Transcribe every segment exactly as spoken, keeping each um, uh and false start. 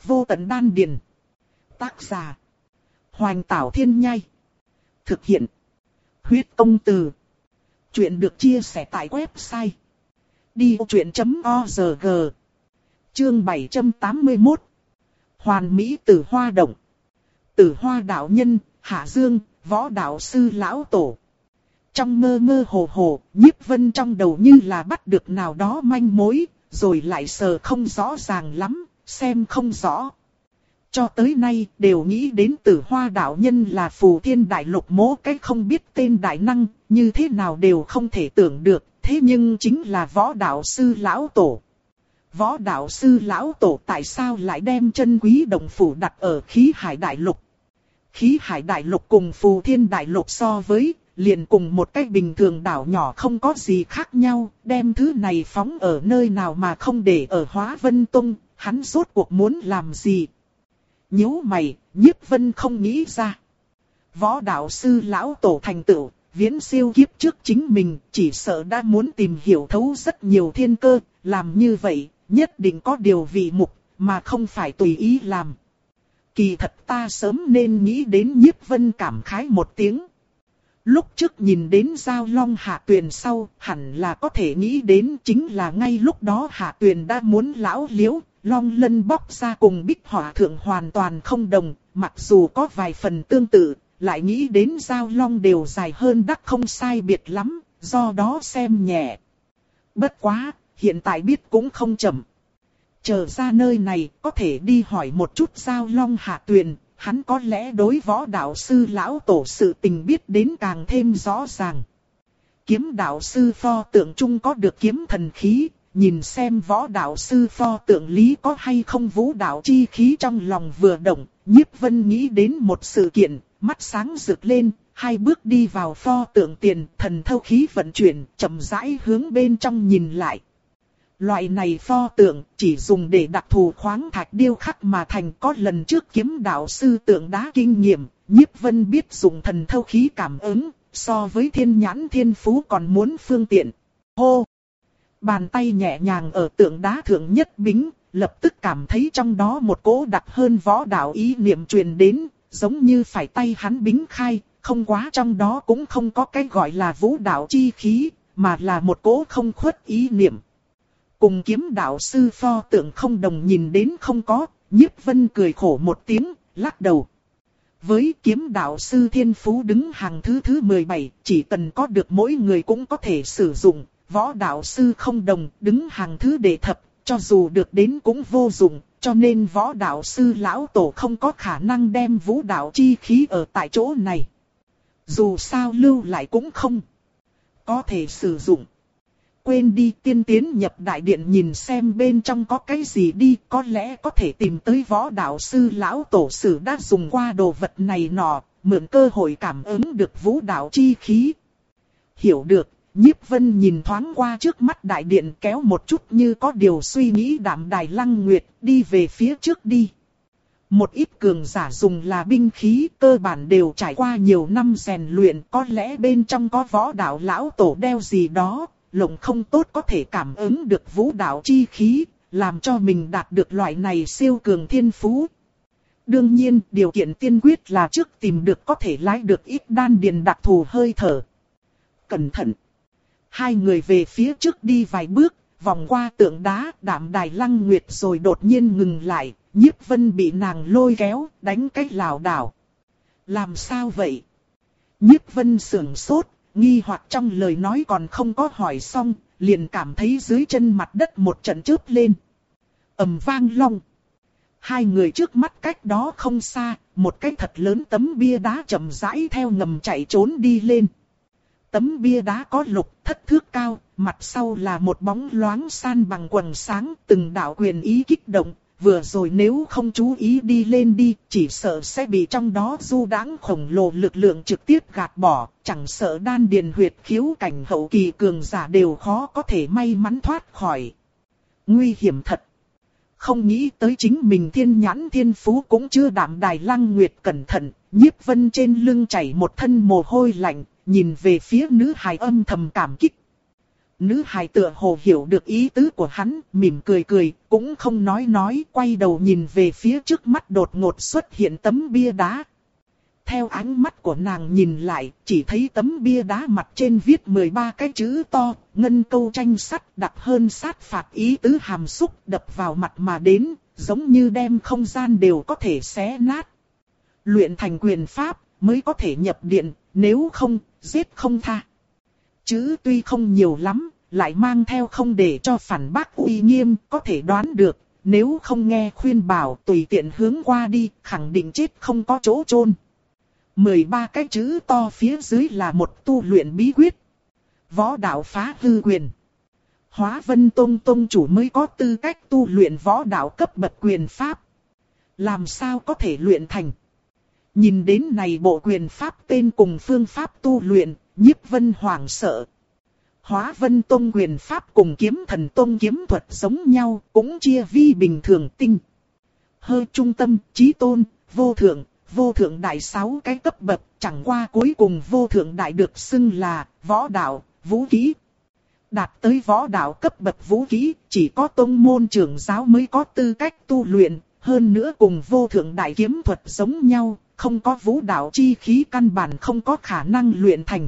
Vô tận đan điền. Tác giả. Hoành Tảo Thiên Nhai. Thực hiện. Huyết Công Từ. Chuyện được chia sẻ tại website đi vô chuyện chấm org. Chương bảy trăm tám mươi mốt. Hoàn Mỹ Tử Hoa Động. Tử Hoa đạo nhân, Hạ Dương, Võ đạo sư lão tổ. Trong mơ mơ hồ hồ, Nhiếp Vân trong đầu như là bắt được nào đó manh mối, rồi lại sờ không rõ ràng lắm, xem không rõ. Cho tới nay đều nghĩ đến Tử Hoa đạo nhân là Phù Thiên Đại Lục mỗ cách không biết tên đại năng, như thế nào đều không thể tưởng được, thế nhưng chính là Võ đạo sư lão tổ. Võ đạo sư lão tổ tại sao lại đem chân quý đồng phủ đặt ở Khí Hải Đại Lục? Khí Hải Đại Lục cùng Phù Thiên Đại Lục so với, liền cùng một cái bình thường đảo nhỏ không có gì khác nhau, đem thứ này phóng ở nơi nào mà không để ở Hóa Vân Tông, hắn rốt cuộc muốn làm gì? Nhíu mày, Nhiếp Vân không nghĩ ra. Võ đạo sư lão tổ thành tựu, viễn siêu kiếp trước chính mình, chỉ sợ đã muốn tìm hiểu thấu rất nhiều thiên cơ, làm như vậy, nhất định có điều vị mục, mà không phải tùy ý làm. Kỳ thật ta sớm nên nghĩ đến. Nhiếp Vân cảm khái một tiếng. Lúc trước nhìn đến Giao Long Hạ Tuyền sau, hẳn là có thể nghĩ đến chính là ngay lúc đó Hạ Tuyền đã muốn lão liễu, Long Lân bóc ra cùng Bích Hỏa Thượng hoàn toàn không đồng, mặc dù có vài phần tương tự, lại nghĩ đến Giao Long đều dài hơn đắc không sai biệt lắm, do đó xem nhẹ. Bất quá, hiện tại biết cũng không chậm. Chờ ra nơi này, có thể đi hỏi một chút Giao Long Hạ Tuyền, hắn có lẽ đối Võ đạo sư lão tổ sự tình biết đến càng thêm rõ ràng. Kiếm đạo sư pho tượng trung có được kiếm thần khí, nhìn xem Võ đạo sư pho tượng lý có hay không vũ đạo chi khí trong lòng vừa động, Nhiếp Vân nghĩ đến một sự kiện, mắt sáng rực lên, hai bước đi vào pho tượng tiền, thần thâu khí vận chuyển, chậm rãi hướng bên trong nhìn lại. Loại này pho tượng chỉ dùng để đặc thù khoáng thạch điêu khắc mà thành, có lần trước kiếm đạo sư tượng đá kinh nghiệm, Nhiếp Vân biết dùng thần thâu khí cảm ứng, so với thiên nhãn thiên phú còn muốn phương tiện. Hô! Bàn tay nhẹ nhàng ở tượng đá thượng nhất bính, lập tức cảm thấy trong đó một cỗ đặc hơn võ đạo ý niệm truyền đến, giống như phải tay hắn bính khai, không quá trong đó cũng không có cái gọi là vũ đạo chi khí, mà là một cỗ không khuất ý niệm. Cùng kiếm đạo sư pho tượng không đồng nhìn đến không có, Nhiếp Vân cười khổ một tiếng, lắc đầu. Với kiếm đạo sư thiên phú đứng hàng thứ thứ mười bảy, chỉ cần có được mỗi người cũng có thể sử dụng, võ đạo sư không đồng đứng hàng thứ đệ thập, cho dù được đến cũng vô dụng, cho nên võ đạo sư lão tổ không có khả năng đem vũ đạo chi khí ở tại chỗ này. Dù sao lưu lại cũng không có thể sử dụng. Quên đi, tiên tiến nhập đại điện nhìn xem bên trong có cái gì đi, có lẽ có thể tìm tới võ đạo sư lão tổ sử đã dùng qua đồ vật này nọ, mượn cơ hội cảm ứng được vũ đạo chi khí. Hiểu được, Nhiếp Vân nhìn thoáng qua trước mắt đại điện, kéo một chút như có điều suy nghĩ Đạm Đài Lăng Nguyệt, đi về phía trước đi. Một ít cường giả dùng là binh khí, cơ bản đều trải qua nhiều năm rèn luyện, có lẽ bên trong có võ đạo lão tổ đeo gì đó. Lộng không tốt có thể cảm ứng được vũ đạo chi khí, làm cho mình đạt được loại này siêu cường thiên phú. Đương nhiên, điều kiện tiên quyết là trước tìm được có thể lái được ít đan điền đặc thù hơi thở. Cẩn thận! Hai người về phía trước đi vài bước, vòng qua tượng đá, Đạm Đài Lăng Nguyệt rồi đột nhiên ngừng lại, Nhiếp Vân bị nàng lôi kéo, đánh cách lảo đảo. Làm sao vậy? Nhiếp Vân sưởng sốt. Nghi hoặc trong lời nói còn không có hỏi xong, liền cảm thấy dưới chân mặt đất một trận chớp lên. Ầm vang long. Hai người trước mắt cách đó không xa, một cái thật lớn tấm bia đá chậm rãi theo ngầm chạy trốn đi lên. Tấm bia đá có lục thất thước cao, mặt sau là một bóng loáng san bằng quầng sáng, từng đạo quyền ý kích động. Vừa rồi nếu không chú ý đi lên đi, chỉ sợ sẽ bị trong đó du đãng khổng lồ lực lượng trực tiếp gạt bỏ, chẳng sợ đan điền huyệt khiếu cảnh hậu kỳ cường giả đều khó có thể may mắn thoát khỏi. Nguy hiểm thật. Không nghĩ tới chính mình thiên nhãn thiên phú cũng chưa Đạm Đài Lăng Nguyệt cẩn thận, Nhiếp Vân trên lưng chảy một thân mồ hôi lạnh, nhìn về phía nữ hài âm thầm cảm kích. Nữ hài tựa hồ hiểu được ý tứ của hắn, mỉm cười cười, cũng không nói nói, quay đầu nhìn về phía trước mắt đột ngột xuất hiện tấm bia đá. Theo ánh mắt của nàng nhìn lại, chỉ thấy tấm bia đá mặt trên viết mười ba cái chữ to, ngân câu tranh sắt đặc hơn sát phạt ý tứ hàm xúc đập vào mặt mà đến, giống như đem không gian đều có thể xé nát. Luyện thành quyền pháp mới có thể nhập điện, nếu không, giết không tha. Chữ tuy không nhiều lắm, lại mang theo không để cho phản bác uy nghiêm, có thể đoán được, nếu không nghe khuyên bảo tùy tiện hướng qua đi, khẳng định chết không có chỗ chôn. mười ba cái chữ to phía dưới là một tu luyện bí quyết. Võ đạo phá hư quyền. Hóa Vân Tông Tông chủ mới có tư cách tu luyện võ đạo cấp bậc quyền pháp. Làm sao có thể luyện thành? Nhìn đến này bộ quyền pháp tên cùng phương pháp tu luyện, Nhiếp Vân hoảng sợ. Hóa Vân Tông quyền pháp cùng Kiếm Thần Tông kiếm thuật giống nhau, cũng chia vi bình thường tinh, hơi, trung tâm, chí tôn, vô thượng, vô thượng đại sáu cái cấp bậc, chẳng qua cuối cùng vô thượng đại được xưng là võ đạo, vũ khí. Đạt tới võ đạo cấp bậc vũ khí, chỉ có tông môn trưởng giáo mới có tư cách tu luyện, hơn nữa cùng vô thượng đại kiếm thuật giống nhau, không có vũ đạo chi khí căn bản không có khả năng luyện thành.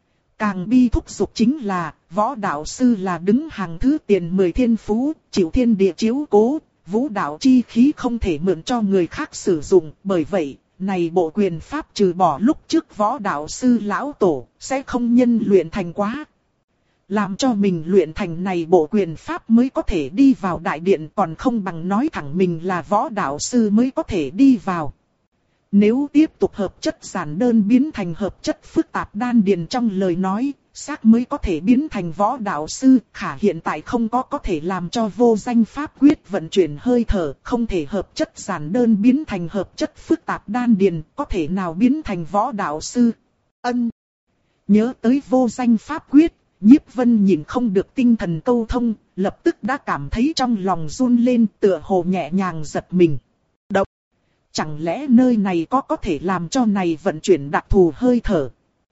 Càng bi thúc dục chính là, võ đạo sư là đứng hàng thứ tiền mười thiên phú, chịu thiên địa chiếu cố, vũ đạo chi khí không thể mượn cho người khác sử dụng, bởi vậy, này bộ quyền pháp trừ bỏ lúc trước võ đạo sư lão tổ, sẽ không nhân luyện thành quá. Làm cho mình luyện thành này bộ quyền pháp mới có thể đi vào đại điện, còn không bằng nói thẳng mình là võ đạo sư mới có thể đi vào. Nếu tiếp tục hợp chất giản đơn biến thành hợp chất phức tạp đan điền trong lời nói, xác mới có thể biến thành võ đạo sư, khả hiện tại không có có thể làm cho vô danh pháp quyết vận chuyển hơi thở, không thể hợp chất giản đơn biến thành hợp chất phức tạp đan điền, có thể nào biến thành võ đạo sư. Ân. Nhớ tới vô danh pháp quyết, Nhiếp Vân nhìn không được tinh thần câu thông, lập tức đã cảm thấy trong lòng run lên, tựa hồ nhẹ nhàng giật mình. Động. Chẳng lẽ nơi này có có thể làm cho này vận chuyển đặc thù hơi thở?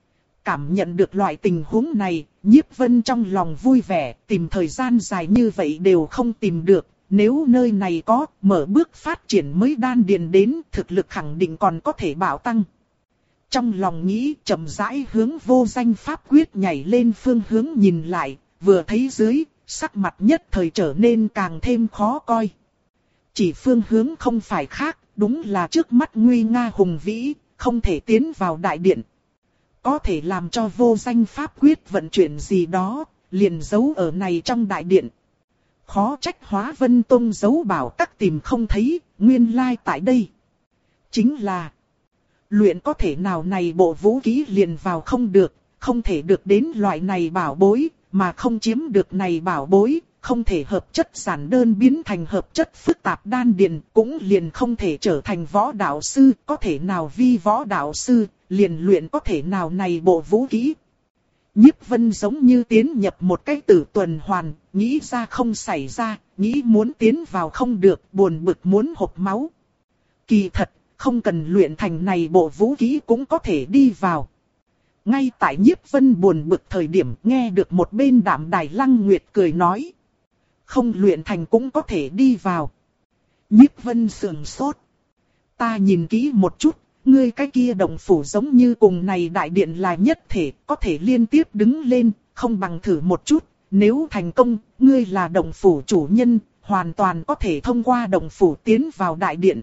Cảm nhận được loại tình huống này, Nhiếp Vân trong lòng vui vẻ, tìm thời gian dài như vậy đều không tìm được. Nếu nơi này có, mở bước phát triển mới đan điền đến, thực lực khẳng định còn có thể bạo tăng. Trong lòng nghĩ chậm rãi hướng vô danh pháp quyết nhảy lên phương hướng nhìn lại, vừa thấy dưới, sắc mặt nhất thời trở nên càng thêm khó coi. Chỉ phương hướng không phải khác, đúng là trước mắt nguy nga hùng vĩ, không thể tiến vào đại điện. Có thể làm cho vô danh pháp quyết vận chuyển gì đó, liền giấu ở này trong đại điện. Khó trách Hóa Vân Tông giấu bảo các tìm không thấy, nguyên lai tại đây. Chính là luyện có thể nào này bộ vũ khí liền vào không được, không thể được đến loại này bảo bối, mà không chiếm được này bảo bối, không thể hợp chất giản đơn biến thành hợp chất phức tạp đan điền, cũng liền không thể trở thành võ đạo sư, có thể nào vi võ đạo sư, liền luyện có thể nào này bộ vũ khí. Nhiếp Vân giống như tiến nhập một cái tử tuần hoàn, nghĩ ra không xảy ra, nghĩ muốn tiến vào không được, buồn bực muốn hộc máu. Kỳ thật, không cần luyện thành này bộ vũ khí cũng có thể đi vào. Ngay tại Nhiếp Vân buồn bực thời điểm nghe được một bên Đạm Đài Lăng Nguyệt cười nói. Không luyện thành cũng có thể đi vào. Nhiếp Vân sườn sốt. Ta nhìn kỹ một chút, ngươi cái kia động phủ giống như cùng này đại điện là nhất thể, có thể liên tiếp đứng lên, không bằng thử một chút. Nếu thành công, ngươi là động phủ chủ nhân, hoàn toàn có thể thông qua động phủ tiến vào đại điện.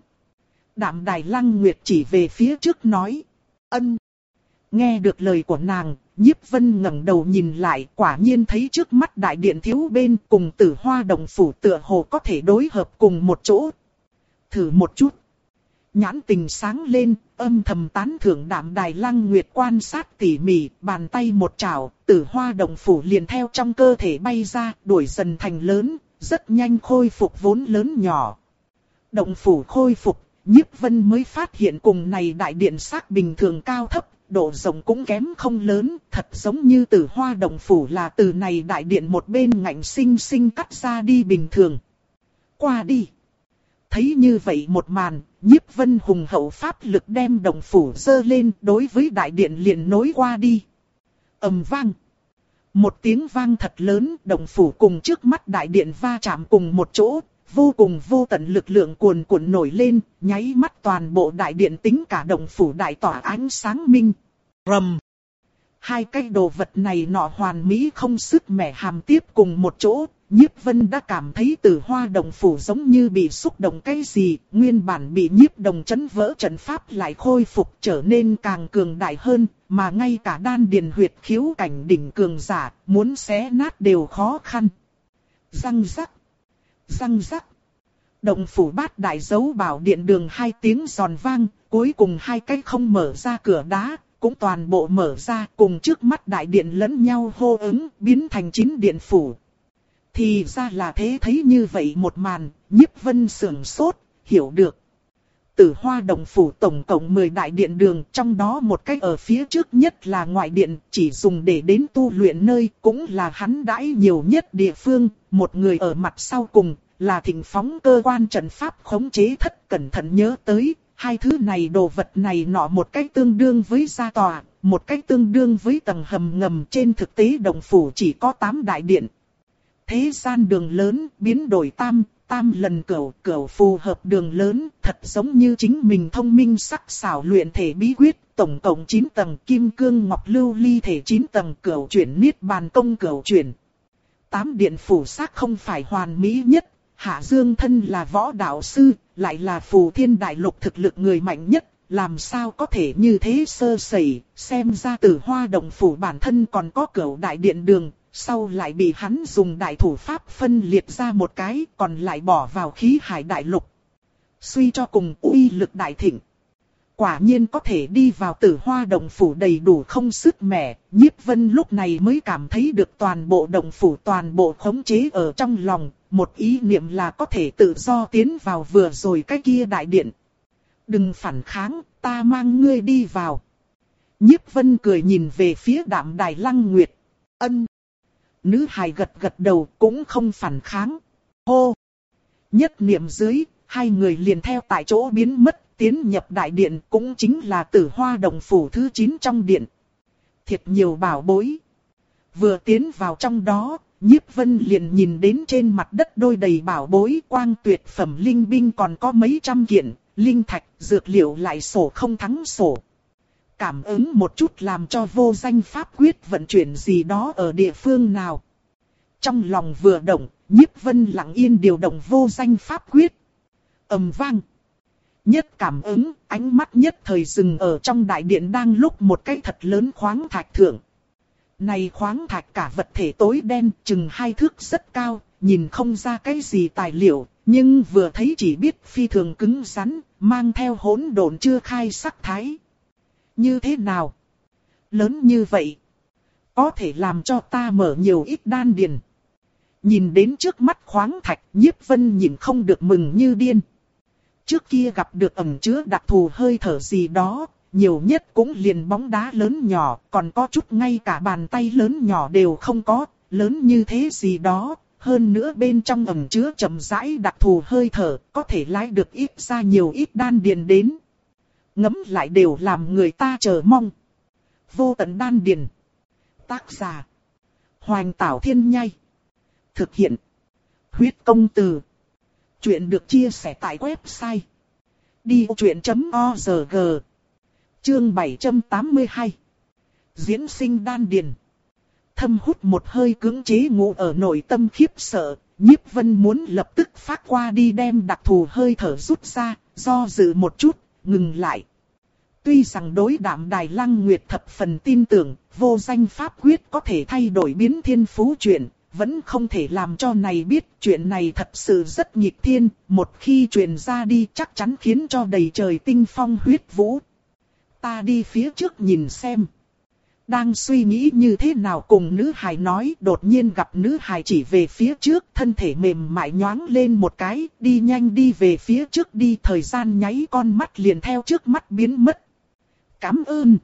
Đạm Đài Lăng Nguyệt chỉ về phía trước nói. Ân. Nghe được lời của nàng, Nhiếp Vân ngẩng đầu nhìn lại, quả nhiên thấy trước mắt đại điện thiếu bên cùng Tử Hoa động phủ tựa hồ có thể đối hợp cùng một chỗ. Thử một chút. Nhãn tình sáng lên, âm thầm tán thưởng Đạm Đài Lăng Nguyệt quan sát tỉ mỉ, bàn tay một chảo, Tử Hoa động phủ liền theo trong cơ thể bay ra, đuổi dần thành lớn, rất nhanh khôi phục vốn lớn nhỏ. Động phủ khôi phục, Nhiếp Vân mới phát hiện cùng này đại điện xác bình thường cao thấp, độ rộng cũng kém không lớn, thật giống như Tử Hoa động phủ là từ này đại điện một bên ngạnh sinh sinh cắt ra đi bình thường. Qua đi. Thấy như vậy một màn, Nhiếp Vân hùng hậu pháp lực đem động phủ dơ lên, đối với đại điện liền nối qua đi. Ầm vang. Một tiếng vang thật lớn, động phủ cùng trước mắt đại điện va chạm cùng một chỗ, vô cùng vô tận lực lượng cuồn cuộn nổi lên, nháy mắt toàn bộ đại điện tính cả động phủ đại tỏa ánh sáng minh. Rầm. Hai cái đồ vật này nọ hoàn mỹ không sức mẻ hàm tiếp cùng một chỗ, Nhiếp Vân đã cảm thấy Tử Hoa động phủ giống như bị xúc động cái gì, nguyên bản bị nhiếp đồng chấn vỡ trận pháp lại khôi phục trở nên càng cường đại hơn, mà ngay cả đan điền huyệt khiếu cảnh đỉnh cường giả, muốn xé nát đều khó khăn. Răng rắc, răng rắc. Động phủ bát đại dấu bảo điện đường hai tiếng giòn vang, cuối cùng hai cái không mở ra cửa đá, cũng toàn bộ mở ra cùng trước mắt đại điện lẫn nhau hô ứng, biến thành chín điện phủ. Thì ra là thế, thấy như vậy một màn, Nhiếp Vân sửng sốt, hiểu được. Tử Hoa động phủ tổng cộng mười đại điện đường, trong đó một cách ở phía trước nhất là ngoại điện, chỉ dùng để đến tu luyện nơi, cũng là hắn đãi nhiều nhất địa phương, một người ở mặt sau cùng, là Thịnh Phóng cơ quan trận pháp khống chế thất. Cẩn thận nhớ tới, hai thứ này đồ vật này nọ một cách tương đương với gia tòa, một cách tương đương với tầng hầm ngầm, trên thực tế động phủ chỉ có tám đại điện. Thế gian đường lớn, biến đổi tam, tam lần cửu, cửu phù hợp đường lớn, thật giống như chính mình thông minh sắc sảo luyện thể bí quyết, tổng cộng chín tầng, kim cương ngọc lưu ly thể chín tầng, cửu chuyển niết bàn công cửu chuyển. Tám điện phủ xác không phải hoàn mỹ nhất, Hạ Dương thân là võ đạo sư, lại là phù thiên đại lục thực lực người mạnh nhất, làm sao có thể như thế sơ sẩy, xem ra Tử Hoa động phủ bản thân còn có cửu đại điện đường. Sau lại bị hắn dùng đại thủ pháp phân liệt ra một cái, còn lại bỏ vào khí hải đại lục. Suy cho cùng uy lực đại thịnh. Quả nhiên có thể đi vào Tử Hoa động phủ đầy đủ không sức mẻ, Nhiếp Vân lúc này mới cảm thấy được toàn bộ động phủ toàn bộ khống chế ở trong lòng, một ý niệm là có thể tự do tiến vào vừa rồi cái kia đại điện. Đừng phản kháng, ta mang ngươi đi vào. Nhiếp Vân cười nhìn về phía Đạm Đài Lăng Nguyệt. Ân. Nữ hài gật gật đầu cũng không phản kháng. Hô! Nhất niệm dưới, hai người liền theo tại chỗ biến mất, tiến nhập đại điện cũng chính là Tử Hoa động phủ thứ chín trong điện. Thiệt nhiều bảo bối. Vừa tiến vào trong đó, Nhiếp Vân liền nhìn đến trên mặt đất đôi đầy bảo bối quang tuyệt phẩm linh binh còn có mấy trăm kiện, linh thạch, dược liệu lại sổ không thắng sổ. Cảm ứng một chút làm cho vô danh pháp quyết vận chuyển gì đó ở địa phương nào. Trong lòng vừa động, Nhiếp Vân lặng yên điều động vô danh pháp quyết. Ầm vang. Nhất cảm ứng, ánh mắt nhất thời dừng ở trong đại điện đang lúc một cái thật lớn khoáng thạch thượng. Này khoáng thạch cả vật thể tối đen, chừng hai thước rất cao, nhìn không ra cái gì tài liệu, nhưng vừa thấy chỉ biết phi thường cứng rắn, mang theo hỗn độn chưa khai sắc thái. Như thế nào? Lớn như vậy, có thể làm cho ta mở nhiều ít đan điền. Nhìn đến trước mắt khoáng thạch, Nhiếp Vân nhìn không được mừng như điên. Trước kia gặp được ẩn chứa đặc thù hơi thở gì đó, nhiều nhất cũng liền bóng đá lớn nhỏ, còn có chút ngay cả bàn tay lớn nhỏ đều không có, lớn như thế gì đó. Hơn nữa bên trong ẩn chứa chậm rãi đặc thù hơi thở, có thể lái được ít ra nhiều ít đan điền đến. Ngấm lại đều làm người ta chờ mong. Vô tận đan điền. Tác giả: Hoành Tảo Thiên Nhai. Thực hiện: Huyết Công Từ. Chuyện được chia sẻ tại website đi ô chuyện chấm org. Chương bảy trăm tám mươi hai. Diễn sinh đan điền. Thâm hút một hơi cưỡng chế ngủ ở nội tâm khiếp sợ, Nhiếp Vân muốn lập tức phát qua đi đem đặc thù hơi thở rút ra, do dự một chút, ngừng lại. Tuy rằng đối Đạm Đài Lăng Nguyệt thập phần tin tưởng, vô danh pháp quyết có thể thay đổi biến thiên phú chuyện, vẫn không thể làm cho này biết chuyện này thật sự rất nghịch thiên, một khi truyền ra đi chắc chắn khiến cho đầy trời tinh phong huyết vũ. Ta đi phía trước nhìn xem. Đang suy nghĩ như thế nào cùng nữ hài nói, đột nhiên gặp nữ hài chỉ về phía trước, thân thể mềm mại nhoáng lên một cái, đi nhanh đi về phía trước đi, thời gian nháy con mắt liền theo trước mắt biến mất. Cảm ơn.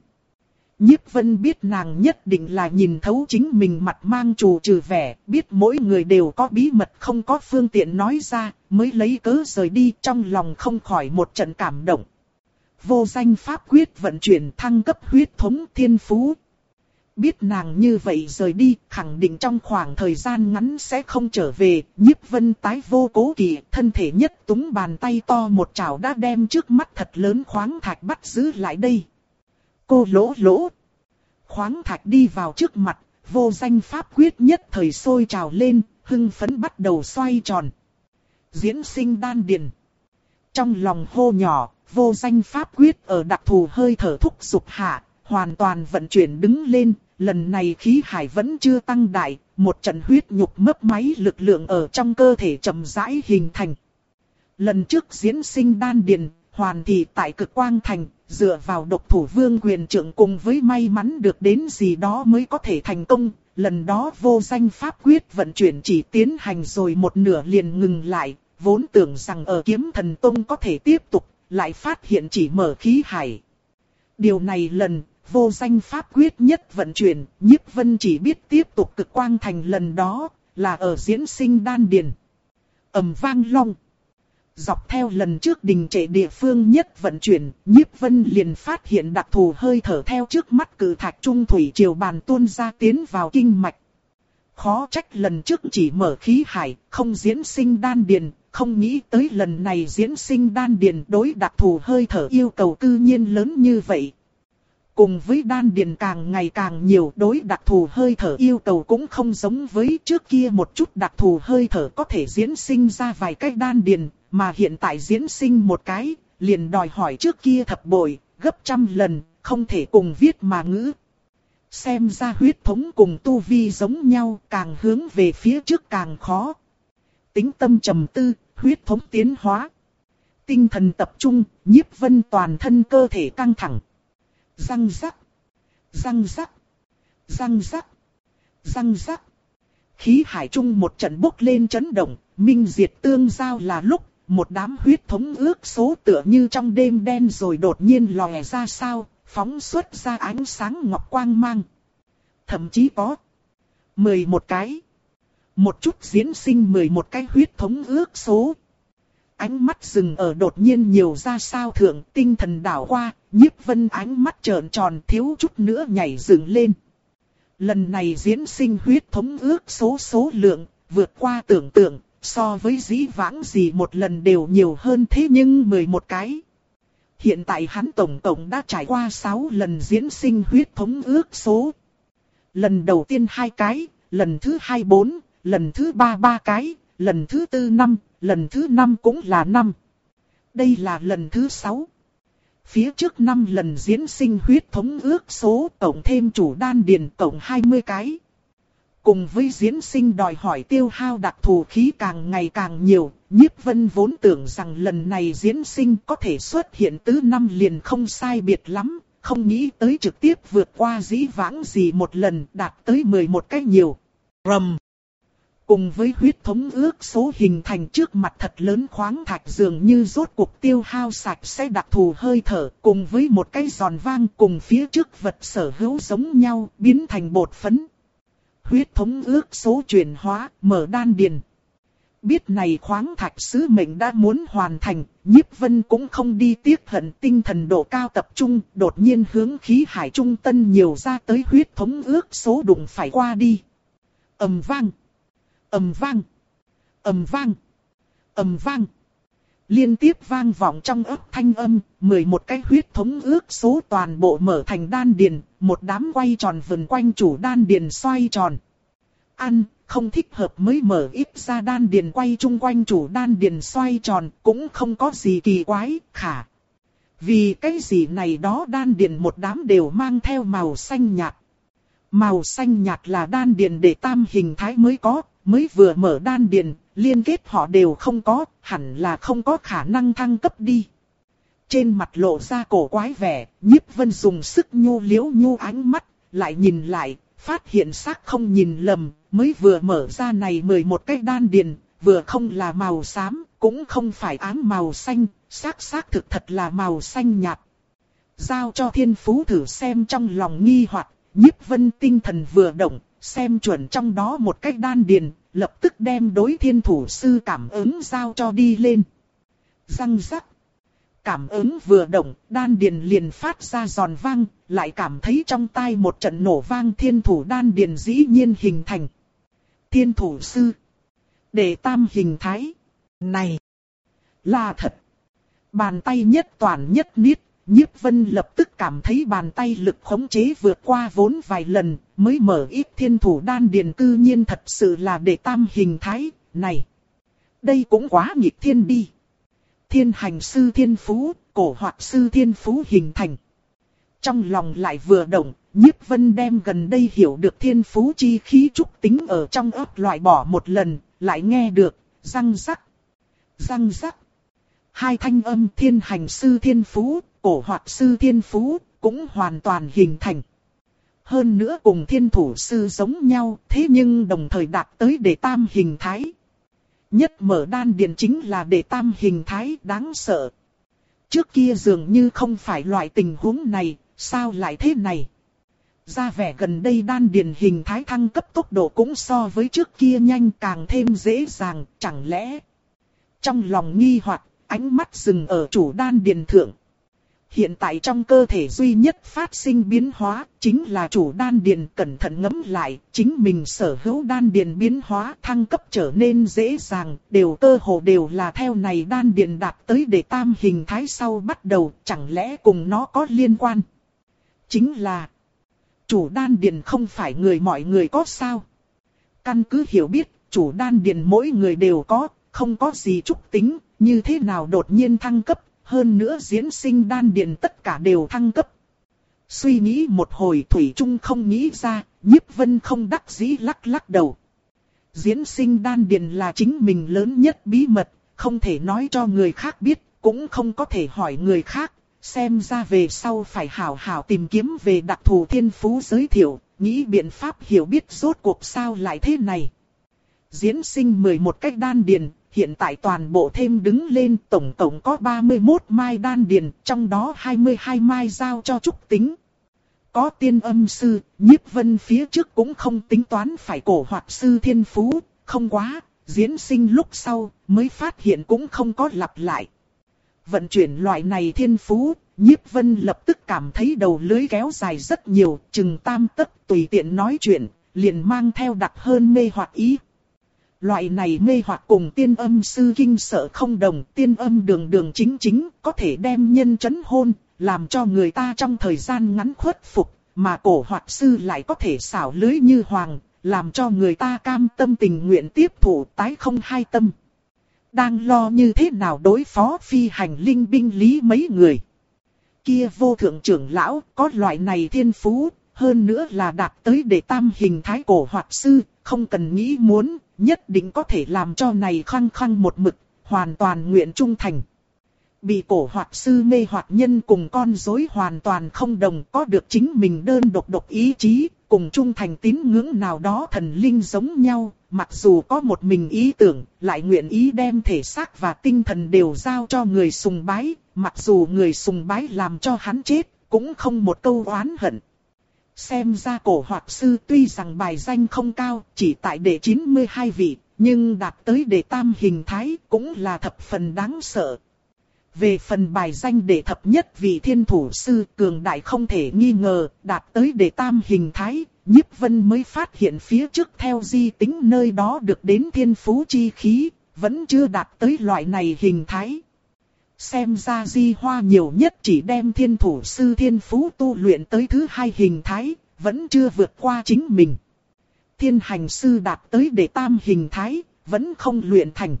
Nhiếp Vân biết nàng nhất định là nhìn thấu chính mình mặt mang trù trừ vẻ, biết mỗi người đều có bí mật không có phương tiện nói ra, mới lấy cớ rời đi, trong lòng không khỏi một trận cảm động. Vô danh pháp quyết vận chuyển thăng cấp huyết thống thiên phú. Biết nàng như vậy rời đi, khẳng định trong khoảng thời gian ngắn sẽ không trở về. Nhiếp Vân tái vô cố kỵ, thân thể nhất túng, bàn tay to một chảo đã đem trước mắt thật lớn khoáng thạch bắt giữ lại đây. Cô lỗ lỗ. Khoáng thạch đi vào trước mặt, vô danh pháp quyết nhất thời sôi trào lên, hưng phấn bắt đầu xoay tròn. Diễn sinh đan điền. Trong lòng hô nhỏ, vô danh pháp quyết ở đặc thù hơi thở thúc dục hạ, hoàn toàn vận chuyển đứng lên. Lần này khí hải vẫn chưa tăng đại, một trận huyết nhục mấp máy lực lượng ở trong cơ thể chậm rãi hình thành. Lần trước diễn sinh đan điền, hoàn thị tại Cực Quang Thành, dựa vào độc thủ vương quyền trưởng cùng với may mắn được đến gì đó mới có thể thành công. Lần đó vô danh pháp quyết vận chuyển chỉ tiến hành rồi một nửa liền ngừng lại, vốn tưởng rằng ở Kiếm Thần Tông có thể tiếp tục, lại phát hiện chỉ mở khí hải. Điều này lần vô danh pháp quyết nhất vận chuyển, Nhiếp Vân chỉ biết tiếp tục Cực Quang Thành lần đó, là ở diễn sinh đan điền. Ầm vang long. Dọc theo lần trước đình trệ địa phương nhất vận chuyển, Nhiếp Vân liền phát hiện đặc thù hơi thở theo trước mắt cử thạch trung thủy triều bàn tuôn ra tiến vào kinh mạch. Khó trách lần trước chỉ mở khí hải, không diễn sinh đan điền, không nghĩ tới lần này diễn sinh đan điền đối đặc thù hơi thở yêu cầu cư nhiên lớn như vậy. Cùng với đan điền càng ngày càng nhiều, đối đặc thù hơi thở yêu cầu cũng không giống với trước kia một chút. Đặc thù hơi thở có thể diễn sinh ra vài cái đan điền, mà hiện tại diễn sinh một cái, liền đòi hỏi trước kia thập bội, gấp trăm lần, không thể cùng viết mà ngữ. Xem ra huyết thống cùng tu vi giống nhau, càng hướng về phía trước càng khó. Tính tâm trầm tư, huyết thống tiến hóa. Tinh thần tập trung, Nhiếp Vân toàn thân cơ thể căng thẳng. Răng rắc, răng rắc, răng rắc, răng rắc. Khí hải trung một trận bốc lên chấn động, minh diệt tương giao là lúc, một đám huyết thống ước số tựa như trong đêm đen rồi đột nhiên lòe ra sao, phóng xuất ra ánh sáng ngọc quang mang. Thậm chí có mười một cái. Một chút diễn sinh mười một cái huyết thống ước số. Ánh mắt dừng ở đột nhiên nhiều ra sao thượng, tinh thần đảo qua, Nhiếp Vân ánh mắt trợn tròn thiếu chút nữa nhảy dựng lên. Lần này diễn sinh huyết thống ước số số lượng, vượt qua tưởng tượng, so với dĩ vãng gì một lần đều nhiều hơn thế nhưng mười một cái. Hiện tại hắn tổng cộng đã trải qua sáu lần diễn sinh huyết thống ước số. Lần đầu tiên hai cái, lần thứ hai bốn, lần thứ ba ba cái, lần thứ tư năm, lần thứ năm cũng là năm. Đây là lần thứ sáu. Phía trước năm lần diễn sinh huyết thống ước số, tổng thêm chủ đan điền tổng hai mươi cái. Cùng với diễn sinh đòi hỏi tiêu hao đặc thù khí càng ngày càng nhiều, Nhiếp Vân vốn tưởng rằng lần này diễn sinh có thể xuất hiện tứ năm liền không sai biệt lắm, không nghĩ tới trực tiếp vượt qua dĩ vãng gì một lần, đạt tới mười một cái nhiều. Rầm. Cùng với huyết thống ước số hình thành trước mặt thật lớn khoáng thạch dường như rốt cuộc tiêu hao sạch sẽ đặc thù hơi thở, cùng với một cái giòn vang cùng phía trước vật sở hữu giống nhau, biến thành bột phấn. Huyết thống ước số chuyển hóa, mở đan điền. Biết này khoáng thạch sứ mệnh đã muốn hoàn thành, Nhiếp Vân cũng không đi tiếc hận, tinh thần độ cao tập trung, đột nhiên hướng khí hải trung tân nhiều ra tới huyết thống ước số đụng phải qua đi. Ầm vang, ầm vang, ầm vang, ầm vang. Liên tiếp vang vọng trong ấp thanh âm, mười một cái huyết thống ước số toàn bộ mở thành đan điền, một đám quay tròn vần quanh chủ đan điền xoay tròn. Ăn, không thích hợp mới mở ít ra đan điền quay chung quanh chủ đan điền xoay tròn, cũng không có gì kỳ quái, khả. Vì cái gì này đó đan điền một đám đều mang theo màu xanh nhạt. Màu xanh nhạt là đan điền để tam hình thái mới có, mới vừa mở đan điền, liên kết họ đều không có, hẳn là không có khả năng thăng cấp đi. Trên mặt lộ ra cổ quái vẻ, Nhiếp Vân dùng sức nhu liếu nhu ánh mắt, lại nhìn lại, phát hiện xác không nhìn lầm, mới vừa mở ra này mười một cái đan điền, vừa không là màu xám, cũng không phải ám màu xanh, xác xác thực thật là màu xanh nhạt. Giao cho thiên phú thử xem trong lòng nghi hoặc, Nhiếp Vân tinh thần vừa động, xem chuẩn trong đó một cái đan điền, lập tức đem đối thiên thủ sư cảm ứng giao cho đi lên. Răng rắc. cảm ứng vừa động, đan điền liền phát ra giòn vang, lại cảm thấy trong tai một trận nổ vang, thiên thủ đan điền dĩ nhiên hình thành. Thiên thủ sư. Đệ tam hình thái. Này. Là thật. Bàn tay nhất toàn nhất niết, Nhiếp Vân lập tức cảm thấy bàn tay lực khống chế vượt qua vốn vài lần, mới mở ít thiên thủ đan điền cư nhiên thật sự là đệ tam hình thái, này. Đây cũng quá nghịch thiên đi. Thiên hành sư thiên phú, cổ hoạt sư thiên phú hình thành. Trong lòng lại vừa động, Nhiếp Vân đem gần đây hiểu được thiên phú chi khí trúc tính ở trong ấp loại bỏ một lần, lại nghe được, răng rắc, răng rắc. Hai thanh âm thiên hành sư thiên phú, cổ hoạt sư thiên phú, cũng hoàn toàn hình thành. Hơn nữa cùng thiên thủ sư giống nhau, thế nhưng đồng thời đạt tới đệ tam hình thái. Nhất mở đan điền chính là đệ tam hình thái, đáng sợ. Trước kia dường như không phải loại tình huống này, sao lại thế này? Ra vẻ gần đây đan điền hình thái thăng cấp tốc độ cũng so với trước kia nhanh, càng thêm dễ dàng, chẳng lẽ? Trong lòng nghi hoặc, ánh mắt dừng ở chủ đan điền thượng. Hiện tại trong cơ thể duy nhất phát sinh biến hóa, chính là chủ đan điền. Cẩn thận ngẫm lại, chính mình sở hữu đan điền biến hóa thăng cấp trở nên dễ dàng, đều cơ hồ đều là theo này đan điền đạt tới đệ tam hình thái sau bắt đầu, chẳng lẽ cùng nó có liên quan? Chính là, chủ đan điền không phải người mọi người có sao? Căn cứ hiểu biết, chủ đan điền mỗi người đều có, không có gì trúc tính, như thế nào đột nhiên thăng cấp? Hơn nữa diễn sinh đan điền tất cả đều thăng cấp. Suy nghĩ một hồi thủy chung không nghĩ ra, Nhiếp Vân không đắc dĩ lắc lắc đầu. Diễn sinh đan điền là chính mình lớn nhất bí mật, không thể nói cho người khác biết, cũng không có thể hỏi người khác. Xem ra về sau phải hảo hảo tìm kiếm về đặc thù thiên phú giới thiệu, nghĩ biện pháp hiểu biết rốt cuộc sao lại thế này. Diễn sinh mười một cách đan điền. Hiện tại toàn bộ thêm đứng lên, tổng cộng có ba mươi mốt mai đan điền, trong đó hai mươi hai mai giao cho trúc tính. Có tiên âm sư, Nhiếp Vân phía trước cũng không tính toán phải cổ hoạt sư thiên phú, không quá, diễn sinh lúc sau, mới phát hiện cũng không có lặp lại. Vận chuyển loại này thiên phú, Nhiếp Vân lập tức cảm thấy đầu lưỡi kéo dài rất nhiều, chừng tam tấc tùy tiện nói chuyện, liền mang theo đặc hơn mê hoặc ý. Loại này mê hoặc cùng tiên âm sư kinh sợ không đồng, tiên âm đường đường chính chính, có thể đem nhân chấn hôn, làm cho người ta trong thời gian ngắn khuất phục, mà cổ hoạt sư lại có thể xảo lưới như hoàng, làm cho người ta cam tâm tình nguyện tiếp thụ tái không hai tâm. Đang lo như thế nào đối phó phi hành linh binh lý mấy người. Kia vô thượng trưởng lão, có loại này thiên phú, hơn nữa là đạt tới đệ tam hình thái cổ hoạt sư, không cần nghĩ muốn. Nhất định có thể làm cho này khăng khăng một mực, hoàn toàn nguyện trung thành. Bị cổ hoạt sư mê hoặc nhân cùng con rối hoàn toàn không đồng, có được chính mình đơn độc độc ý chí, cùng trung thành tín ngưỡng nào đó thần linh giống nhau, mặc dù có một mình ý tưởng, lại nguyện ý đem thể xác và tinh thần đều giao cho người sùng bái, mặc dù người sùng bái làm cho hắn chết, cũng không một câu oán hận. Xem ra cổ hoạt sư tuy rằng bài danh không cao, chỉ tại đệ chín mươi hai vị, nhưng đạt tới đệ tam hình thái cũng là thập phần đáng sợ. Về phần bài danh đệ thập nhất vị thiên thủ sư cường đại không thể nghi ngờ, đạt tới đệ tam hình thái, Nhiếp Vân mới phát hiện phía trước theo di tính nơi đó được đến thiên phú chi khí, vẫn chưa đạt tới loại này hình thái. Xem ra Di Hoa nhiều nhất chỉ đem thiên thủ sư thiên phú tu luyện tới thứ hai hình thái, vẫn chưa vượt qua chính mình. Thiên hành sư đạt tới đệ tam hình thái, vẫn không luyện thành.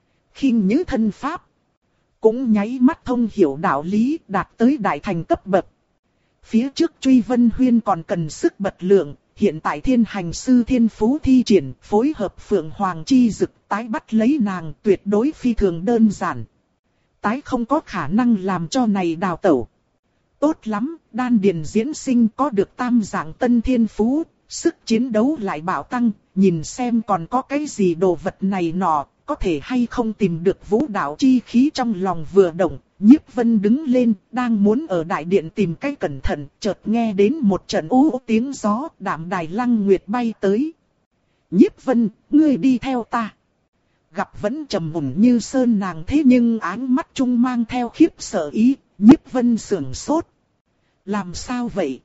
Khinh nhứ thân pháp, cũng nháy mắt thông hiểu đạo lý, đạt tới đại thành cấp bậc. Phía trước Truy Vân Huyên còn cần sức bật lượng, hiện tại thiên hành sư thiên phú thi triển, phối hợp Phượng Hoàng chi dực tái bắt lấy nàng, tuyệt đối phi thường đơn giản. Tái không có khả năng làm cho này đào tẩu. Tốt lắm, đan điền diễn sinh có được tam dạng tân thiên phú, sức chiến đấu lại bạo tăng, nhìn xem còn có cái gì đồ vật này nọ, có thể hay không tìm được vũ đạo chi khí. Trong lòng vừa động, Nhiếp Vân đứng lên, đang muốn ở đại điện tìm cái cẩn thận, chợt nghe đến một trận ú ú tiếng gió, Đạm Đài Lăng Nguyệt bay tới. Nhiếp Vân, ngươi đi theo ta. gặp vẫn trầm mùn như sơn nàng thế nhưng ánh mắt trung mang theo khiếp sợ ý, Nhiếp Vân sưởng sốt. Làm sao vậy?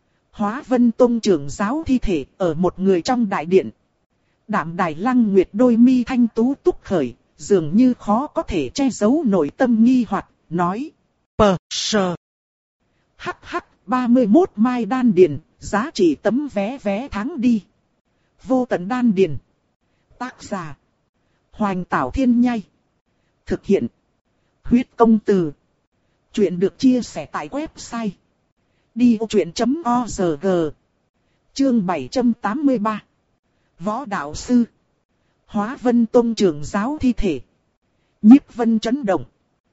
Hóa Vân Tông trưởng giáo thi thể ở một người trong đại điện. Đạm Đài Lăng Nguyệt đôi mi thanh tú túc khởi, dường như khó có thể che giấu nội tâm nghi hoặc, nói. Pờ sờ. Hắc hắc, ba mươi mốt mai đan điền, giá trị tấm vé vé tháng đi. Vô tận đan điền. Tác giả. Hoành Tảo Thiên Nhai. Thực hiện. Huyết Công Từ. Chuyện được chia sẻ tại website. đi ô chuyện chấm o rờ giê. Chương bảy trăm tám mươi ba. Võ đạo sư. Hóa Vân Tông trưởng giáo thi thể. Nhiếp Vân chấn động.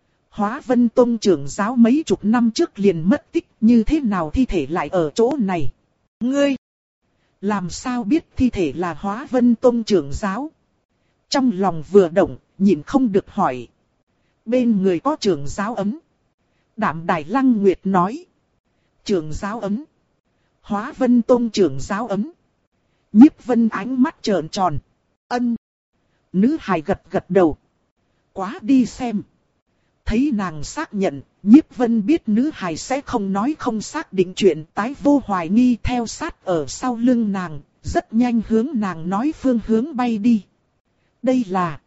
Hóa Vân Tông trưởng giáo mấy chục năm trước liền mất tích, như thế nào thi thể lại ở chỗ này? Ngươi! Làm sao biết thi thể là Hóa Vân Tông trưởng giáo? Trong lòng vừa động, nhịn không được hỏi. Bên người có trưởng giáo ấm. Đạm Đài Lăng Nguyệt nói. Trưởng giáo ấm. Hóa Vân Tông trưởng giáo ấm. Nhiếp Vân ánh mắt trợn tròn. Ân. Nữ hài gật gật đầu. Quá đi xem. Thấy nàng xác nhận, Nhiếp Vân biết nữ hài sẽ không nói không xác định chuyện, tái vô hoài nghi theo sát ở sau lưng nàng, rất nhanh hướng nàng nói phương hướng bay đi. Đây là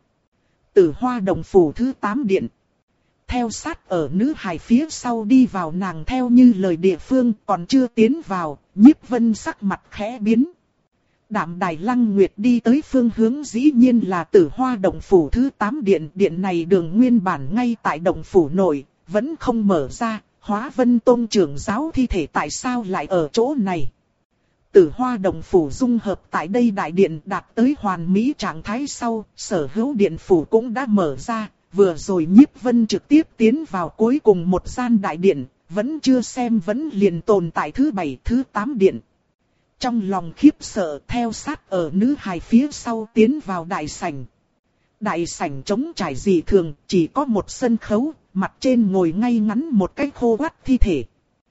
Tử Hoa Đồng Phủ thứ tám điện. Theo sát ở nữ hài phía sau đi vào nàng theo như lời địa phương, còn chưa tiến vào, Nhiếp Vân sắc mặt khẽ biến. Đạm Đài Lăng Nguyệt đi tới phương hướng dĩ nhiên là Tử Hoa Động Phủ thứ tám điện. Điện này đường nguyên bản ngay tại Động Phủ nội, vẫn không mở ra. Hóa Vân Tông trưởng giáo thi thể tại sao lại ở chỗ này? Tử Hoa Động Phủ dung hợp tại đây đại điện đạt tới hoàn mỹ trạng thái sau, sở hữu điện phủ cũng đã mở ra. Vừa rồi Nhiếp Vân trực tiếp tiến vào cuối cùng một gian đại điện, vẫn chưa xem vẫn liền tồn tại thứ bảy thứ tám điện. Trong lòng khiếp sợ theo sát ở nữ hài phía sau tiến vào đại sảnh. Đại sảnh trống trải dị thường, chỉ có một sân khấu, mặt trên ngồi ngay ngắn một cái khô quắt thi thể.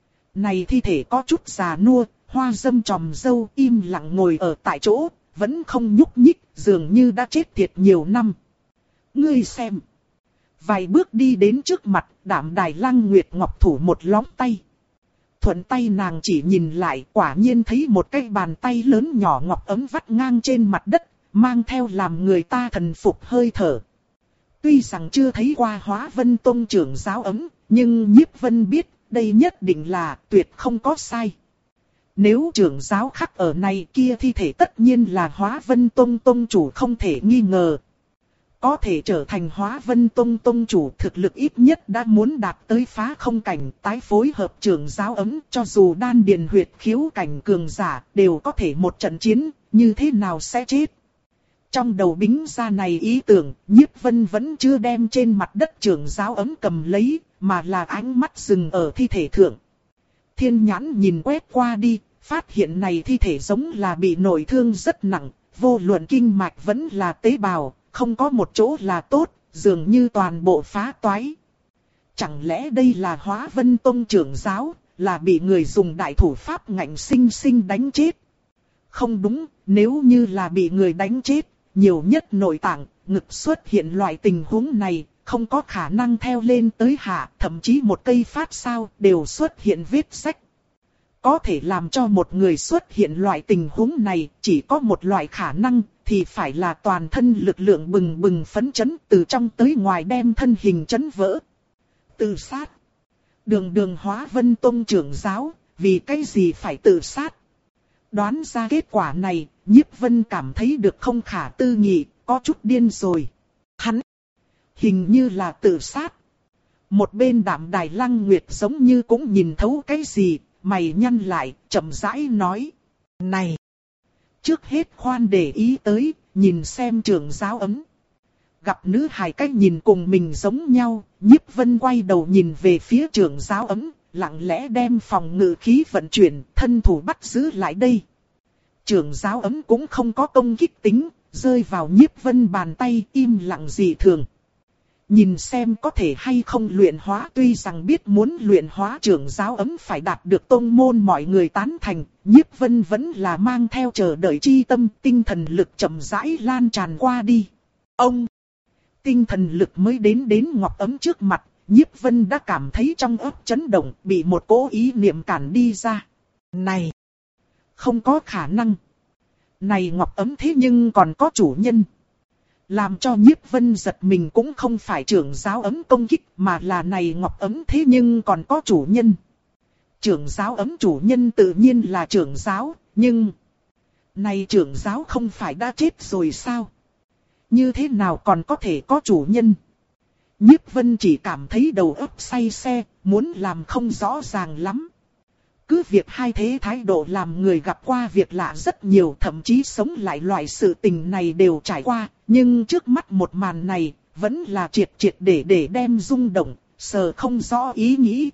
Này thi thể có chút già nua, hoa râm tròm râu im lặng ngồi ở tại chỗ, vẫn không nhúc nhích, dường như đã chết tiệt nhiều năm. Ngươi xem. Vài bước đi đến trước mặt, Đạm Đài Lăng Nguyệt ngọc thủ một lóng tay. Thuận tay nàng chỉ nhìn lại, quả nhiên thấy một cái bàn tay lớn nhỏ ngọc ấm vắt ngang trên mặt đất, mang theo làm người ta thần phục hơi thở. Tuy rằng chưa thấy qua Hóa Vân Tông trưởng giáo ấm, nhưng Nhiếp Vân biết, đây nhất định là tuyệt không có sai. Nếu trưởng giáo khắc ở này kia thi thể tất nhiên là Hóa Vân Tông Tông chủ không thể nghi ngờ. Có thể trở thành Hóa Vân Tông Tông chủ thực lực ít nhất đã muốn đạt tới phá không cảnh, tái phối hợp trưởng giáo ấm, cho dù đan điền huyệt khiếu cảnh cường giả đều có thể một trận chiến, như thế nào sẽ chết. Trong đầu bính ra này ý tưởng, Nhiếp Vân vẫn chưa đem trên mặt đất trưởng giáo ấm cầm lấy, mà là ánh mắt dừng ở thi thể thượng. Thiên nhãn nhìn quét qua đi, phát hiện này thi thể giống là bị nội thương rất nặng, vô luận kinh mạch vẫn là tế bào. Không có một chỗ là tốt, dường như toàn bộ phá toái. Chẳng lẽ đây là Hóa Vân Tông trưởng giáo, là bị người dùng đại thủ pháp ngạnh sinh sinh đánh chết? Không đúng, nếu như là bị người đánh chết, nhiều nhất nội tạng, ngực xuất hiện loại tình huống này, không có khả năng theo lên tới hạ, thậm chí một cây phát sao đều xuất hiện vết rách. Có thể làm cho một người xuất hiện loại tình huống này, chỉ có một loại khả năng, thì phải là toàn thân lực lượng bừng bừng phấn chấn từ trong tới ngoài đem thân hình chấn vỡ. Tự sát. Đường đường Hóa Vân Tông trưởng giáo, vì cái gì phải tự sát? Đoán ra kết quả này, Nhiếp Vân cảm thấy được không khả tư nghị, có chút điên rồi. Hắn, hình như là tự sát. Một bên Đạm Đài Lăng Nguyệt giống như cũng nhìn thấu cái gì, mày nhăn lại, chậm rãi nói. Này! Trước hết khoan để ý tới, nhìn xem trưởng giáo ấm. Gặp nữ hài cách nhìn cùng mình giống nhau, Nhiếp Vân quay đầu nhìn về phía trưởng giáo ấm, lặng lẽ đem phòng ngự khí vận chuyển, thân thủ bắt giữ lại đây. Trưởng giáo ấm cũng không có công kích tính, rơi vào Nhiếp Vân bàn tay im lặng dị thường. Nhìn xem có thể hay không luyện hóa, tuy rằng biết muốn luyện hóa trưởng giáo ấm phải đạt được tông môn mọi người tán thành, Nhiếp Vân vẫn là mang theo chờ đợi chi tâm, tinh thần lực chậm rãi lan tràn qua đi. Ông! Tinh thần lực mới đến đến ngọc ấm trước mặt, Nhiếp Vân đã cảm thấy trong óc chấn động, bị một cỗ ý niệm cản đi ra. Này! Không có khả năng! Này ngọc ấm thế nhưng còn có chủ nhân. Làm cho Nhiếp Vân giật mình cũng không phải trưởng giáo ấm công kích, mà là này ngọc ấm thế nhưng còn có chủ nhân. Trưởng giáo ấm chủ nhân tự nhiên là trưởng giáo, nhưng... Này trưởng giáo không phải đã chết rồi sao? Như thế nào còn có thể có chủ nhân? Nhiếp Vân chỉ cảm thấy đầu óc say xe, muốn làm không rõ ràng lắm. Cứ việc hai thế thái độ làm người gặp qua việc lạ rất nhiều, thậm chí sống lại loại sự tình này đều trải qua, nhưng trước mắt một màn này, vẫn là triệt triệt để để đem rung động, sờ không rõ ý nghĩ.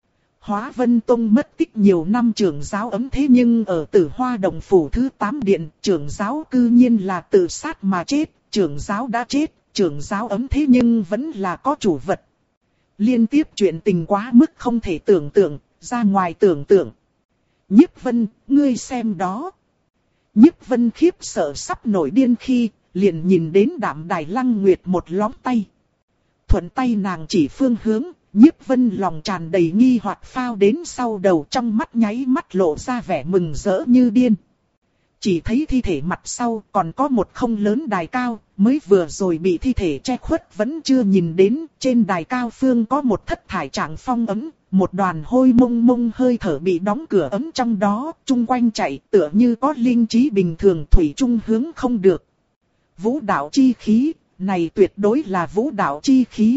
Hóa Vân Tông mất tích nhiều năm trưởng giáo ấm thế nhưng ở Tử Hoa Đồng Phủ thứ tám điện, trưởng giáo cư nhiên là tự sát mà chết, trưởng giáo đã chết, trưởng giáo ấm thế nhưng vẫn là có chủ vật. Liên tiếp chuyện tình quá mức không thể tưởng tượng, ra ngoài tưởng tượng. Nhiếp Vân, ngươi xem đó. Nhiếp Vân khiếp sợ sắp nổi điên khi, liền nhìn đến Đạm Đài Lăng Nguyệt một lóng tay. Thuận tay nàng chỉ phương hướng, Nhiếp Vân lòng tràn đầy nghi hoặc phao đến sau đầu, trong mắt nháy mắt lộ ra vẻ mừng rỡ như điên. Chỉ thấy thi thể mặt sau còn có một không lớn đài cao, mới vừa rồi bị thi thể che khuất vẫn chưa nhìn đến, trên đài cao phương có một thất thải trạng phong ấm, một đoàn hôi mông mông hơi thở bị đóng cửa ấm trong đó, chung quanh chạy tựa như có linh trí bình thường thủy chung hướng không được. Vũ đạo chi khí, này tuyệt đối là vũ đạo chi khí.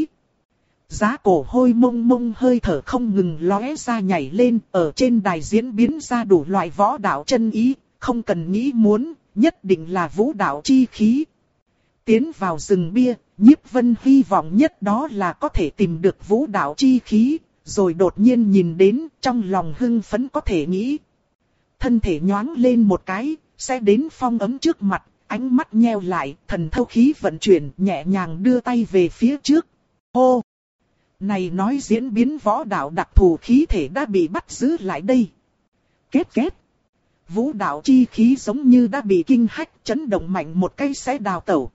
Giá cổ hôi mông mông hơi thở không ngừng lóe ra nhảy lên, ở trên đài diễn biến ra đủ loại võ đạo chân ý, không cần nghĩ muốn, nhất định là vũ đạo chi khí. Tiến vào rừng bia, Nhiếp Vân hy vọng nhất đó là có thể tìm được vũ đạo chi khí, rồi đột nhiên nhìn đến, trong lòng hưng phấn có thể nghĩ. Thân thể nhoáng lên một cái, sẽ đến phong ấm trước mặt, ánh mắt nheo lại, thần thâu khí vận chuyển, nhẹ nhàng đưa tay về phía trước. Hô! Này nói diễn biến võ đạo đặc thù khí thể đã bị bắt giữ lại đây. Kết kết! Vũ đạo chi khí giống như đã bị kinh hách, chấn động mạnh một cái sẽ đào tẩu.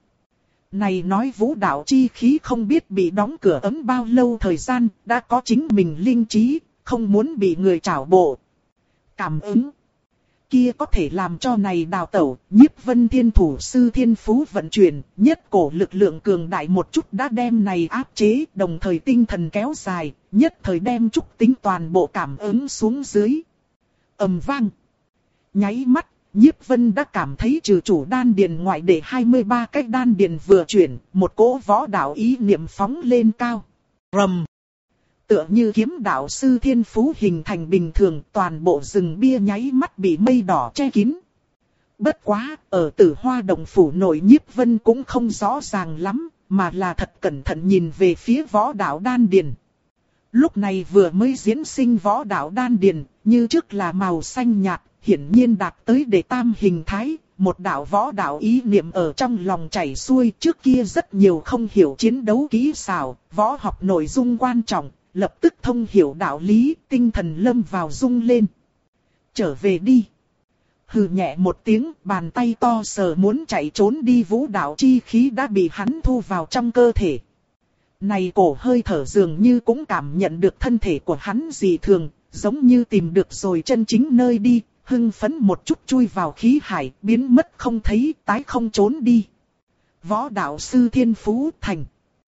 Này nói vũ đạo chi khí không biết bị đóng cửa ấm bao lâu thời gian, đã có chính mình linh trí, không muốn bị người trảo bộ. Cảm ứng. Kia có thể làm cho này đào tẩu, Nhiếp Vân Thiên Thủ Sư Thiên Phú vận chuyển, nhất cổ lực lượng cường đại một chút đã đem này áp chế, đồng thời tinh thần kéo dài, nhất thời đem trúc tính toàn bộ cảm ứng xuống dưới. Ầm vang. Nháy mắt, Nhiếp Vân đã cảm thấy trừ chủ đan điền ngoại để hai mươi ba cái đan điền vừa chuyển, một cỗ võ đạo ý niệm phóng lên cao. Rầm. Tựa như kiếm đạo sư Thiên Phú hình thành bình thường, toàn bộ rừng bia nháy mắt bị mây đỏ che kín. Bất quá, ở Tử Hoa Đồng Phủ nội Nhiếp Vân cũng không rõ ràng lắm, mà là thật cẩn thận nhìn về phía võ đạo đan điền. Lúc này vừa mới diễn sinh võ đạo đan điền, như trước là màu xanh nhạt, hiển nhiên đạt tới đệ tam hình thái, một đạo võ đạo ý niệm ở trong lòng chảy xuôi. Trước kia rất nhiều không hiểu chiến đấu kỹ xảo, võ học nội dung quan trọng, lập tức thông hiểu đạo lý, tinh thần lâm vào rung lên. Trở về đi. Hừ nhẹ một tiếng, bàn tay to sờ muốn chạy trốn đi vũ đạo chi khí đã bị hắn thu vào trong cơ thể. Này cổ hơi thở dường như cũng cảm nhận được thân thể của hắn dị thường, giống như tìm được rồi chân chính nơi đi, hưng phấn một chút chui vào khí hải, biến mất không thấy, tái không trốn đi. Võ đạo sư Thiên Phú thành.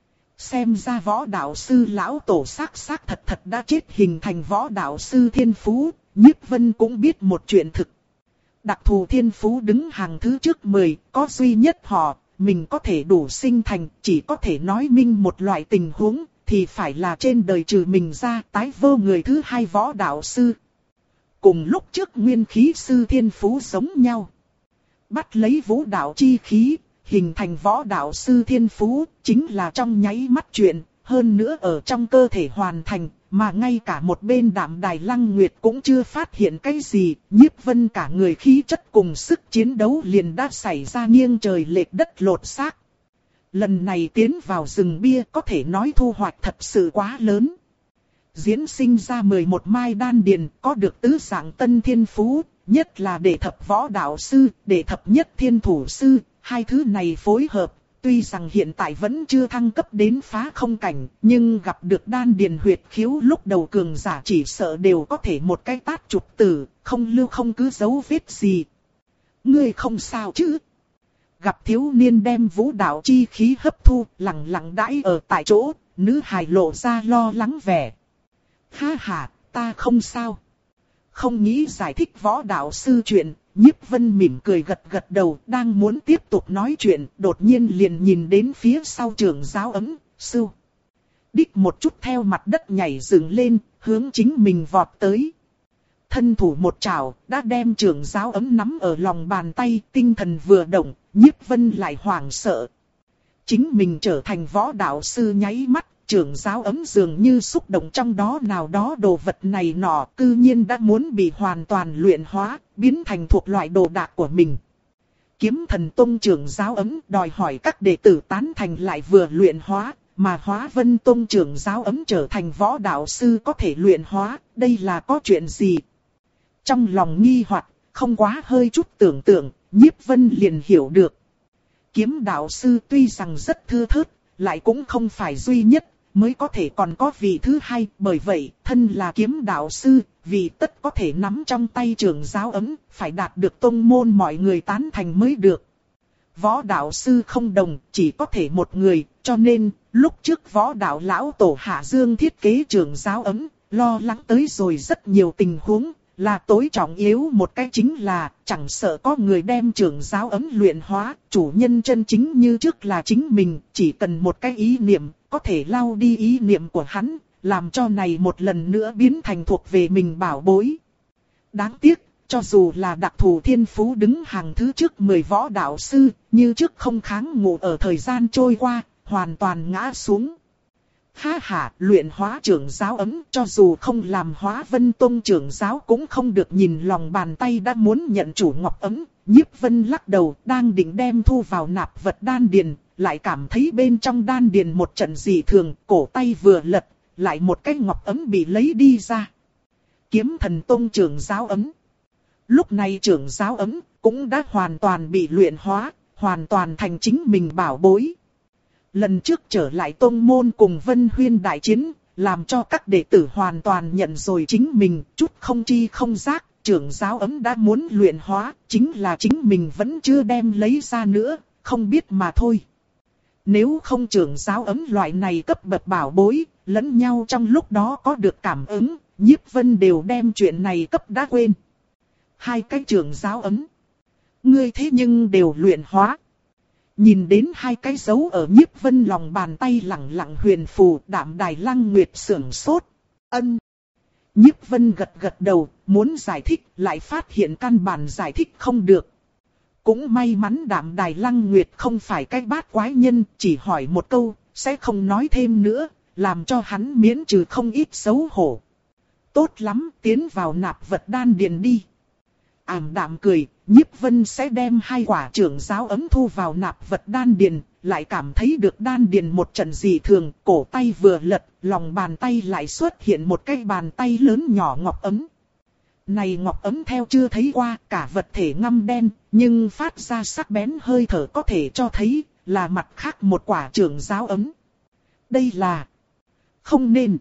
Xem ra võ đạo sư lão tổ xác xác thật thật đã chết hình thành võ đạo sư Thiên Phú, Nhiếp Vân cũng biết một chuyện thực. Đặc thù Thiên Phú đứng hàng thứ trước mười, có duy nhất họ, mình có thể đủ sinh thành, chỉ có thể nói minh một loại tình huống, thì phải là trên đời trừ mình ra tái vô người thứ hai võ đạo sư. Cùng lúc trước nguyên khí sư Thiên Phú giống nhau. Bắt lấy vũ đạo chi khí, hình thành võ đạo sư Thiên Phú, chính là trong nháy mắt chuyện, hơn nữa ở trong cơ thể hoàn thành, mà ngay cả một bên Đạm Đài Lăng Nguyệt cũng chưa phát hiện cái gì, Nhiếp Vân cả người khí chất cùng sức chiến đấu liền đã xảy ra nghiêng trời lệch đất lột xác. Lần này tiến vào rừng bia có thể nói thu hoạch thật sự quá lớn. Diễn sinh ra mười một mai đan điền, có được tứ dạng tân thiên phú, nhất là đệ thập võ đạo sư, đệ thập nhất thiên thủ sư, hai thứ này phối hợp, tuy rằng hiện tại vẫn chưa thăng cấp đến phá không cảnh, nhưng gặp được đan điền huyệt khiếu lúc đầu cường giả chỉ sợ đều có thể một cái tát chụp tử, không lưu không cứ dấu vết gì. Ngươi không sao chứ? Gặp thiếu niên đem vũ đạo chi khí hấp thu, lặng lặng đãi ở tại chỗ, nữ hài lộ ra lo lắng vẻ. Ha ha, ta không sao. Không nghĩ giải thích võ đạo sư chuyện, Nhiếp Vân mỉm cười gật gật đầu, đang muốn tiếp tục nói chuyện, đột nhiên liền nhìn đến phía sau trưởng giáo ấm, sưu. Đích một chút theo mặt đất nhảy dựng lên, hướng chính mình vọt tới. Thân thủ một trảo, đã đem trưởng giáo ấm nắm ở lòng bàn tay, tinh thần vừa động, Nhiếp Vân lại hoảng sợ. Chính mình trở thành võ đạo sư nháy mắt, trưởng giáo ấm dường như xúc động trong đó nào đó đồ vật này nọ, cư nhiên đã muốn bị hoàn toàn luyện hóa, biến thành thuộc loại đồ đạc của mình. Kiếm Thần Tông trưởng giáo ấm đòi hỏi các đệ tử tán thành lại vừa luyện hóa, mà Hóa Vân Tông trưởng giáo ấm trở thành võ đạo sư có thể luyện hóa, đây là có chuyện gì? Trong lòng nghi hoặc, không quá hơi chút tưởng tượng, Nhiếp Vân liền hiểu được. Kiếm đạo sư tuy rằng rất thưa thớt, lại cũng không phải duy nhất, mới có thể còn có vị thứ hai, bởi vậy, thân là kiếm đạo sư, vì tất có thể nắm trong tay trưởng giáo ấm, phải đạt được tông môn mọi người tán thành mới được. Võ đạo sư không đồng, chỉ có thể một người, cho nên, lúc trước võ đạo lão tổ Hạ Dương thiết kế trưởng giáo ấm, lo lắng tới rồi rất nhiều tình huống, là tối trọng yếu một cái chính là, chẳng sợ có người đem trưởng giáo ấm luyện hóa, chủ nhân chân chính như trước là chính mình, chỉ cần một cái ý niệm, có thể lau đi ý niệm của hắn, làm cho này một lần nữa biến thành thuộc về mình bảo bối. Đáng tiếc, cho dù là đặc thù thiên phú đứng hàng thứ trước mười võ đạo sư, như trước không kháng ngộ ở thời gian trôi qua, hoàn toàn ngã xuống. Ha ha, luyện hóa trưởng giáo ấm, cho dù không làm Hóa Vân Tông trưởng giáo cũng không được nhìn lòng bàn tay đã muốn nhận chủ ngọc ấm. Nhiếp Vân lắc đầu, đang định đem thu vào nạp vật đan điền, lại cảm thấy bên trong đan điền một trận dị thường, cổ tay vừa lật, lại một cái ngọc ấm bị lấy đi ra. Kiếm Thần Tông trưởng giáo ấm. Lúc này trưởng giáo ấm cũng đã hoàn toàn bị luyện hóa, hoàn toàn thành chính mình bảo bối. Lần trước trở lại tông môn cùng Vân Huyên đại chiến, làm cho các đệ tử hoàn toàn nhận rồi chính mình, chút không chi không giác, trưởng giáo ấm đã muốn luyện hóa, chính là chính mình vẫn chưa đem lấy ra nữa, không biết mà thôi. Nếu không trưởng giáo ấm loại này cấp bậc bảo bối, lẫn nhau trong lúc đó có được cảm ứng, Nhiếp Vân đều đem chuyện này cấp đã quên. Hai cái trưởng giáo ấm, ngươi thế nhưng đều luyện hóa. Nhìn đến hai cái dấu ở Nhiếp Vân lòng bàn tay lẳng lặng huyền phù, Đạm Đài Lăng Nguyệt sưởng sốt. Ân. Nhiếp Vân gật gật đầu, muốn giải thích, lại phát hiện căn bản giải thích không được. Cũng may mắn Đạm Đài Lăng Nguyệt không phải cái bát quái nhân, chỉ hỏi một câu, sẽ không nói thêm nữa, làm cho hắn miễn trừ không ít xấu hổ. Tốt lắm, tiến vào nạp vật đan điền đi. Ảm đạm cười, Nhiếp Vân sẽ đem hai quả trưởng giáo ấm thu vào nạp vật đan điền, lại cảm thấy được đan điền một trận dị thường, cổ tay vừa lật, lòng bàn tay lại xuất hiện một cái bàn tay lớn nhỏ ngọc ấm. Này ngọc ấm theo chưa thấy qua, cả vật thể ngăm đen, nhưng phát ra sắc bén hơi thở có thể cho thấy là mặt khác một quả trưởng giáo ấm. Đây là... Không nên...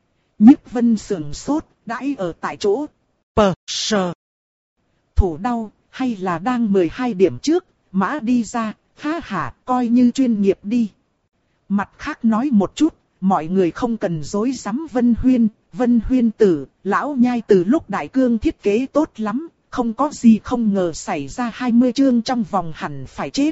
Nhiếp Vân sườn sốt, đãi ở tại chỗ. Pờ, sờ. Thủ đau, hay là đang mười hai điểm trước, mã đi ra, ha ha, coi như chuyên nghiệp đi. Mặt khác nói một chút, mọi người không cần dối rắm Vân Huyên, Vân Huyên tử, lão nhai từ lúc đại cương thiết kế tốt lắm, không có gì không ngờ xảy ra hai mươi chương trong vòng hẳn phải chết.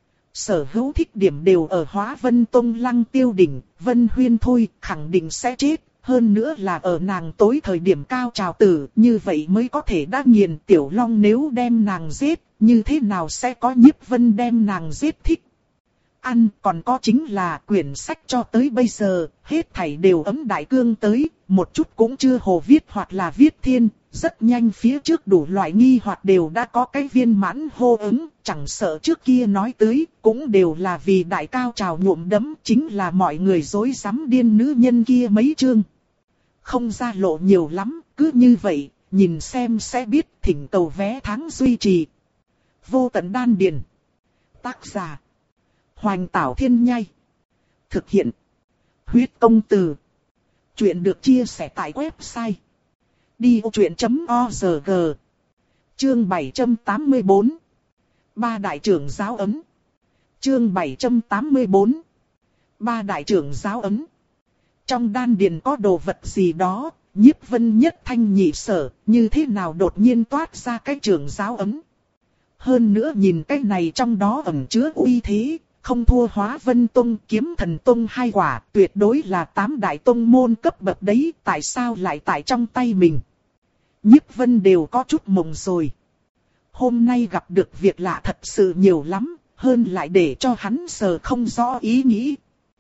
Sở hữu thích điểm đều ở Hóa Vân Tông Lăng Tiêu đỉnh, Vân Huyên thôi, khẳng định sẽ chết. Hơn nữa là ở nàng tối thời điểm cao trào tử, như vậy mới có thể đắc nghiền. Tiểu Long nếu đem nàng giết, như thế nào sẽ có Nhiếp Vân đem nàng giết thích. Ăn còn có chính là quyển sách cho tới bây giờ, hết thảy đều ấm đại cương tới, một chút cũng chưa hồ viết hoặc là viết thiên, rất nhanh phía trước đủ loại nghi hoặc đều đã có cái viên mãn hô ứng, chẳng sợ trước kia nói tới, cũng đều là vì đại cao trào nhuộm đẫm, chính là mọi người dối rắm điên nữ nhân kia mấy chương. Không ra lộ nhiều lắm, cứ như vậy, nhìn xem sẽ biết, thỉnh cầu vé tháng duy trì. Vô tận đan điền. Tác giả. Hoành Tảo Thiên Nhai. Thực hiện. Huyết Công Từ. Chuyện được chia sẻ tại website đi ô chuyện chấm org. Chương bảy trăm tám mươi tư. Ba đại trưởng giáo ấm. Chương bảy trăm tám mươi tư. Ba đại trưởng giáo ấm. Trong đan điền có đồ vật gì đó, Nhiếp Vân nhất thanh nhị sở, như thế nào đột nhiên toát ra cái trưởng giáo ấm. Hơn nữa nhìn cái này trong đó ẩn chứa uy thế, không thua Hóa Vân Tông, Kiếm Thần Tông hai quả, tuyệt đối là tám đại tông môn cấp bậc đấy, tại sao lại tại trong tay mình. Nhiếp Vân đều có chút mộng rồi. Hôm nay gặp được việc lạ thật sự nhiều lắm, hơn lại để cho hắn sờ không rõ ý nghĩ.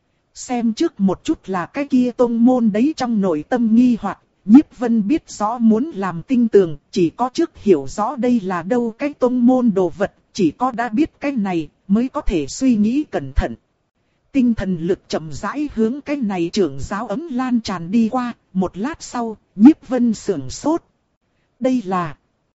Xem trước một chút là cái kia tông môn đấy trong nội tâm nghi hoặc, Nhiếp Vân biết rõ muốn làm tinh tường, chỉ có trước hiểu rõ đây là đâu cái tông môn đồ vật, chỉ có đã biết cái này mới có thể suy nghĩ cẩn thận. Tinh thần lực chậm rãi hướng cái này trưởng giáo ấm lan tràn đi qua, một lát sau, Nhiếp Vân sửng sốt. Đây là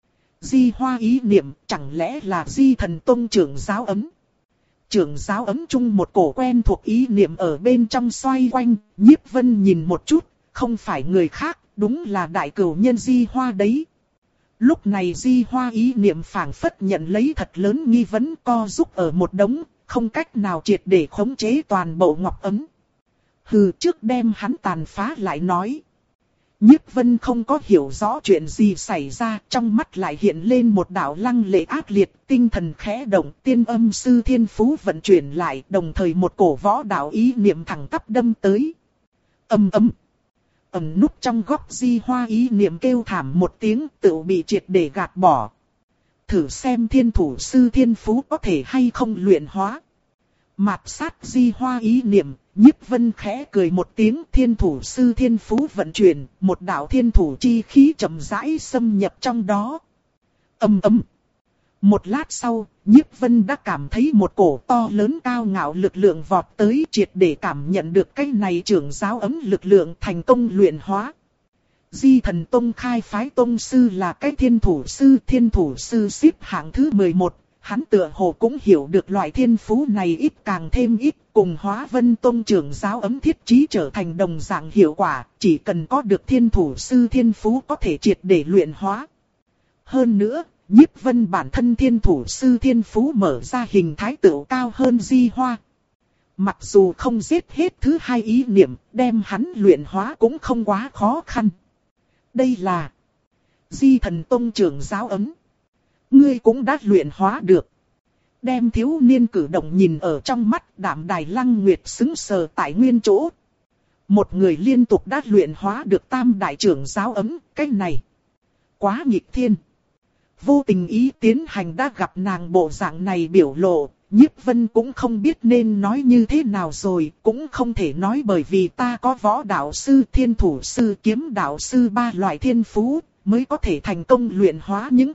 Di Hoa ý niệm, chẳng lẽ là Di Thần Tông trưởng giáo ấm? Trưởng giáo ấm chung một cổ quen thuộc ý niệm ở bên trong xoay quanh, Nhiếp Vân nhìn một chút, không phải người khác, đúng là đại cửu nhân Di Hoa đấy. Lúc này Di Hoa ý niệm phảng phất nhận lấy thật lớn nghi vấn, co giúp ở một đống, không cách nào triệt để khống chế toàn bộ ngọc ấm. Hừ, trước đem hắn tàn phá lại nói. Nhiếp Vân không có hiểu rõ chuyện gì xảy ra, trong mắt lại hiện lên một đạo lăng lệ ác liệt, tinh thần khẽ động, tiên âm sư thiên phú vận chuyển lại, đồng thời một cổ võ đạo ý niệm thẳng tắp đâm tới. Âm ầm. Ẩn núp trong góc Di Hoa ý niệm kêu thảm một tiếng, tự bị triệt để gạt bỏ. Thử xem thiên thủ sư thiên phú có thể hay không luyện hóa. Mạt sát Di Hoa ý niệm, Nhiếp Vân khẽ cười một tiếng, thiên thủ sư thiên phú vận chuyển, một đạo thiên thủ chi khí chậm rãi xâm nhập trong đó. Ầm ầm. Một lát sau, Nhiếp Vân đã cảm thấy một cổ to lớn cao ngạo lực lượng vọt tới, triệt để cảm nhận được cái này trưởng giáo ấm lực lượng thành công luyện hóa. Di Thần Tông khai phái tông sư là cái thiên thủ sư, thiên thủ sư xếp hạng thứ mười một. Hắn tựa hồ cũng hiểu được loại thiên phú này ít càng thêm ít, cùng Hóa Vân Tông trưởng giáo ấm thiết trí trở thành đồng dạng hiệu quả, chỉ cần có được thiên thủ sư thiên phú có thể triệt để luyện hóa. Hơn nữa, Nhiếp Vân bản thân thiên thủ sư thiên phú mở ra hình thái tựu cao hơn Di Hoa. Mặc dù không giết hết thứ hai ý niệm, đem hắn luyện hóa cũng không quá khó khăn. Đây là Di Thần Tông trưởng giáo ấm. Ngươi cũng đã luyện hóa được. Đem thiếu niên cử động nhìn ở trong mắt, Đạm Đài Lăng Nguyệt sững sờ tại nguyên chỗ. Một người liên tục đã luyện hóa được tam đại trưởng giáo ấm, cái này quá nghịch thiên. Vô tình ý tiến hành đã gặp nàng bộ dạng này biểu lộ, Nhiếp Vân cũng không biết nên nói như thế nào rồi, cũng không thể nói bởi vì ta có võ đạo sư, thiên thủ sư, kiếm đạo sư ba loại thiên phú, mới có thể thành công luyện hóa những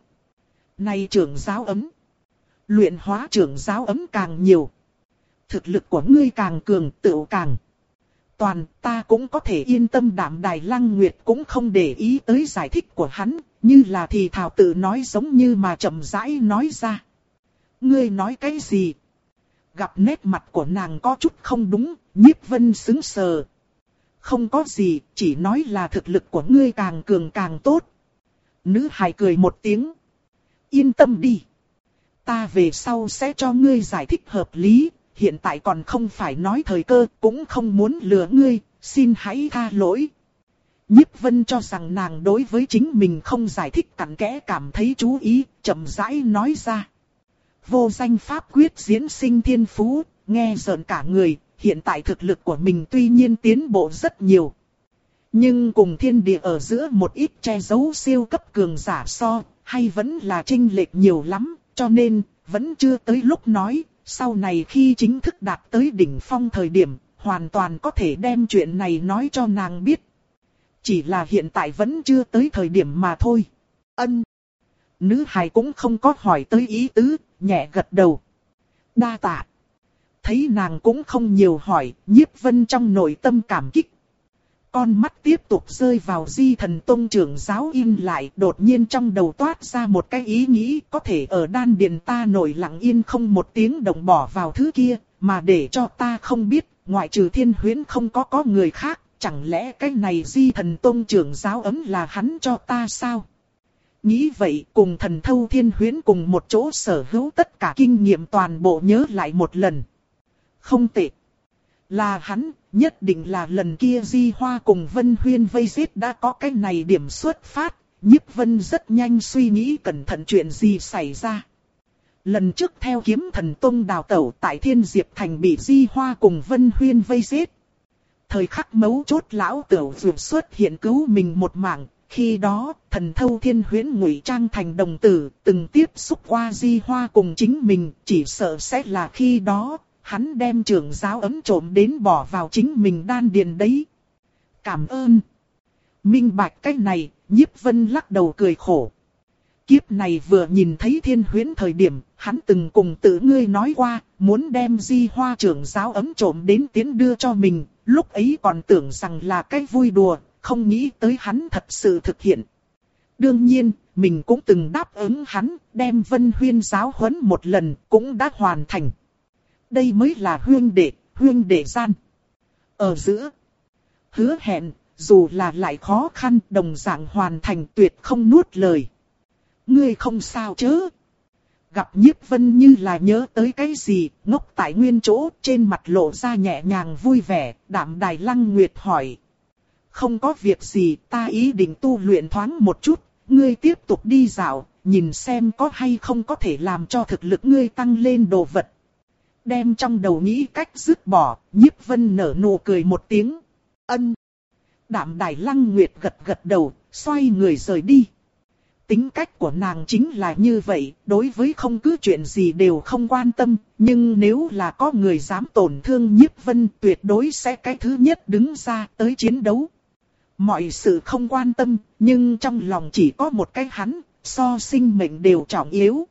này trưởng giáo ấm. Luyện hóa trưởng giáo ấm càng nhiều, thực lực của ngươi càng cường, tựu càng toàn, ta cũng có thể yên tâm. Đạm Đài Lăng Nguyệt cũng không để ý tới giải thích của hắn, như là thì thào tự nói giống như mà chậm rãi nói ra. Ngươi nói cái gì? Gặp nét mặt của nàng có chút không đúng, Nhiếp Vân sững sờ. Không có gì, chỉ nói là thực lực của ngươi càng cường càng tốt. Nữ hài cười một tiếng. Yên tâm đi. Ta về sau sẽ cho ngươi giải thích hợp lý, hiện tại còn không phải nói thời cơ, cũng không muốn lừa ngươi, xin hãy tha lỗi. Nhiếp Vân cho rằng nàng đối với chính mình không giải thích cặn kẽ cảm thấy chú ý, chậm rãi nói ra. Vô danh pháp quyết diễn sinh thiên phú, nghe rợn cả người, hiện tại thực lực của mình tuy nhiên tiến bộ rất nhiều. Nhưng cùng thiên địa ở giữa một ít che giấu siêu cấp cường giả so, hay vẫn là chênh lệch nhiều lắm, cho nên, vẫn chưa tới lúc nói, sau này khi chính thức đạt tới đỉnh phong thời điểm, hoàn toàn có thể đem chuyện này nói cho nàng biết. Chỉ là hiện tại vẫn chưa tới thời điểm mà thôi. Ân. Nữ hài cũng không có hỏi tới ý tứ, nhẹ gật đầu. Đa tạ. Thấy nàng cũng không nhiều hỏi, Nhiếp Vân trong nội tâm cảm kích. Con mắt tiếp tục rơi vào Di Thần Tông trưởng giáo in lại, đột nhiên trong đầu toát ra một cái ý nghĩ, có thể ở đan điền ta nổi lặng yên không một tiếng động bỏ vào thứ kia, mà để cho ta không biết, ngoại trừ Thiên Huyễn không có có người khác, chẳng lẽ cái này Di Thần Tông trưởng giáo ấm là hắn cho ta sao? Nghĩ vậy, cùng Thần Thâu Thiên Huyễn cùng một chỗ sở hữu tất cả kinh nghiệm toàn bộ nhớ lại một lần. Không tệ. Là hắn, nhất định là lần kia Di Hoa cùng Vân Huyên vây giết đã có cái này điểm xuất phát. Nhiếp Vân rất nhanh suy nghĩ cẩn thận chuyện gì xảy ra. Lần trước theo Kiếm Thần Tông đào tẩu tại Thiên Diệp Thành bị Di Hoa cùng Vân Huyên vây giết. Thời khắc mấu chốt lão Tửu Dược xuất hiện cứu mình một mạng. Khi đó, Thần Thâu Thiên Huyễn ngụy trang thành đồng tử, từng tiếp xúc qua Di Hoa cùng chính mình, chỉ sợ sẽ là khi đó, hắn đem trưởng giáo ấm trộm đến bỏ vào chính mình đan điền đấy. Cảm ơn. Minh bạch cách này, Nhiếp Vân lắc đầu cười khổ. Kiếp này vừa nhìn thấy Thiên Huyễn thời điểm, hắn từng cùng tự ngươi nói qua, muốn đem Di Hoa trưởng giáo ấm trộm đến tiến đưa cho mình, lúc ấy còn tưởng rằng là cái vui đùa. Không nghĩ tới hắn thật sự thực hiện. Đương nhiên, mình cũng từng đáp ứng hắn, đem Vân Huyên giáo huấn một lần, cũng đã hoàn thành. Đây mới là huyên đệ, huyên đệ gian. Ở giữa, hứa hẹn, dù là lại khó khăn, đồng dạng hoàn thành tuyệt không nuốt lời. Ngươi không sao chứ? Gặp Nhiếp Vân như là nhớ tới cái gì, ngốc tại nguyên chỗ, trên mặt lộ ra nhẹ nhàng vui vẻ, Đạm Đài Lăng Nguyệt hỏi. Không có việc gì, ta ý định tu luyện thoáng một chút, ngươi tiếp tục đi dạo, nhìn xem có hay không có thể làm cho thực lực ngươi tăng lên đồ vật. Đem trong đầu nghĩ cách dứt bỏ, Nhiếp Vân nở nụ cười một tiếng. Ân. Đạm Đài Lăng Nguyệt gật gật đầu, xoay người rời đi. Tính cách của nàng chính là như vậy, đối với không cứ chuyện gì đều không quan tâm, nhưng nếu là có người dám tổn thương Nhiếp Vân tuyệt đối sẽ cái thứ nhất đứng ra tới chiến đấu. Mọi sự không quan tâm, nhưng trong lòng chỉ có một cái hắn, so sinh mệnh đều trọng yếu.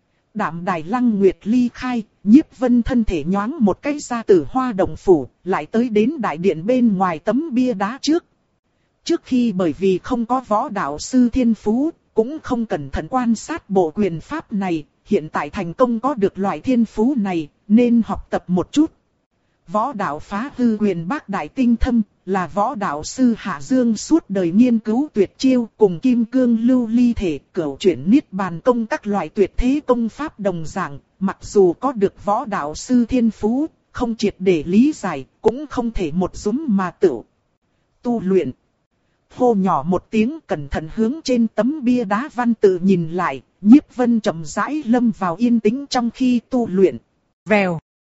Đạm Đài Lăng Nguyệt ly khai, Nhiếp Vân thân thể nhoáng một cái ra từ Hoa Động Phủ, lại tới đến đại điện bên ngoài tấm bia đá trước. Trước khi bởi vì không có võ đạo sư thiên phú, cũng không cẩn thận quan sát bộ quyền pháp này, hiện tại thành công có được loại thiên phú này, nên học tập một chút. Võ đạo phá hư quyền bác đại tinh thâm, là võ đạo sư Hạ Dương suốt đời nghiên cứu tuyệt chiêu cùng kim cương lưu ly thể, cửu chuyển niết bàn công các loại tuyệt thế công pháp đồng dạng, mặc dù có được võ đạo sư thiên phú, không triệt để lý giải, cũng không thể một dúm mà tựu. Tu luyện. Hô nhỏ một tiếng cẩn thận hướng trên tấm bia đá văn tự nhìn lại, Nhiếp Vân chậm rãi lâm vào yên tĩnh trong khi tu luyện. Vèo.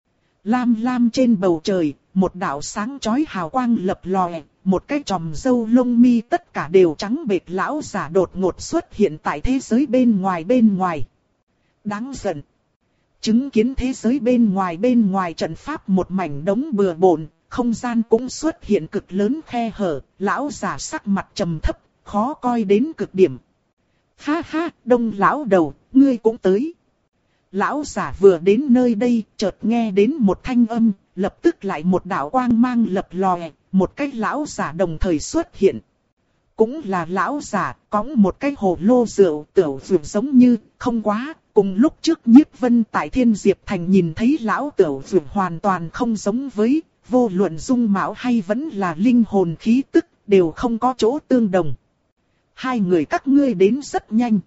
Lam lam trên bầu trời, một đạo sáng chói hào quang lập lòe, một cái chòm râu lông mi tất cả đều trắng bệch lão giả đột ngột xuất hiện tại thế giới bên ngoài bên ngoài. Đáng giận. Chứng kiến thế giới bên ngoài bên ngoài trận pháp một mảnh đống bừa bộn, không gian cũng xuất hiện cực lớn khe hở, lão giả sắc mặt trầm thấp, khó coi đến cực điểm. Ha ha, Đông lão đầu, ngươi cũng tới. Lão giả vừa đến nơi đây, chợt nghe đến một thanh âm, lập tức lại một đạo quang mang lập lòe, một cái lão giả đồng thời xuất hiện. Cũng là lão giả, cõng một cái hồ lô rượu, tửu rượu giống như, không quá, cùng lúc trước Nhiếp Vân tại Thiên Diệp Thành nhìn thấy lão tửu rượu hoàn toàn không giống với, vô luận dung mạo hay vẫn là linh hồn khí tức, đều không có chỗ tương đồng. Hai người các ngươi đến rất nhanh.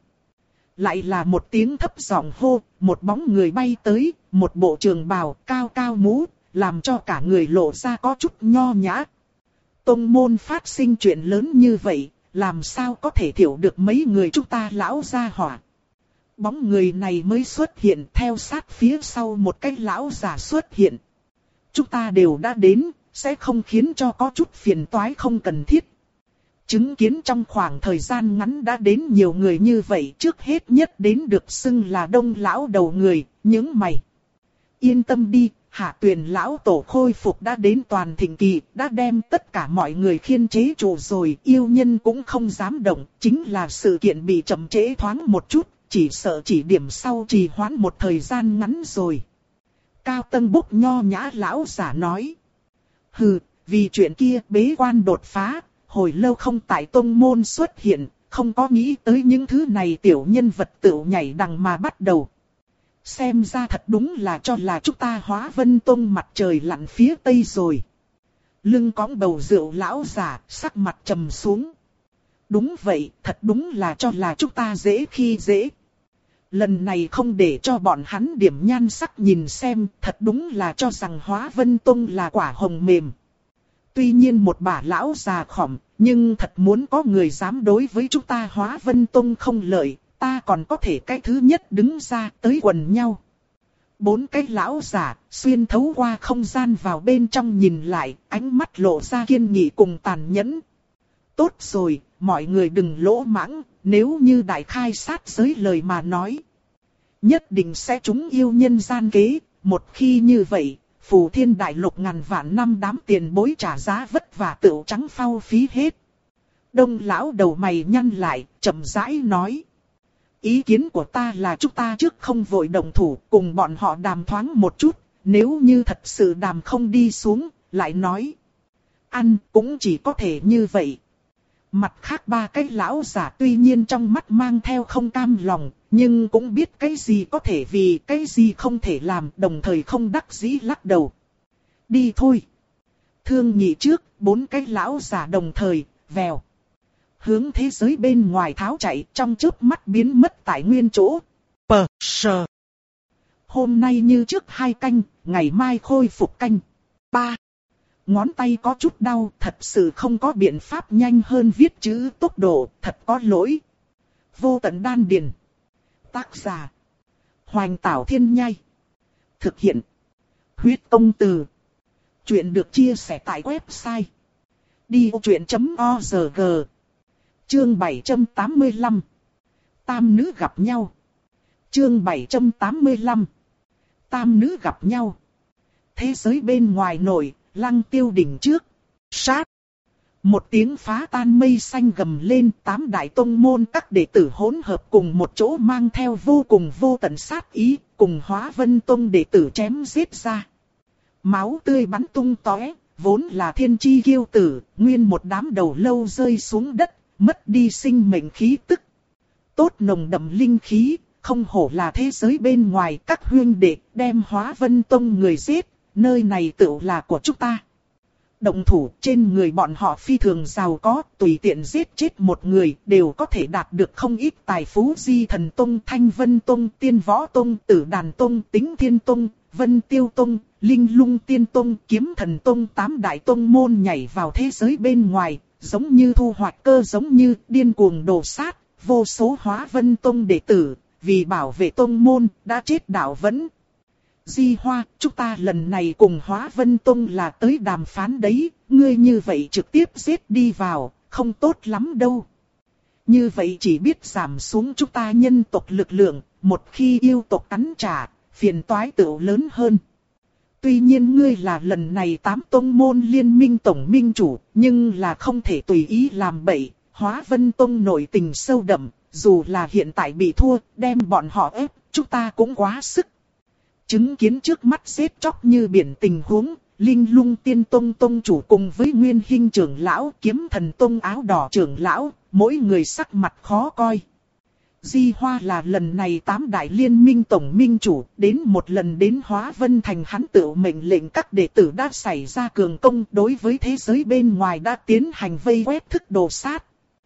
Lại là một tiếng thấp giọng hô, một bóng người bay tới, một bộ trường bào cao cao mũ, làm cho cả người lộ ra có chút nho nhã. Tông môn phát sinh chuyện lớn như vậy, làm sao có thể thiểu được mấy người chúng ta lão gia hỏa. Bóng người này mới xuất hiện theo sát phía sau một cái lão già xuất hiện. Chúng ta đều đã đến, sẽ không khiến cho có chút phiền toái không cần thiết. Chứng kiến trong khoảng thời gian ngắn đã đến nhiều người như vậy, trước hết nhất đến được xưng là Đông lão đầu người, những mày. Yên tâm đi, Hạ Tuyền lão tổ khôi phục đã đến toàn thịnh kỳ, đã đem tất cả mọi người khiên chế trụ rồi, yêu nhân cũng không dám động, chính là sự kiện bị chậm trễ thoáng một chút, chỉ sợ chỉ điểm sau trì hoãn một thời gian ngắn rồi. Cao Tân Bốc nho nhã lão giả nói. Hừ, Vì chuyện kia bế quan đột phá, hồi lâu không tại tông môn xuất hiện, không có nghĩ tới những thứ này tiểu nhân vật tự nhảy đằng mà bắt đầu. Xem ra thật đúng là cho là chúng ta Hóa Vân Tông mặt trời lặn phía tây rồi. Lưng cõng bầu rượu lão già, sắc mặt trầm xuống. Đúng vậy, thật đúng là cho là chúng ta dễ khi dễ. Lần này không để cho bọn hắn điểm nhan sắc nhìn xem, thật đúng là cho rằng Hóa Vân Tông là quả hồng mềm. Tuy nhiên một bà lão già khỏm, nhưng thật muốn có người dám đối với chúng ta Hóa Vân Tông không lợi, ta còn có thể cái thứ nhất đứng ra tới quần nhau. Bốn cái lão già xuyên thấu qua không gian vào bên trong nhìn lại, ánh mắt lộ ra kiên nghị cùng tàn nhẫn. Tốt rồi, mọi người đừng lỗ mãng, nếu như đại khai sát giới lời mà nói. Nhất định sẽ trúng yêu nhân gian kế, một khi như vậy, Phù Thiên Đại Lục ngàn vạn năm đám tiền bối trả giá vất vả tựu trắng phao phí hết. Đông lão đầu mày nhăn lại, chậm rãi nói. Ý kiến của ta là chúng ta trước không vội đồng thủ, cùng bọn họ đàm thoáng một chút, nếu như thật sự đàm không đi xuống, lại nói. Ăn cũng chỉ có thể như vậy. Mặt khác ba cái lão giả tuy nhiên trong mắt mang theo không cam lòng, nhưng cũng biết cái gì có thể vì cái gì không thể làm, đồng thời không đắc dĩ lắc đầu. Đi thôi. Thương nhị trước, bốn cái lão giả đồng thời, vèo. Hướng thế giới bên ngoài tháo chạy, trong chớp mắt biến mất tại nguyên chỗ. Pờ, sờ. Hôm nay như trước hai canh, ngày mai khôi phục canh. Ba. Ngón tay có chút đau, thật sự không có biện pháp nhanh hơn viết chữ tốc độ, thật có lỗi. Vô tận đan điền. Tác giả. Hoành Tảo Thiên Nhai. Thực hiện. Huyết Công Từ. Chuyện được chia sẻ tại website. đi ô chuyện chấm org. Chương bảy trăm tám mươi lăm. Tam nữ gặp nhau. Chương bảy trăm tám mươi lăm. Tam nữ gặp nhau. Thế giới bên ngoài nổi, Lăng Tiêu đỉnh trước. Sát. Một tiếng phá tan mây xanh gầm lên, tám đại tông môn các đệ tử hỗn hợp cùng một chỗ mang theo vô cùng vô tận sát ý, cùng Hóa Vân Tông đệ tử chém giết ra. Máu tươi bắn tung tóe, vốn là thiên chi kiêu tử, nguyên một đám đầu lâu rơi xuống đất, mất đi sinh mệnh khí tức. Tốt nồng đậm linh khí, không hổ là thế giới bên ngoài các huynh đệ đem Hóa Vân Tông người giết, nơi này tựu là của chúng ta. Động thủ trên người bọn họ phi thường giàu có, tùy tiện giết chết một người đều có thể đạt được không ít tài phú. Di Thần Tông, Thanh Vân Tông, Tiên Võ Tông, Tử Đàn Tông, Tính Thiên Tông, Vân Tiêu Tông, Linh Lung Tiên Tông, Kiếm Thần Tông, tám đại tông môn nhảy vào thế giới bên ngoài, giống như thu hoạch cơ, giống như điên cuồng đồ sát. Vô số Hóa Vân Tông đệ tử, vì bảo vệ tông môn, đã chết đạo vẫn. Di Hoa, chúng ta lần này cùng Hóa Vân Tông là tới đàm phán đấy, ngươi như vậy trực tiếp giết đi vào, không tốt lắm đâu. Như vậy chỉ biết giảm xuống chúng ta nhân tộc lực lượng, một khi yêu tộc cắn trả, phiền toái tựu lớn hơn. Tuy nhiên ngươi là lần này tám tông môn liên minh tổng minh chủ, nhưng là không thể tùy ý làm bậy. Hóa Vân Tông nội tình sâu đậm, dù là hiện tại bị thua, đem bọn họ ép, chúng ta cũng quá sức. Chứng kiến trước mắt giết chóc như biển tình huống, Linh Lung Tiên Tông Tông chủ cùng với Nguyên Hinh trưởng lão, Kiếm Thần Tông áo đỏ trưởng lão, mỗi người sắc mặt khó coi. Di Hoa là lần này tám đại liên minh tổng minh chủ, đến một lần đến Hóa Vân Thành hắn tự mệnh lệnh các đệ tử đã xảy ra cường công, đối với thế giới bên ngoài đã tiến hành vây quét thức đồ sát.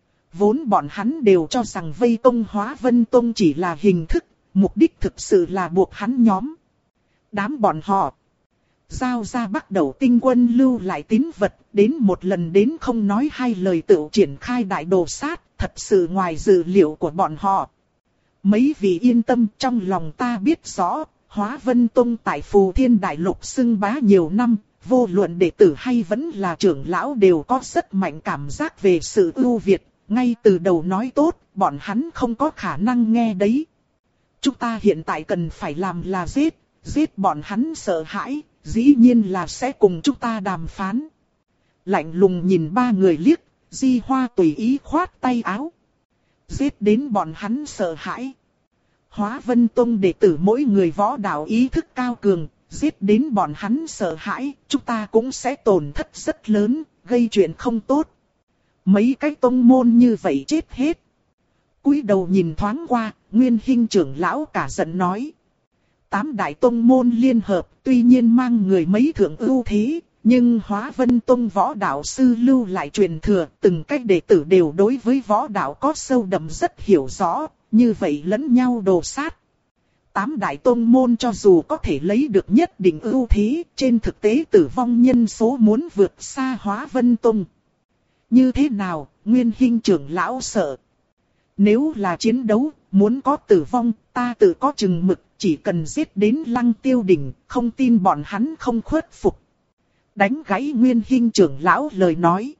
Vốn bọn hắn đều cho rằng vây công Hóa Vân Tông chỉ là hình thức, mục đích thực sự là buộc hắn nhóm. Đám bọn họ giao ra bắt đầu tinh quân lưu lại tín vật, đến một lần đến không nói hai lời tự triển khai đại đồ sát, thật sự ngoài dự liệu của bọn họ. Mấy vị yên tâm, trong lòng ta biết rõ, Hóa Vân Tông tại Phù Thiên Đại Lục xưng bá nhiều năm, vô luận đệ tử hay vẫn là trưởng lão đều có rất mạnh cảm giác về sự ưu việt, ngay từ đầu nói tốt, bọn hắn không có khả năng nghe đấy. Chúng ta hiện tại cần phải làm là giết. Giết bọn hắn sợ hãi, dĩ nhiên là sẽ cùng chúng ta đàm phán. Lạnh lùng nhìn ba người liếc, Di Hoa tùy ý khoát tay áo. Giết đến bọn hắn sợ hãi. Hóa Vân Tông đệ tử mỗi người võ đạo ý thức cao cường, giết đến bọn hắn sợ hãi, chúng ta cũng sẽ tổn thất rất lớn, gây chuyện không tốt. Mấy cái tông môn như vậy chết hết. Cúi đầu nhìn thoáng qua, Nguyên Hinh trưởng lão cả giận nói. Tám đại tông môn liên hợp, tuy nhiên mang người mấy thượng ưu thế, nhưng Hóa Vân Tông võ đạo sư lưu lại truyền thừa, từng cách đệ tử đều đối với võ đạo có sâu đậm rất hiểu rõ, như vậy lẫn nhau đồ sát. Tám đại tông môn cho dù có thể lấy được nhất định ưu thế, trên thực tế tử vong nhân số muốn vượt xa Hóa Vân Tông. Như thế nào, Nguyên Hinh trưởng lão sợ. Nếu là chiến đấu, muốn có tử vong, ta tự có chừng mực, chỉ cần giết đến Lăng Tiêu Đỉnh, không tin bọn hắn không khuất phục. Đánh gãy Nguyên Hinh trưởng lão lời nói.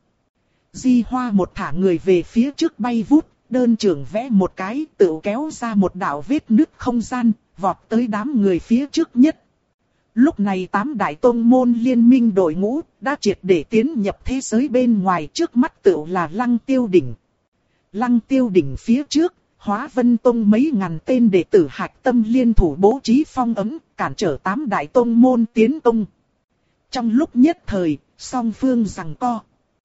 Di Hoa một thả người về phía trước bay vút, đơn trưởng vẽ một cái, tự kéo ra một đạo vết nứt không gian, vọt tới đám người phía trước nhất. Lúc này tám đại tông môn liên minh đội ngũ, đã triệt để tiến nhập thế giới bên ngoài, trước mắt tự là Lăng Tiêu Đỉnh. Lăng Tiêu Đỉnh phía trước, Hóa Vân Tông mấy ngàn tên đệ tử hạch tâm liên thủ bố trí phong ấm, cản trở tám đại tông môn tiến công. Trong lúc nhất thời, song phương giằng co.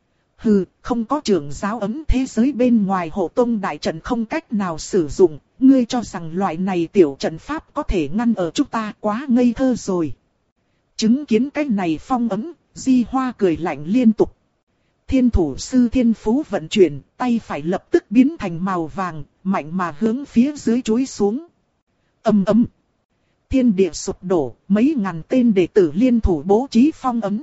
Hừ, không có trưởng giáo ấm thế giới bên ngoài hộ tông đại trận không cách nào sử dụng, ngươi cho rằng loại này tiểu trận pháp có thể ngăn ở chúng ta, quá ngây thơ rồi. Chứng kiến cái này phong ấm, Di Hoa cười lạnh liên tục. Thiên thủ sư thiên phú vận chuyển, tay phải lập tức biến thành màu vàng, mạnh mà hướng phía dưới chúi xuống. Ầm ầm. Thiên địa sụp đổ, mấy ngàn tên đệ tử liên thủ bố trí phong ấm.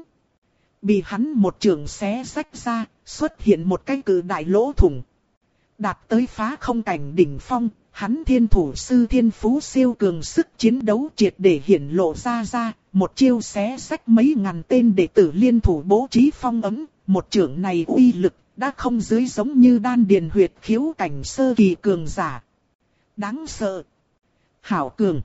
Bị hắn một trường xé rách ra, xuất hiện một cái cự đại lỗ thủng. Đạt tới phá không cảnh đỉnh phong, hắn thiên thủ sư thiên phú siêu cường sức chiến đấu triệt để hiển lộ ra ra, một chiêu xé rách mấy ngàn tên đệ tử liên thủ bố trí phong ấm, một trường này uy lực đã không dưới giống như đan điền huyệt khiếu cảnh sơ kỳ cường giả. Đáng sợ. Hảo cường.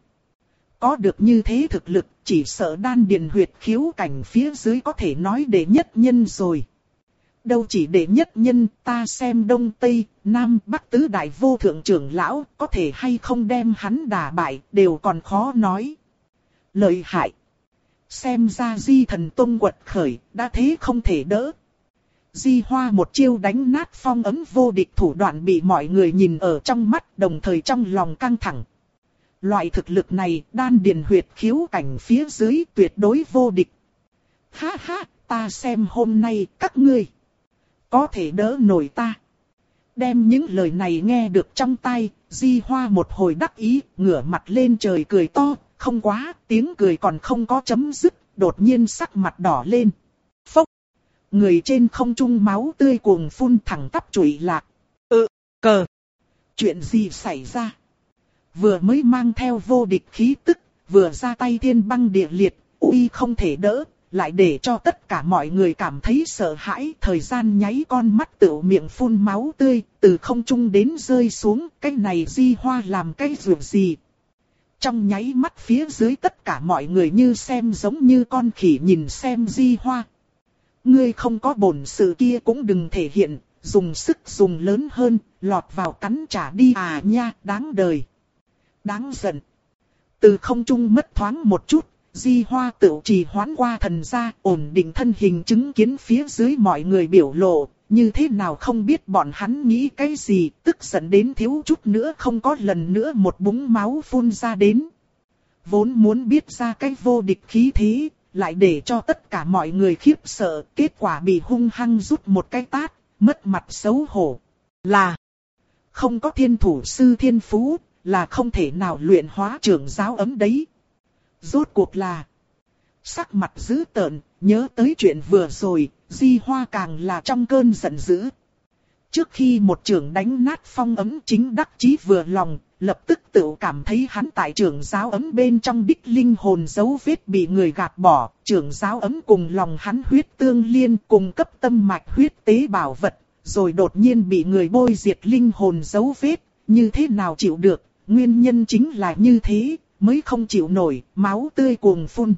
Có được như thế thực lực, chỉ sợ đan điền huyệt khiếu cảnh phía dưới có thể nói đệ nhất nhân rồi. Đâu chỉ đệ nhất nhân, ta xem Đông Tây, Nam Bắc tứ đại vô thượng trưởng lão, có thể hay không đem hắn đả bại, đều còn khó nói. Lợi hại. Xem ra Di Thần Tông quật khởi, đã thế không thể đỡ. Di Hoa một chiêu đánh nát phong ấm vô địch thủ đoạn bị mọi người nhìn ở trong mắt, đồng thời trong lòng căng thẳng. Loại thực lực này, đan điền huyệt khiếu cảnh phía dưới tuyệt đối vô địch. Ha ha, ta xem hôm nay các ngươi có thể đỡ nổi ta. Đem những lời này nghe được trong tai, Di Hoa một hồi đắc ý, ngửa mặt lên trời cười to, không quá, tiếng cười còn không có chấm dứt, đột nhiên sắc mặt đỏ lên. Phốc! Người trên không trung máu tươi cuồng phun thẳng tắp trụy lạc. Ừ, cờ! Chuyện gì xảy ra? Vừa mới mang theo vô địch khí tức, vừa ra tay thiên băng địa liệt, uy không thể đỡ, lại để cho tất cả mọi người cảm thấy sợ hãi. Thời gian nháy con mắt tựu miệng phun máu tươi, từ không trung đến rơi xuống, cái này Di Hoa làm cái việc gì? Trong nháy mắt phía dưới tất cả mọi người như xem giống như con khỉ nhìn xem Di Hoa. Ngươi không có bổn sự kia cũng đừng thể hiện, dùng sức dùng lớn hơn, lọt vào cắn trả đi à nha, đáng đời. Đáng giận. Từ không trung mất thoáng một chút, Di Hoa tựu trì hoãn qua thần ra, ổn định thân hình chứng kiến phía dưới mọi người biểu lộ, như thế nào không biết bọn hắn nghĩ cái gì, tức giận đến thiếu chút nữa không có lần nữa một búng máu phun ra đến. Vốn muốn biết ra cái vô địch khí thế, lại để cho tất cả mọi người khiếp sợ, kết quả bị hung hăng rút một cái tát, mất mặt xấu hổ. Là không có thiên thủ sư thiên phú, là không thể nào luyện hóa trưởng giáo ấm đấy. Rốt cuộc là sắc mặt dữ tợn, nhớ tới chuyện vừa rồi, Di Hoa càng là trong cơn giận dữ. Trước khi một trưởng đánh nát phong ấm chính đắc chí vừa lòng, lập tức tự cảm thấy hắn tại trưởng giáo ấm bên trong đích linh hồn dấu vết bị người gạt bỏ. Trưởng giáo ấm cùng lòng hắn huyết tương liên cùng cấp tâm mạch huyết tế bảo vật, rồi đột nhiên bị người bôi diệt linh hồn dấu vết, như thế nào chịu được, nguyên nhân chính là như thế, mới không chịu nổi, máu tươi cuồng phun.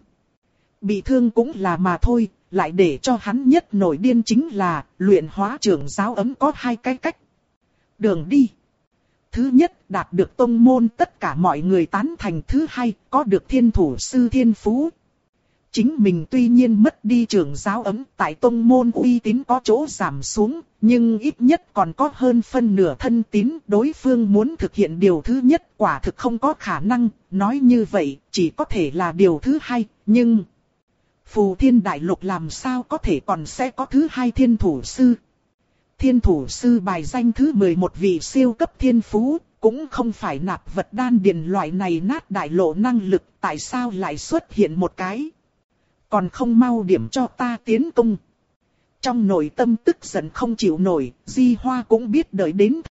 Bị thương cũng là mà thôi, lại để cho hắn nhất nổi điên chính là, luyện hóa trưởng giáo ấm có hai cái cách. Đường đi. Thứ nhất, đạt được tông môn tất cả mọi người tán thành. Thứ hai, có được thiên thủ sư thiên phú. Chính mình tuy nhiên mất đi trưởng giáo ấm, tại tông môn uy tín có chỗ giảm xuống, nhưng ít nhất còn có hơn phân nửa thân tín. Đối phương muốn thực hiện điều thứ nhất quả thực không có khả năng, nói như vậy chỉ có thể là điều thứ hai, nhưng Phù Thiên Đại Lục làm sao có thể còn sẽ có thứ hai thiên thủ sư. Thiên thủ sư bài danh thứ mười một vị siêu cấp thiên phú, cũng không phải nạp vật đan điền loại này nát đại lộ năng lực, tại sao lại xuất hiện một cái. Còn không mau điểm cho ta tiến công. Trong nội tâm tức giận không chịu nổi, Di Hoa cũng biết đợi đến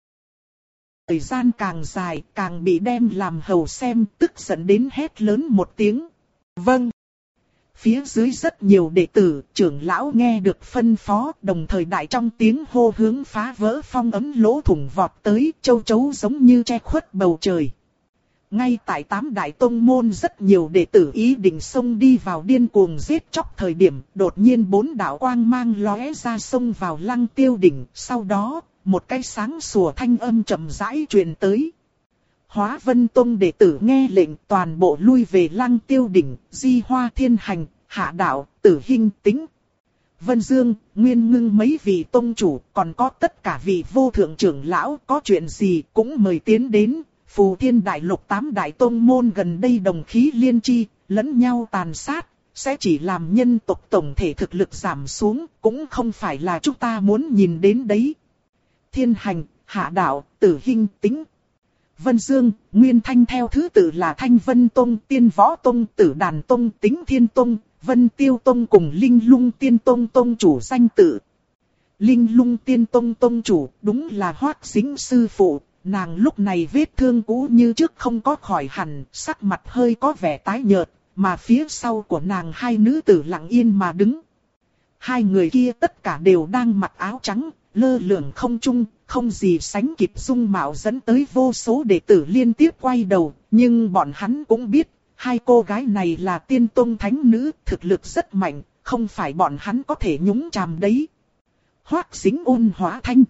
thời gian càng dài càng bị đem làm hầu xem, tức giận đến hét lớn một tiếng. Vâng. Phía dưới rất nhiều đệ tử, trưởng lão nghe được phân phó, đồng thời đại trong tiếng hô hướng phá vỡ phong ấm lỗ thủng vọt tới, châu chấu giống như che khuất bầu trời. Ngay tại tám đại tông môn rất nhiều đệ tử ý định xông đi vào điên cuồng giết chóc thời điểm, đột nhiên bốn đạo quang mang lóe ra xông vào Lăng Tiêu đỉnh, sau đó, một cái sáng sủa thanh âm chậm rãi truyền tới. Hóa Vân Tông đệ tử nghe lệnh toàn bộ lui về Lăng Tiêu đỉnh, Di Hoa Thiên Hành, Hạ Đạo, Tử Hinh Tĩnh, Vân Dương, Nguyên Ngưng mấy vị tông chủ, còn có tất cả vị vô thượng trưởng lão, có chuyện gì cũng mời tiến đến. Phù Thiên Đại Lục tám đại tông môn gần đây đồng khí liên chi, lẫn nhau tàn sát, sẽ chỉ làm nhân tộc tổng thể thực lực giảm xuống, cũng không phải là chúng ta muốn nhìn đến đấy. Thiên Hành, Hạ Đạo, Tử Hinh Tĩnh, Vân Dương, Nguyên Thanh theo thứ tự là Thanh Vân Tông, Tiên Võ Tông, Tử Đàn Tông, Tĩnh Thiên Tông, Vân Tiêu Tông cùng Linh Lung Tiên Tông Tông chủ danh tự. Linh Lung Tiên Tông Tông chủ đúng là Hoắc Dính sư phụ, nàng lúc này vết thương cũ như trước không có khỏi hẳn, sắc mặt hơi có vẻ tái nhợt, mà phía sau của nàng hai nữ tử lặng yên mà đứng. Hai người kia tất cả đều đang mặc áo trắng, lơ lửng không trung, không gì sánh kịp dung mạo dẫn tới vô số đệ tử liên tiếp quay đầu, nhưng bọn hắn cũng biết, hai cô gái này là tiên tông thánh nữ, thực lực rất mạnh, không phải bọn hắn có thể nhúng chàm đấy. Hoắc Dính ôn hóa thanh.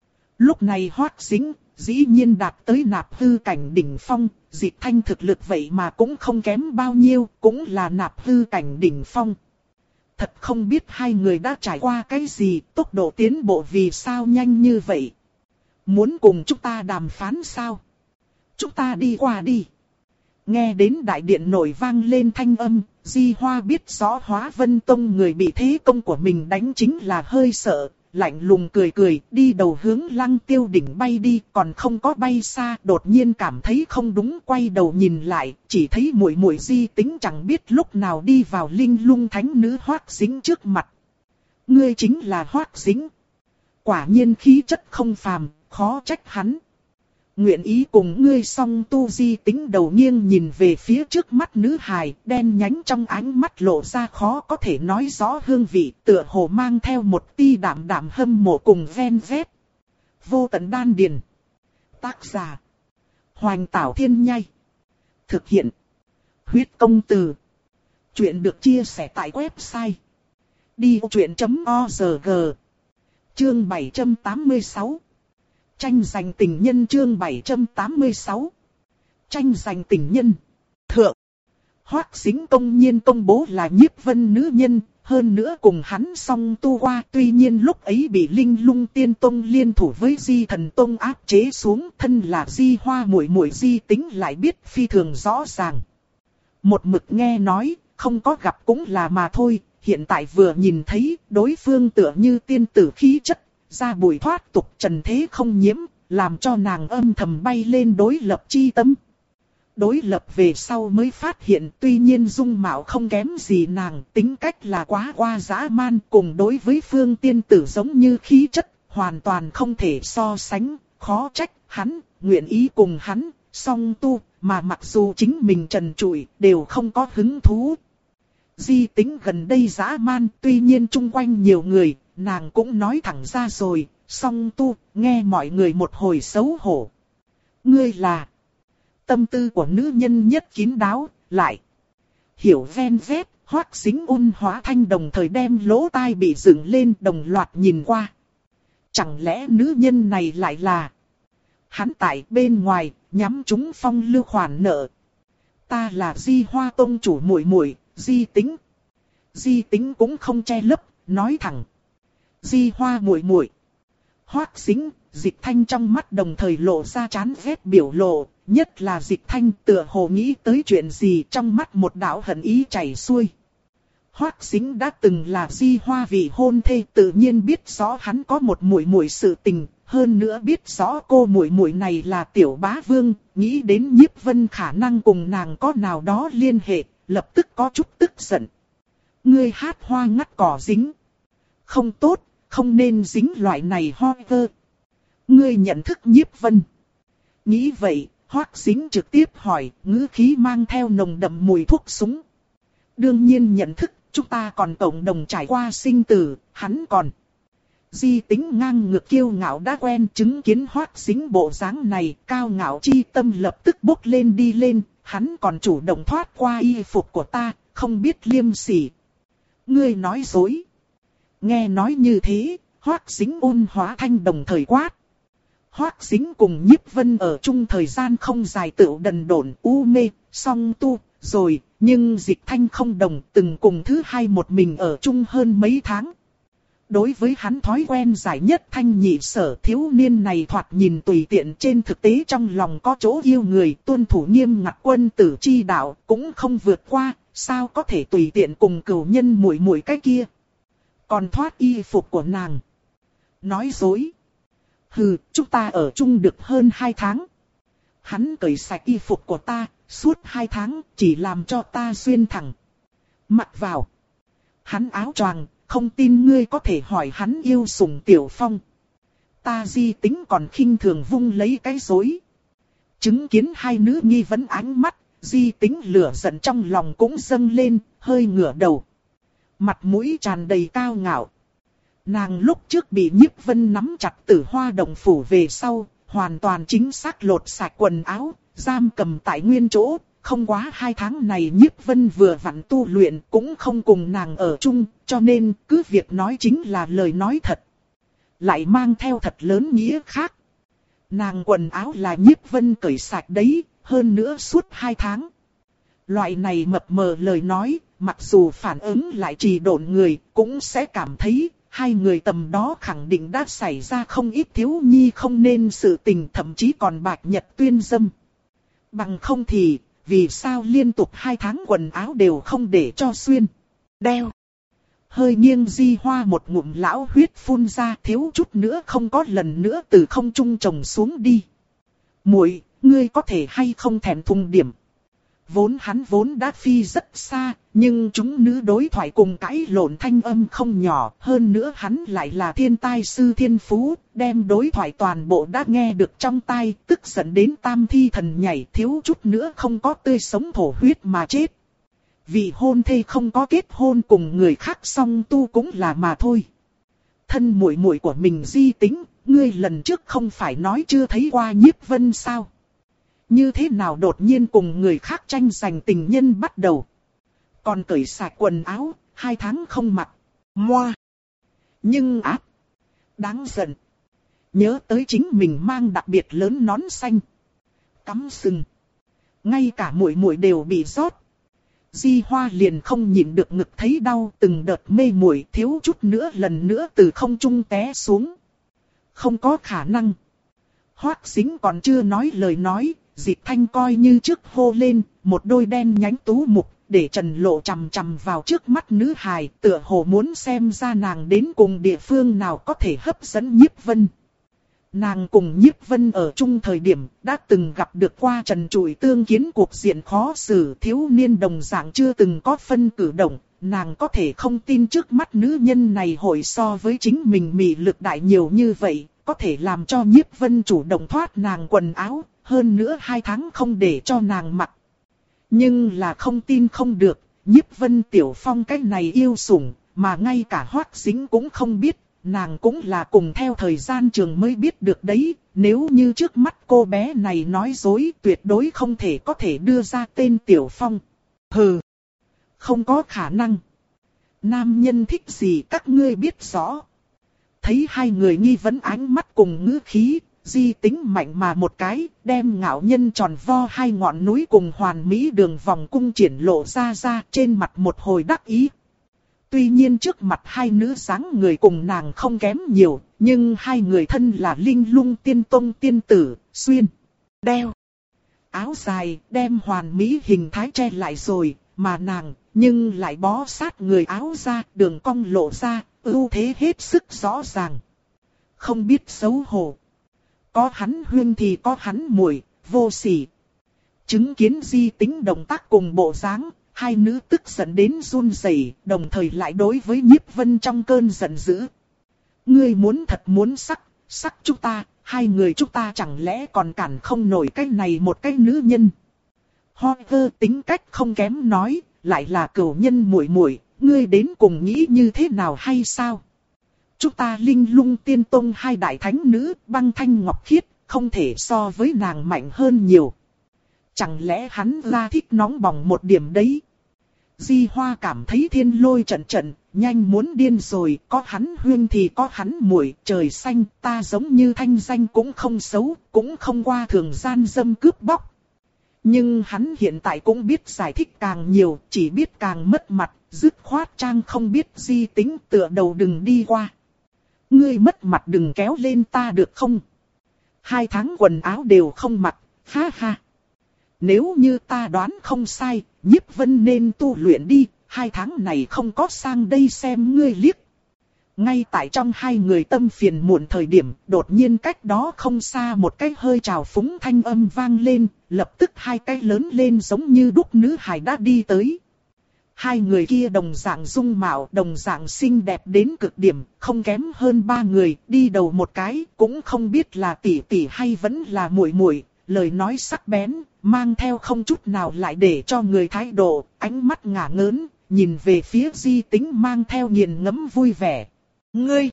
Lúc này Hoắc Dính dĩ nhiên đạt tới nạp hư cảnh đỉnh phong, Diệp Thanh thực lực vậy mà cũng không kém bao nhiêu, cũng là nạp hư cảnh đỉnh phong. Thật không biết hai người đã trải qua cái gì, tốc độ tiến bộ vì sao nhanh như vậy. Muốn cùng chúng ta đàm phán sao? Chúng ta đi qua đi. Nghe đến đại điện nổi vang lên thanh âm, Di Hoa biết rõ Hóa Vân Tông người bị thế công của mình đánh chính là hơi sợ, lạnh lùng cười cười, đi đầu hướng Lăng Tiêu đỉnh bay đi, còn không có bay xa, đột nhiên cảm thấy không đúng, quay đầu nhìn lại, chỉ thấy muội muội Di Tính chẳng biết lúc nào đi vào Linh Lung thánh nữ Hoắc Dính trước mặt. Ngươi chính là Hoắc Dính. Quả nhiên khí chất không phàm, khó trách hắn. Nguyện ý cùng ngươi song tu. Di Tính đầu nghiêng nhìn về phía trước mắt nữ hài, đen nhánh trong ánh mắt lộ ra khó có thể nói rõ hương vị, tựa hồ mang theo một tia đạm đạm hâm mộ cùng ven vét. Vô tận đan điền. Tác giả: Hoành Tảo Thiên Nhai. Thực hiện: Huyết Công Từ. Chuyện được chia sẻ tại website đi vô chuyện chấm org. Chương bảy trăm tám mươi sáu. Tranh giành tình nhân. Chương bảy trăm tám mươi sáu. Tranh giành tình nhân. Thượng. Hoắc Dính công nhiên công bố là Nhiếp Vân nữ nhân, hơn nữa cùng hắn song tu qua, tuy nhiên lúc ấy bị Linh Lung Tiên Tông liên thủ với Di Thần Tông áp chế xuống, thân là Di Hoa muội muội Di Tính lại biết phi thường rõ ràng. Một mực nghe nói, không có gặp cũng là mà thôi, hiện tại vừa nhìn thấy, đối phương tựa như tiên tử khí chất, ra bụi thoát tục trần thế không nhiễm, làm cho nàng âm thầm bay lên đối lập chi tâm. Đối lập về sau mới phát hiện tuy nhiên dung mạo không kém gì nàng, tính cách là quá qua dã man, cùng đối với phương tiên tử giống như khí chất, hoàn toàn không thể so sánh, khó trách hắn, nguyện ý cùng hắn, song tu, mà mặc dù chính mình trần trụi, đều không có hứng thú. Di Tính gần đây dã man, tuy nhiên chung quanh nhiều người, nàng cũng nói thẳng ra rồi, song tu, nghe mọi người một hồi xấu hổ. Ngươi là... Tâm tư của nữ nhân nhất kín đáo, lại hiểu ven vét, Hoắc Dính ôn hóa thanh đồng thời đem lỗ tai bị dựng lên đồng loạt nhìn qua. Chẳng lẽ nữ nhân này lại là... Hắn tại bên ngoài, nhắm chúng phong lưu khoản nợ. Ta là Di Hoa Tông chủ muội muội, Di Tính. Di Tính cũng không che lấp, nói thẳng. Di Hoa muội muội. Hoắc Sính, Dịch Thanh trong mắt đồng thời lộ ra chán ghét biểu lộ, nhất là Dịch Thanh tựa hồ nghĩ tới chuyện gì trong mắt một đạo hận ý chảy xuôi. Hoắc Sính đã từng là Di Hoa vị hôn thê, tự nhiên biết rõ hắn có một muội muội sự tình, hơn nữa biết rõ cô muội muội này là Tiểu Bá Vương, nghĩ đến Nhiếp Vân khả năng cùng nàng có nào đó liên hệ, lập tức có chút tức giận. Ngươi hát hoa ngắt cỏ dính. Không tốt, không nên dính loại này ho vơ. Ngươi nhận thức Nhiếp Vân. Nghĩ vậy, Hoắc Sính trực tiếp hỏi, ngữ khí mang theo nồng đậm mùi thuốc súng. Đương nhiên nhận thức, chúng ta còn cộng đồng trải qua sinh tử, hắn còn. Di Tính ngang ngược kiêu ngạo đã quen, chứng kiến Hoắc Sính bộ dáng này, cao ngạo chi tâm lập tức bốc lên đi lên, hắn còn chủ động thoát qua y phục của ta, không biết liêm sỉ. Ngươi nói dối. Nghe nói như thế, Hoắc Sính ôn hóa thanh đồng thời quát. Hoắc Sính cùng Nhiếp Vân ở chung thời gian không dài, tựu đần độn u mê, song tu, rồi, nhưng Dịch Thanh không đồng, từng cùng thứ hai một mình ở chung hơn mấy tháng. Đối với hắn thói quen giải nhất thanh nhị sở, thiếu niên này thoạt nhìn tùy tiện, trên thực tế trong lòng có chỗ yêu người, tuân thủ nghiêm ngặt quân tử chi đạo, cũng không vượt qua, sao có thể tùy tiện cùng cửu nhân muội muội cái kia. Còn thoát y phục của nàng. Nói dối. Hừ, chúng ta ở chung được hơn hai tháng. Hắn cởi sạch y phục của ta, suốt hai tháng, chỉ làm cho ta xuyên thẳng. Mặc vào. Hắn áo choàng, không tin ngươi có thể hỏi hắn yêu sủng Tiểu Phong. Ta Di Tính còn khinh thường vung lấy cái rối. Chứng kiến hai nữ nghi vấn ánh mắt, Di Tính lửa giận trong lòng cũng dâng lên, hơi ngửa đầu. Mặt mũi tràn đầy cao ngạo. Nàng lúc trước bị Nhiếp Vân nắm chặt Tử Hoa Động Phủ về sau, hoàn toàn chính xác lột sạch quần áo, giam cầm tại nguyên chỗ. Không quá hai tháng này Nhiếp Vân vừa vặn tu luyện, cũng không cùng nàng ở chung, cho nên cứ việc nói chính là lời nói thật. Lại mang theo thật lớn nghĩa khác. Nàng quần áo là Nhiếp Vân cởi sạch đấy, hơn nữa suốt hai tháng. Loại này mập mờ lời nói, mặc dù phản ứng lại trì độn người, cũng sẽ cảm thấy hai người tầm đó khẳng định đã xảy ra không ít thiếu nhi không nên sự tình, thậm chí còn bạch nhật tuyên dâm. Bằng không thì, vì sao liên tục hai tháng quần áo đều không để cho xuyên, đeo. Hơi nghiêng Di Hoa một ngụm lão huyết phun ra, thiếu chút nữa không có lần nữa từ không trung trồng xuống đi. Muội, ngươi có thể hay không thèm thùng điểm. Vốn hắn vốn đã phi rất xa, nhưng chúng nữ đối thoại cùng cãi lộn thanh âm không nhỏ. Hơn nữa hắn lại là thiên tai sư thiên phú, đem đối thoại toàn bộ đã nghe được trong tai, tức giận đến tam thi thần nhảy, thiếu chút nữa không có tươi sống thổ huyết mà chết. Vì hôn thê không có kết hôn cùng người khác song tu cũng là mà thôi. Thân muội muội của mình Di Tính, ngươi lần trước không phải nói chưa thấy qua Nhiếp Vân sao? Như thế nào đột nhiên cùng người khác tranh giành tình nhân bắt đầu? Còn cởi sạch quần áo, hai tháng không mặc. Moa! Nhưng ác! Đáng giận! Nhớ tới chính mình mang đặc biệt lớn nón xanh. Cắm sừng. Ngay cả muội muội đều bị rót. Di Hoa liền không nhịn được ngực thấy đau, từng đợt mê muội, thiếu chút nữa lần nữa từ không trung té xuống. Không có khả năng. Hoắc Sính còn chưa nói lời nói, Dịch Thanh coi như trước hô lên, một đôi đen nhánh tú mục, để Trần Lộ chằm chằm vào trước mắt nữ hài, tựa hồ muốn xem ra nàng đến cùng địa phương nào có thể hấp dẫn Nhiếp Vân. Nàng cùng Nhiếp Vân ở chung thời điểm, đã từng gặp được qua trần trụi tương kiến cuộc diện khó xử, thiếu niên đồng dạng chưa từng có phân cử động, nàng có thể không tin trước mắt nữ nhân này hội so với chính mình mị lực đại nhiều như vậy, có thể làm cho Nhiếp Vân chủ động thoát nàng quần áo, hơn nữa hai tháng không để cho nàng mặc. Nhưng là không tin không được, Nhiếp Vân Tiểu Phong cái này yêu sủng, mà ngay cả Hoắc Sính cũng không biết. Nàng cũng là cùng theo thời gian trường mới biết được đấy, nếu như trước mắt cô bé này nói dối tuyệt đối không thể có thể đưa ra tên Tiểu Phong. Hừ, không có khả năng. Nam nhân thích gì các ngươi biết rõ. Thấy hai người nghi vấn ánh mắt cùng ngữ khí, Di Tính mạnh mà một cái, đem ngạo nhân tròn vo hai ngọn núi cùng hoàn mỹ đường vòng cung triển lộ ra ra trên mặt một hồi đắc ý. Tuy nhiên trước mặt hai nữ dáng người cùng nàng không kém nhiều, nhưng hai người thân là Linh Lung Tiên Tông tiên tử, xuyên, đeo áo dài, đem hoàn mỹ hình thái che lại rồi, mà nàng, nhưng lại bó sát người áo ra, đường cong lộ ra, ưu thế hết sức rõ ràng. Không biết xấu hổ. Có hắn huyên thì có hắn muội, vô sỉ. Chứng kiến Di Tính động tác cùng bộ dáng, hai nữ tức giận đến run rẩy, đồng thời lại đối với Nhiếp Vân trong cơn giận dữ. Ngươi muốn thật muốn sắc, sắc chúng ta, hai người chúng ta chẳng lẽ còn cản không nổi cái này một cái nữ nhân. Ho vơ tính cách không kém nói, lại là cửu nhân muội muội, ngươi đến cùng nghĩ như thế nào hay sao? Chúng ta Linh Lung Tiên Tông hai đại thánh nữ, Băng Thanh Ngọc Khiết, không thể so với nàng mạnh hơn nhiều. Chẳng lẽ hắn ra thích nóng bỏng một điểm đấy? Di Hoa cảm thấy thiên lôi trận trận, nhanh muốn điên rồi, có hắn huyên thì có hắn muội, trời xanh, ta giống như thanh danh cũng không xấu, cũng không qua thường gian dâm cướp bóc. Nhưng hắn hiện tại cũng biết giải thích càng nhiều, chỉ biết càng mất mặt, dứt khoát trang không biết Di Tính tựa đầu đừng đi qua. Ngươi mất mặt đừng kéo lên ta được không? Hai tháng quần áo đều không mặc, ha ha. Nếu như ta đoán không sai, Nhiếp Vân nên tu luyện đi, hai tháng này không có sang đây xem ngươi liếc. Ngay tại trong hai người tâm phiền muộn thời điểm, đột nhiên cách đó không xa một cái hơi trào phúng thanh âm vang lên, lập tức hai cái lớn lên giống như đúc nữ hài đã đi tới. Hai người kia đồng dạng dung mạo, đồng dạng xinh đẹp đến cực điểm, không kém hơn ba người, đi đầu một cái, cũng không biết là tỷ tỷ hay vẫn là muội muội, lời nói sắc bén, mang theo không chút nào lại để cho người thái độ, ánh mắt ngả ngớn, nhìn về phía Di Tính mang theo nghiền ngẫm vui vẻ. Ngươi!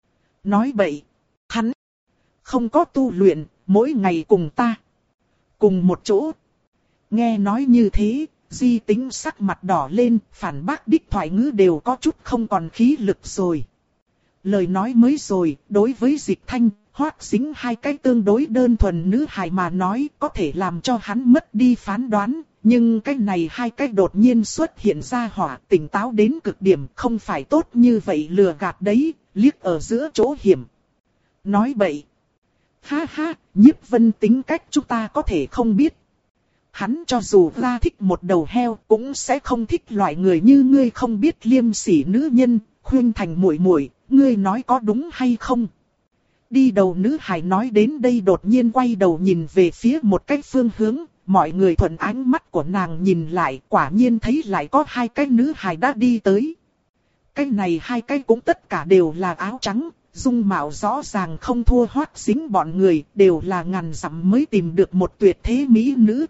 Nói bậy! Hắn! Không có tu luyện, mỗi ngày cùng ta! Cùng một chỗ! Nghe nói như thế, Di Tính sắc mặt đỏ lên, phản bác đích thoại ngữ đều có chút không còn khí lực rồi. Lời nói mới rồi, đối với Dịch Thanh, Hoắc Sính hai cái tương đối đơn thuần nữ hài mà nói có thể làm cho hắn mất đi phán đoán, nhưng cái này hai cái đột nhiên xuất hiện ra hỏa tỉnh táo đến cực điểm không phải tốt như vậy lừa gạt đấy, liếc ở giữa chỗ hiểm. Nói bậy. Ha ha, Nhiếp Vân tính cách chúng ta có thể không biết. Hắn cho dù ra thích một đầu heo cũng sẽ không thích loại người như ngươi không biết liêm sỉ nữ nhân, khuyên thành muội muội, ngươi nói có đúng hay không? Đi đầu nữ hài nói đến đây đột nhiên quay đầu nhìn về phía một cái phương hướng, mọi người thuận ánh mắt của nàng nhìn lại, quả nhiên thấy lại có hai cái nữ hài đã đi tới. Cái này hai cái cũng tất cả đều là áo trắng, dung mạo rõ ràng không thua Hoắc Sính bọn người, đều là ngàn dặm mới tìm được một tuyệt thế mỹ nữ.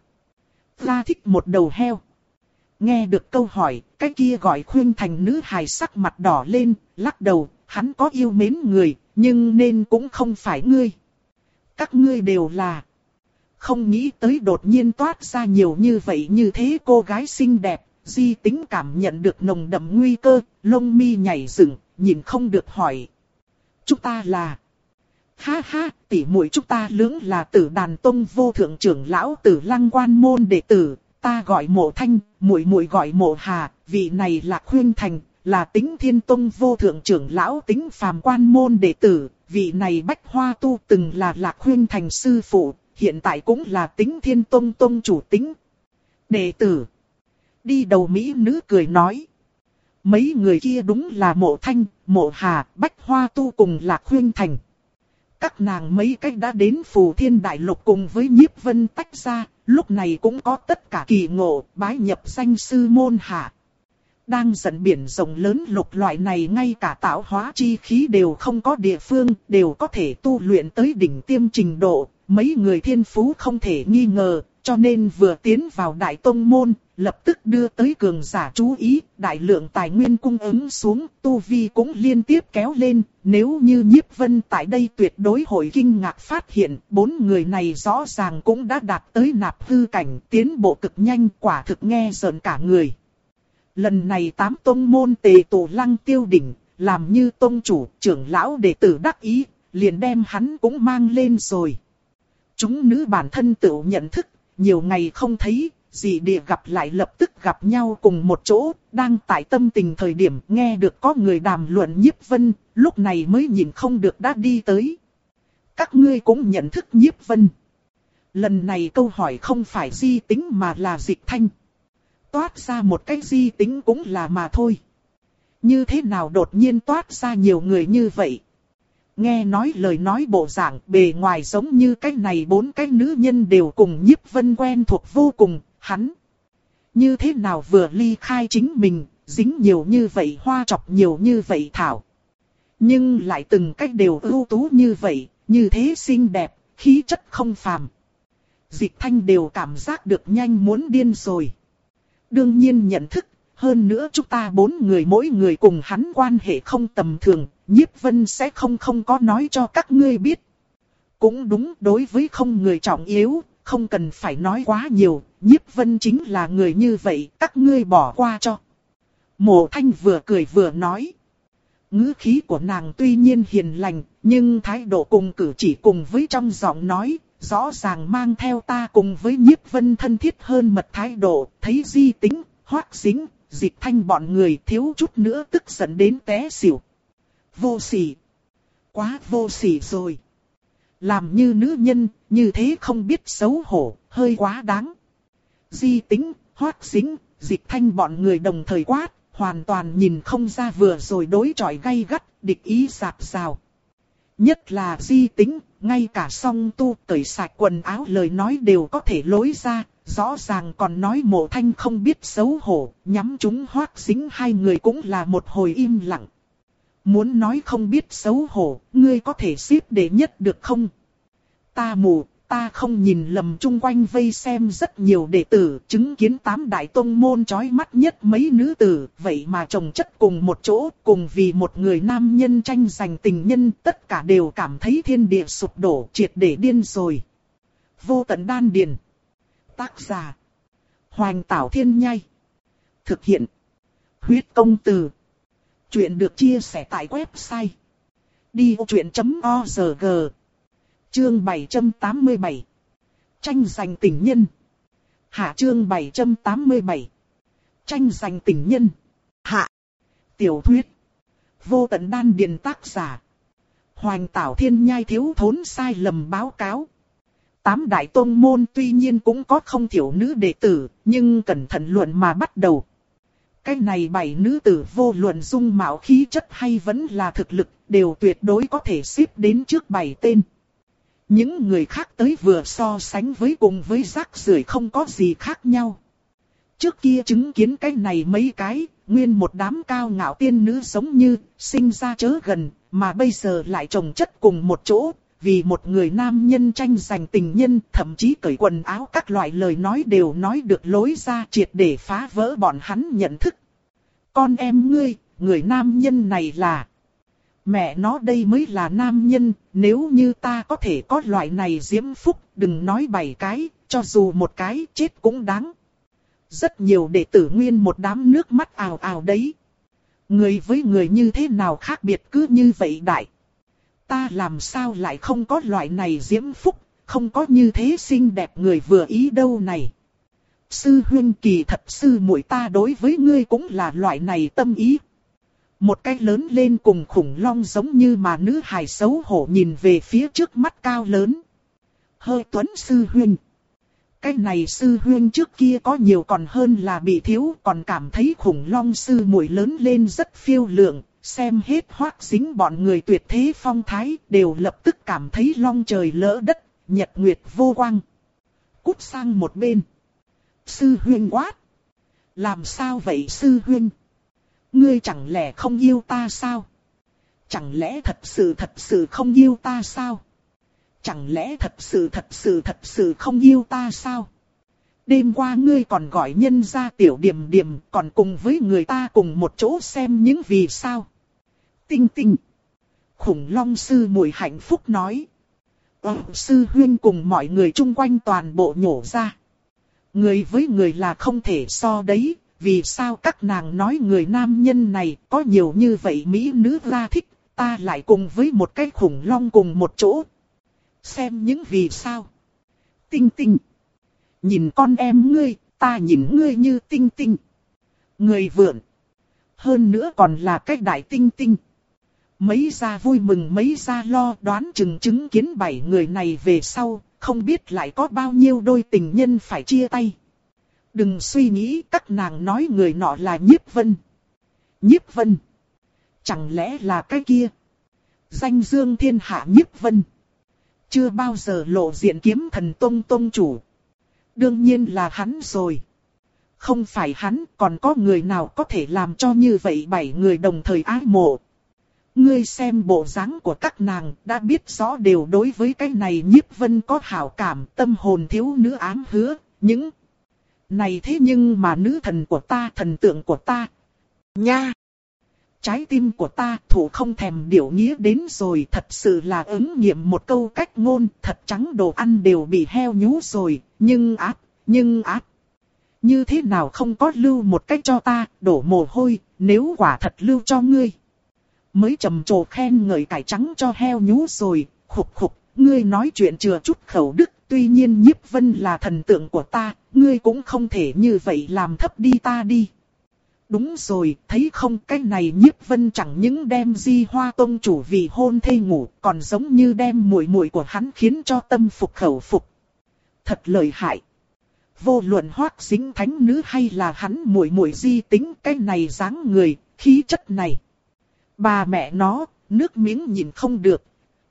Ra thích một đầu heo. Nghe được câu hỏi, cái kia gọi khuyên thành nữ hài sắc mặt đỏ lên, lắc đầu, hắn có yêu mến người, nhưng nên cũng không phải ngươi. Các ngươi đều là. Không nghĩ tới đột nhiên toát ra nhiều như vậy như thế cô gái xinh đẹp, Di Tính cảm nhận được nồng đậm nguy cơ, lông mi nhảy dựng, nhìn không được hỏi. Chúng ta là... Ha ha, tỷ muội chúng ta lưỡng là Tử Đàn Tông vô thượng trưởng lão Tử Lăng Quan môn đệ tử, ta gọi Mộ Thanh, muội muội gọi Mộ Hà, vị này là Khuyên Thành, là Tính Thiên Tông vô thượng trưởng lão Tính Phàm Quan môn đệ tử, vị này Bách Hoa Tu từng là Lạc Khuyên Thành sư phụ, hiện tại cũng là Tính Thiên Tông tông chủ Tính đệ tử. Đi đầu mỹ nữ cười nói. Mấy người kia đúng là Mộ Thanh, Mộ Hà, Bách Hoa Tu cùng Lạc Khuyên Thành. Các nàng mấy cách đã đến Phù Thiên Đại Lục cùng với Nhiếp Vân tách ra, lúc này cũng có tất cả kỳ ngộ, bái nhập danh sư môn hạ. Đang dẫn biển rộng lớn lục loại này ngay cả tạo hóa chi khí đều không có địa phương, đều có thể tu luyện tới đỉnh tiêm trình độ, mấy người thiên phú không thể nghi ngờ, cho nên vừa tiến vào Đại Tông Môn, lập tức đưa tới cường giả chú ý, đại lượng tài nguyên cung ứng xuống, tu vi cũng liên tiếp kéo lên, nếu như Nhiếp Vân tại đây tuyệt đối hội kinh ngạc phát hiện, bốn người này rõ ràng cũng đã đạt tới nạp hư cảnh, tiến bộ cực nhanh, quả thực nghe rợn cả người. Lần này tám tông môn tề tụ Lăng Tiêu đỉnh, làm như tông chủ, trưởng lão đệ tử đắc ý, liền đem hắn cũng mang lên rồi. Chúng nữ bản thân tự nhận thức, nhiều ngày không thấy, dị địa gặp lại lập tức gặp nhau cùng một chỗ, đang tại tâm tình thời điểm nghe được có người đàm luận Nhiếp Vân, lúc này mới nhìn không được đã đi tới. Các ngươi cũng nhận thức Nhiếp Vân. Lần này câu hỏi không phải Di Tính mà là Dịch Thanh. Toát ra một cái Di Tính cũng là mà thôi. Như thế nào đột nhiên toát ra nhiều người như vậy? Nghe nói lời nói bộ dạng bề ngoài giống như cái này bốn cái nữ nhân đều cùng Nhiếp Vân quen thuộc vô cùng, hắn. Như thế nào vừa ly khai chính mình, dính nhiều như vậy hoa chọc nhiều như vậy thảo. Nhưng lại từng cách đều ưu tú như vậy, như thế xinh đẹp, khí chất không phàm. Dịch Thanh đều cảm giác được nhanh muốn điên rồi. Đương nhiên nhận thức, hơn nữa chúng ta bốn người mỗi người cùng hắn quan hệ không tầm thường, Nhiếp Vân sẽ không không có nói cho các ngươi biết. Cũng đúng, đối với không người trọng yếu, không cần phải nói quá nhiều, Nhiếp Vân chính là người như vậy, các ngươi bỏ qua cho. Mộ Thanh vừa cười vừa nói. Ngữ khí của nàng tuy nhiên hiền lành, nhưng thái độ cùng cử chỉ cùng với trong giọng nói, rõ ràng mang theo ta cùng với Nhiếp Vân thân thiết hơn mật thái độ, thấy Di Tính, Hoắc Dính, Dịch Thanh bọn người thiếu chút nữa tức giận đến té xỉu. Vô sỉ. Quá vô sỉ rồi. Làm như nữ nhân, như thế không biết xấu hổ, hơi quá đáng. Di Tính, Hoắc Dính, Dịch Thanh bọn người đồng thời quát, hoàn toàn nhìn không ra vừa rồi đối chọi gay gắt, địch ý sạp sào. Nhất là Di Tính, ngay cả song tu cởi sạch quần áo lời nói đều có thể lối ra, rõ ràng còn nói Mộ Thanh không biết xấu hổ, nhắm chúng Hoắc Dính hai người cũng là một hồi im lặng. Muốn nói không biết xấu hổ, ngươi có thể xếp đệ nhất được không? Ta mù, ta không nhìn lầm, chung quanh vây xem rất nhiều đệ tử, chứng kiến tám đại tông môn chói mắt nhất mấy nữ tử, vậy mà chồng chất cùng một chỗ, cùng vì một người nam nhân tranh giành tình nhân, tất cả đều cảm thấy thiên địa sụp đổ, triệt để điên rồi. Vô tận đan điền. Tác giả: Hoành Tảo Thiên Nhai. Thực hiện: Huyết Công Từ. Chuyện được chia sẻ tại website đi vô chuyện chấm org. Chương bảy trăm tám mươi bảy. Tranh giành tình nhân. Hạ. Chương bảy trăm tám mươi bảy. Tranh giành tình nhân. Hạ. Tiểu thuyết. Vô tận đan điền. Tác giả: Hoành Tảo Thiên Nhai. Thiếu thốn sai lầm báo cáo. Tám đại tông môn tuy nhiên cũng có không thiểu nữ đệ tử, nhưng cẩn thận luận mà bắt đầu. Cái này bảy nữ tử vô luận dung mạo khí chất hay vẫn là thực lực, đều tuyệt đối có thể xếp đến trước bảy tên. Những người khác tới vừa so sánh với cùng với rác rưởi không có gì khác nhau. Trước kia chứng kiến cái này mấy cái, nguyên một đám cao ngạo tiên nữ giống như sinh ra chớ gần, mà bây giờ lại chồng chất cùng một chỗ, vì một người nam nhân tranh giành tình nhân, thậm chí cởi quần áo các loại lời nói đều nói được lối ra, triệt để phá vỡ bọn hắn nhận thức. Con em ngươi, người nam nhân này là... Mẹ nó đây mới là nam nhân, nếu như ta có thể có loại này diễm phúc, đừng nói bảy cái, cho dù một cái chết cũng đáng. Rất nhiều đệ tử nguyên một đám nước mắt ào ào đấy. Người với người như thế nào khác biệt cứ như vậy đại. Ta làm sao lại không có loại này diễm phúc, không có như thế xinh đẹp người vừa ý đâu này. Sư huynh, kỳ thật sư muội ta đối với ngươi cũng là loại này tâm ý. Một cái lớn lên cùng khủng long giống như mà nữ hài xấu hổ nhìn về phía trước mắt cao lớn. Hơi tuấn sư huynh. Cái này sư huynh trước kia có nhiều còn hơn là bị thiếu, còn cảm thấy khủng long sư muội lớn lên rất phiêu lượng. Xem hết Hoắc Dính bọn người tuyệt thế phong thái, đều lập tức cảm thấy long trời lỡ đất, nhật nguyệt vô quang. Cút sang một bên. Sư huynh quát. Làm sao vậy sư huynh? Ngươi chẳng lẽ không yêu ta sao? Chẳng lẽ thật sự thật sự không yêu ta sao? Chẳng lẽ thật sự thật sự thật sự không yêu ta sao? Đêm qua ngươi còn gọi nhân ra tiểu điềm điềm, còn cùng với người ta cùng một chỗ xem những vì sao. Tinh tinh. Khủng long sư muội hạnh phúc nói. Ờ, sư huynh cùng mọi người chung quanh toàn bộ nhổ ra. Người với người là không thể so đấy, vì sao các nàng nói người nam nhân này có nhiều như vậy mỹ nữ ra thích, ta lại cùng với một cái khủng long cùng một chỗ. Xem những vì sao. Tinh tinh. Nhìn con em ngươi, Ta nhìn ngươi như tinh tinh. Người vượn. Hơn nữa còn là cái đại tinh tinh. Mấy gia vui mừng mấy gia lo, đoán chừng chứng kiến bảy người này về sau, không biết lại có bao nhiêu đôi tình nhân phải chia tay. Đừng suy nghĩ, các nàng nói người nọ là Nhiếp Vân. Nhiếp Vân? Chẳng lẽ là cái kia? Danh dương thiên hạ Nhiếp Vân. Chưa bao giờ lộ diện Kiếm Thần Tông tông chủ. Đương nhiên là hắn rồi. Không phải hắn, còn có người nào có thể làm cho như vậy bảy người đồng thời ái mộ. Ngươi xem bộ dáng của các nàng, đã biết rõ đều đối với cái này Nhiếp Vân có hảo cảm, tâm hồn thiếu nữ ám hứa, những này thế nhưng mà nữ thần của ta, thần tượng của ta. Nha! Trái tim của ta thủ không thèm điểu nghĩa đến rồi, thật sự là ứng nghiệm một câu cách ngôn, thật trắng đồ ăn đều bị heo nhú rồi, nhưng áp, nhưng áp. Như thế nào không có lưu một cách cho ta, đổ mồ hôi, nếu quả thật lưu cho ngươi. Mới trầm trồ khen ngợi cải trắng cho heo nhú rồi, khục khục, ngươi nói chuyện chừa chút khẩu đức, tuy nhiên Nhiếp Vân là thần tượng của ta, ngươi cũng không thể như vậy làm thấp đi ta đi. Đúng rồi, thấy không, cái này Nhiếp Vân chẳng những đem Di Hoa Tông chủ vì hôn thê ngủ, còn giống như đem muội muội của hắn khiến cho tâm phục khẩu phục. Thật lợi hại. Vô luận Hoắc Dính thánh nữ hay là hắn muội muội Di Tính, cái này dáng người, khí chất này. Bà mẹ nó, nước miếng nhìn không được.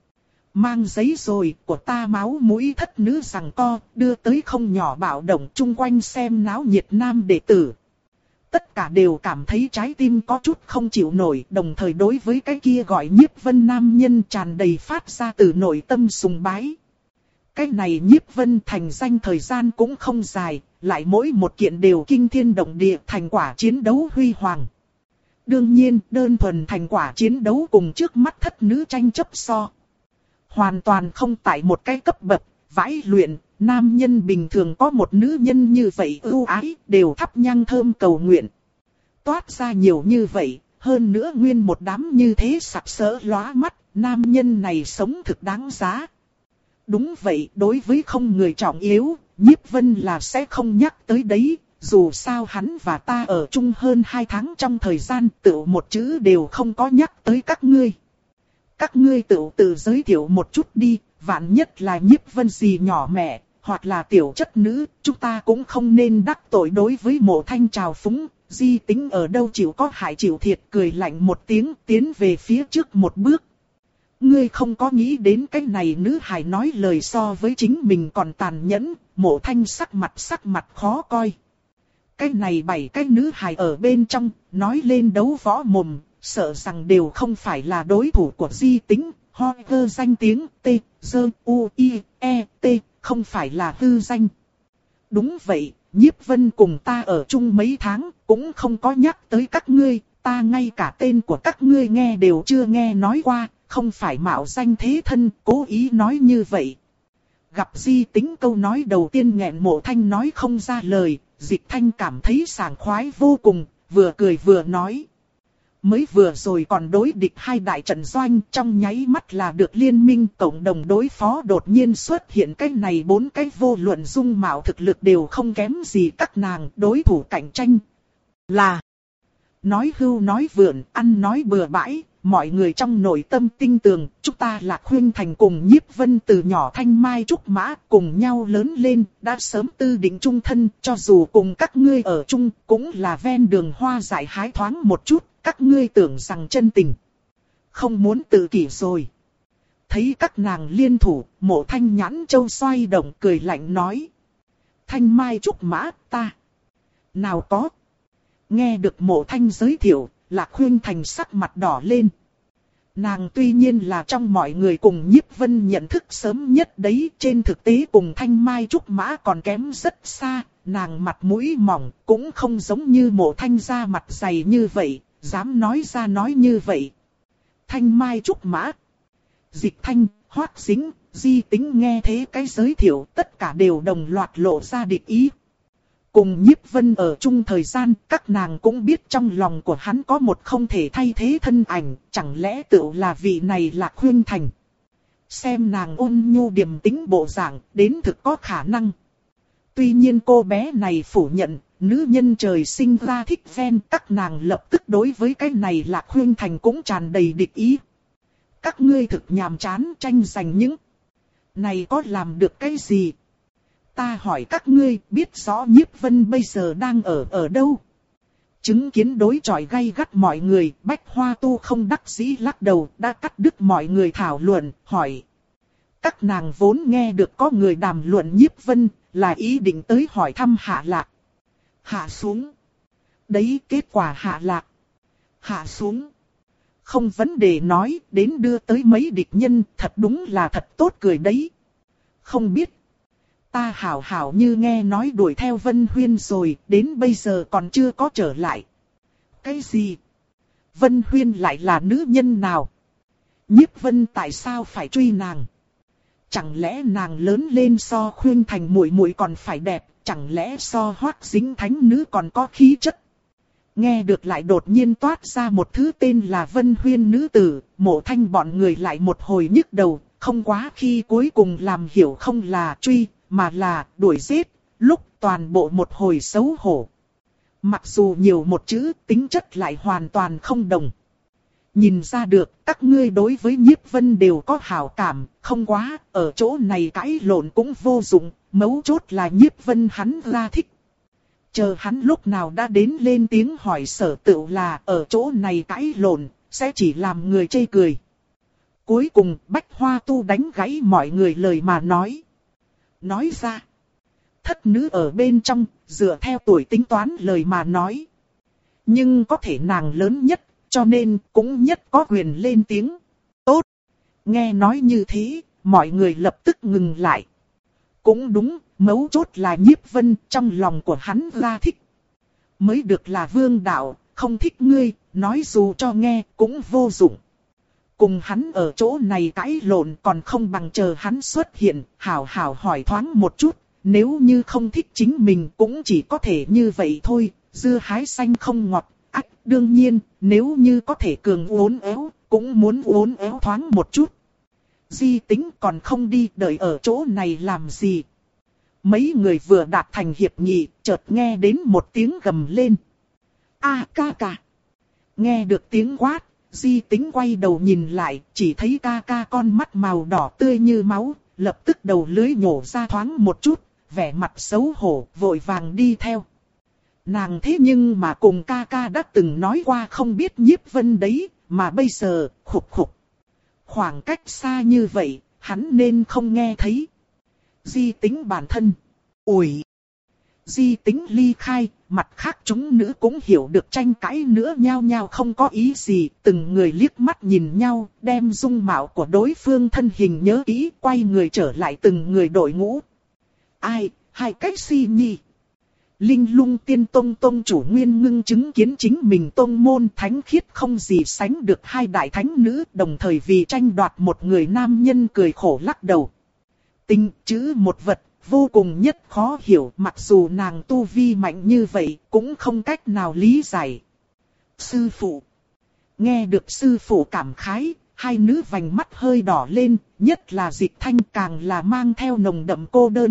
Mang giấy rồi, của ta máu mũi thất nữ rằng co, đưa tới không nhỏ bạo động chung quanh xem náo nhiệt nam đệ tử. Tất cả đều cảm thấy trái tim có chút không chịu nổi, đồng thời đối với cái kia gọi Nhiếp Vân nam nhân tràn đầy phát ra từ nội tâm sùng bái. Cái này Nhiếp Vân thành danh thời gian cũng không dài, lại mỗi một kiện đều kinh thiên động địa, thành quả chiến đấu huy hoàng. Đương nhiên, đơn thuần thành quả chiến đấu cùng trước mắt thất nữ tranh chấp so. Hoàn toàn không tại một cái cấp bậc, vãi luyện, nam nhân bình thường có một nữ nhân như vậy ưu ái, đều thắp nhang thơm cầu nguyện. Toát ra nhiều như vậy, hơn nữa nguyên một đám như thế sặc sỡ lóa mắt, nam nhân này sống thực đáng giá. Đúng vậy, đối với không người trọng yếu, Nhiếp Vân là sẽ không nhắc tới đấy. Dù sao hắn và ta ở chung hơn hai tháng trong thời gian, tự một chữ đều không có nhắc tới các ngươi. Các ngươi tự tự giới thiệu một chút đi, vạn nhất là Nhiếp Vân gì nhỏ mẹ, hoặc là tiểu chất nữ, chúng ta cũng không nên đắc tội đối với Mộ Thanh trào phúng. Di Tính ở đâu chịu có hại chịu thiệt, cười lạnh một tiếng, tiến về phía trước một bước. Ngươi không có nghĩ đến cái này nữ hài nói lời so với chính mình còn tàn nhẫn, Mộ Thanh sắc mặt sắc mặt khó coi. Cái này bảy cái nữ hài ở bên trong, nói lên đấu võ mồm, sợ rằng đều không phải là đối thủ của Di Tính, ho gơ danh tiếng, t, dơ, u, i, e, t, không phải là hư danh. Đúng vậy, Nhiếp Vân cùng ta ở chung mấy tháng, cũng không có nhắc tới các ngươi, ta ngay cả tên của các ngươi nghe đều chưa nghe nói qua, không phải mạo danh thế thân, cố ý nói như vậy. Gặp Di Tính câu nói đầu tiên nghẹn Mộ Thanh nói không ra lời, Dịch Thanh cảm thấy sảng khoái vô cùng, vừa cười vừa nói. Mới vừa rồi còn đối địch hai đại trận doanh, trong nháy mắt là được liên minh cộng đồng đối phó, đột nhiên xuất hiện cái này bốn cái vô luận dung mạo thực lực đều không kém gì các nàng, đối thủ cạnh tranh. Là nói hưu nói vượn, ăn nói bừa bãi. Mọi người trong nội tâm tinh tường, chúng ta Lạc Huyên Thành cùng Nhiếp Vân từ nhỏ thanh mai trúc mã cùng nhau lớn lên, đã sớm tư định chung thân, cho dù cùng các ngươi ở chung, cũng là ven đường hoa dại hái thoáng một chút, các ngươi tưởng rằng chân tình. Không muốn tự kỷ rồi. Thấy các nàng liên thủ, Mộ Thanh nhãn châu xoay động cười lạnh nói. Thanh mai trúc mã, ta. Nào có. Nghe được Mộ Thanh giới thiệu, Lạc Huyên Thành sắc mặt đỏ lên. Nàng tuy nhiên là trong mọi người cùng Nhiếp Vân nhận thức sớm nhất đấy, trên thực tế cùng Thanh Mai Trúc Mã còn kém rất xa, nàng mặt mũi mỏng, cũng không giống như Mộ Thanh ra mặt dày như vậy, dám nói ra nói như vậy. Thanh Mai Trúc Mã, Dịch Thanh, Hoắc Dính, Di Tính nghe thế cái giới thiệu, tất cả đều đồng loạt lộ ra địch ý. Cùng Nhiếp Vân ở chung thời gian, các nàng cũng biết trong lòng của hắn có một không thể thay thế thân ảnh, chẳng lẽ tựu là vị này Lạc Huyên Thành. Xem nàng ôn nhu điềm tĩnh bộ dạng, đến thực có khả năng. Tuy nhiên cô bé này phủ nhận, nữ nhân trời sinh ra thích ven, các nàng lập tức đối với cái này Lạc Khuynh Thành cũng tràn đầy địch ý. Các ngươi thực nhàm chán tranh giành những này có làm được cái gì? Ta hỏi các ngươi biết rõ Nhiếp Vân bây giờ đang ở ở đâu? Chứng kiến đối chọi gay gắt mọi người, Bách Hoa Tu không đắc dĩ lắc đầu, đã cắt đứt mọi người thảo luận, hỏi. Các nàng vốn nghe được có người đàm luận Nhiếp Vân, là ý định tới hỏi thăm Hạ Lạc. Hạ xuống. Đấy kết quả Hạ Lạc. Hạ xuống. Không vấn đề nói, đến đưa tới mấy địch nhân, thật đúng là thật tốt cười đấy. Không biết. Ta hảo hảo như nghe nói đuổi theo Vân Huyên rồi, đến bây giờ còn chưa có trở lại. Cái gì? Vân Huyên lại là nữ nhân nào? Nhiếp Vân tại sao phải truy nàng? Chẳng lẽ nàng lớn lên so Khuynh Thành muội muội còn phải đẹp, chẳng lẽ so Hoắc Dính thánh nữ còn có khí chất? Nghe được lại đột nhiên toát ra một thứ tên là Vân Huyên nữ tử, Mộ Thanh bọn người lại một hồi nhức đầu, không quá khi cuối cùng làm hiểu không là truy, mà là đuổi giết, lúc toàn bộ một hồi xấu hổ. Mặc dù nhiều một chữ, tính chất lại hoàn toàn không đồng. Nhìn ra được, các ngươi đối với Nhiếp Vân đều có hảo cảm, không quá, ở chỗ này cãi lộn cũng vô dụng, mấu chốt là Nhiếp Vân hắn ra thích. Chờ hắn lúc nào đã đến lên tiếng hỏi Sở Tựu là ở chỗ này cãi lộn, sẽ chỉ làm người chê cười. Cuối cùng Bách Hoa Tu đánh gãy mọi người lời mà nói. Nói ra, thất nữ ở bên trong, dựa theo tuổi tính toán lời mà nói. Nhưng có thể nàng lớn nhất, cho nên cũng nhất có quyền lên tiếng. Tốt. Nghe nói như thế, mọi người lập tức ngừng lại. Cũng đúng, mấu chốt là Nhiếp Vân, trong lòng của hắn ra thích. Mới được là vương đạo, không thích ngươi, nói dù cho nghe cũng vô dụng. Cùng hắn ở chỗ này cãi lộn còn không bằng chờ hắn xuất hiện, hảo hảo hỏi thoáng một chút, nếu như không thích chính mình cũng chỉ có thể như vậy thôi, dưa hái xanh không ngọt, ách đương nhiên, nếu như có thể cường uốn éo, cũng muốn uốn éo thoáng một chút. Di Tính còn không đi đợi ở chỗ này làm gì. Mấy người vừa đạt thành hiệp nghị, chợt nghe đến một tiếng gầm lên. A ca ca. Nghe được tiếng quát, Di Tính quay đầu nhìn lại, chỉ thấy ca ca con mắt màu đỏ tươi như máu, lập tức đầu lưỡi nhổ ra thoáng một chút, vẻ mặt xấu hổ, vội vàng đi theo. Nàng thế nhưng mà cùng ca ca đã từng nói qua không biết Nhiếp Vân đấy, mà bây giờ, khục khục. Khoảng cách xa như vậy, hắn nên không nghe thấy. Di Tính bản thân. Ủi. Di Tính ly khai, mặt khác chúng nữ cũng hiểu được tranh cãi nữa nhao nhao không có ý gì. Từng người liếc mắt nhìn nhau, đem dung mạo của đối phương thân hình nhớ kỹ, quay người trở lại từng người đội ngũ. Ai, hai cách si nhi. Linh Lung Tiên Tông Tông chủ Nguyên Ngưng chứng kiến chính mình tông môn thánh khiết không gì sánh được hai đại thánh nữ, đồng thời vì tranh đoạt một người nam nhân cười khổ lắc đầu. Tình chữ một vật, vô cùng nhất khó hiểu, mặc dù nàng tu vi mạnh như vậy, cũng không cách nào lý giải. Sư phụ. Nghe được sư phụ cảm khái, hai nữ vành mắt hơi đỏ lên, nhất là Dịch Thanh càng là mang theo nồng đậm cô đơn.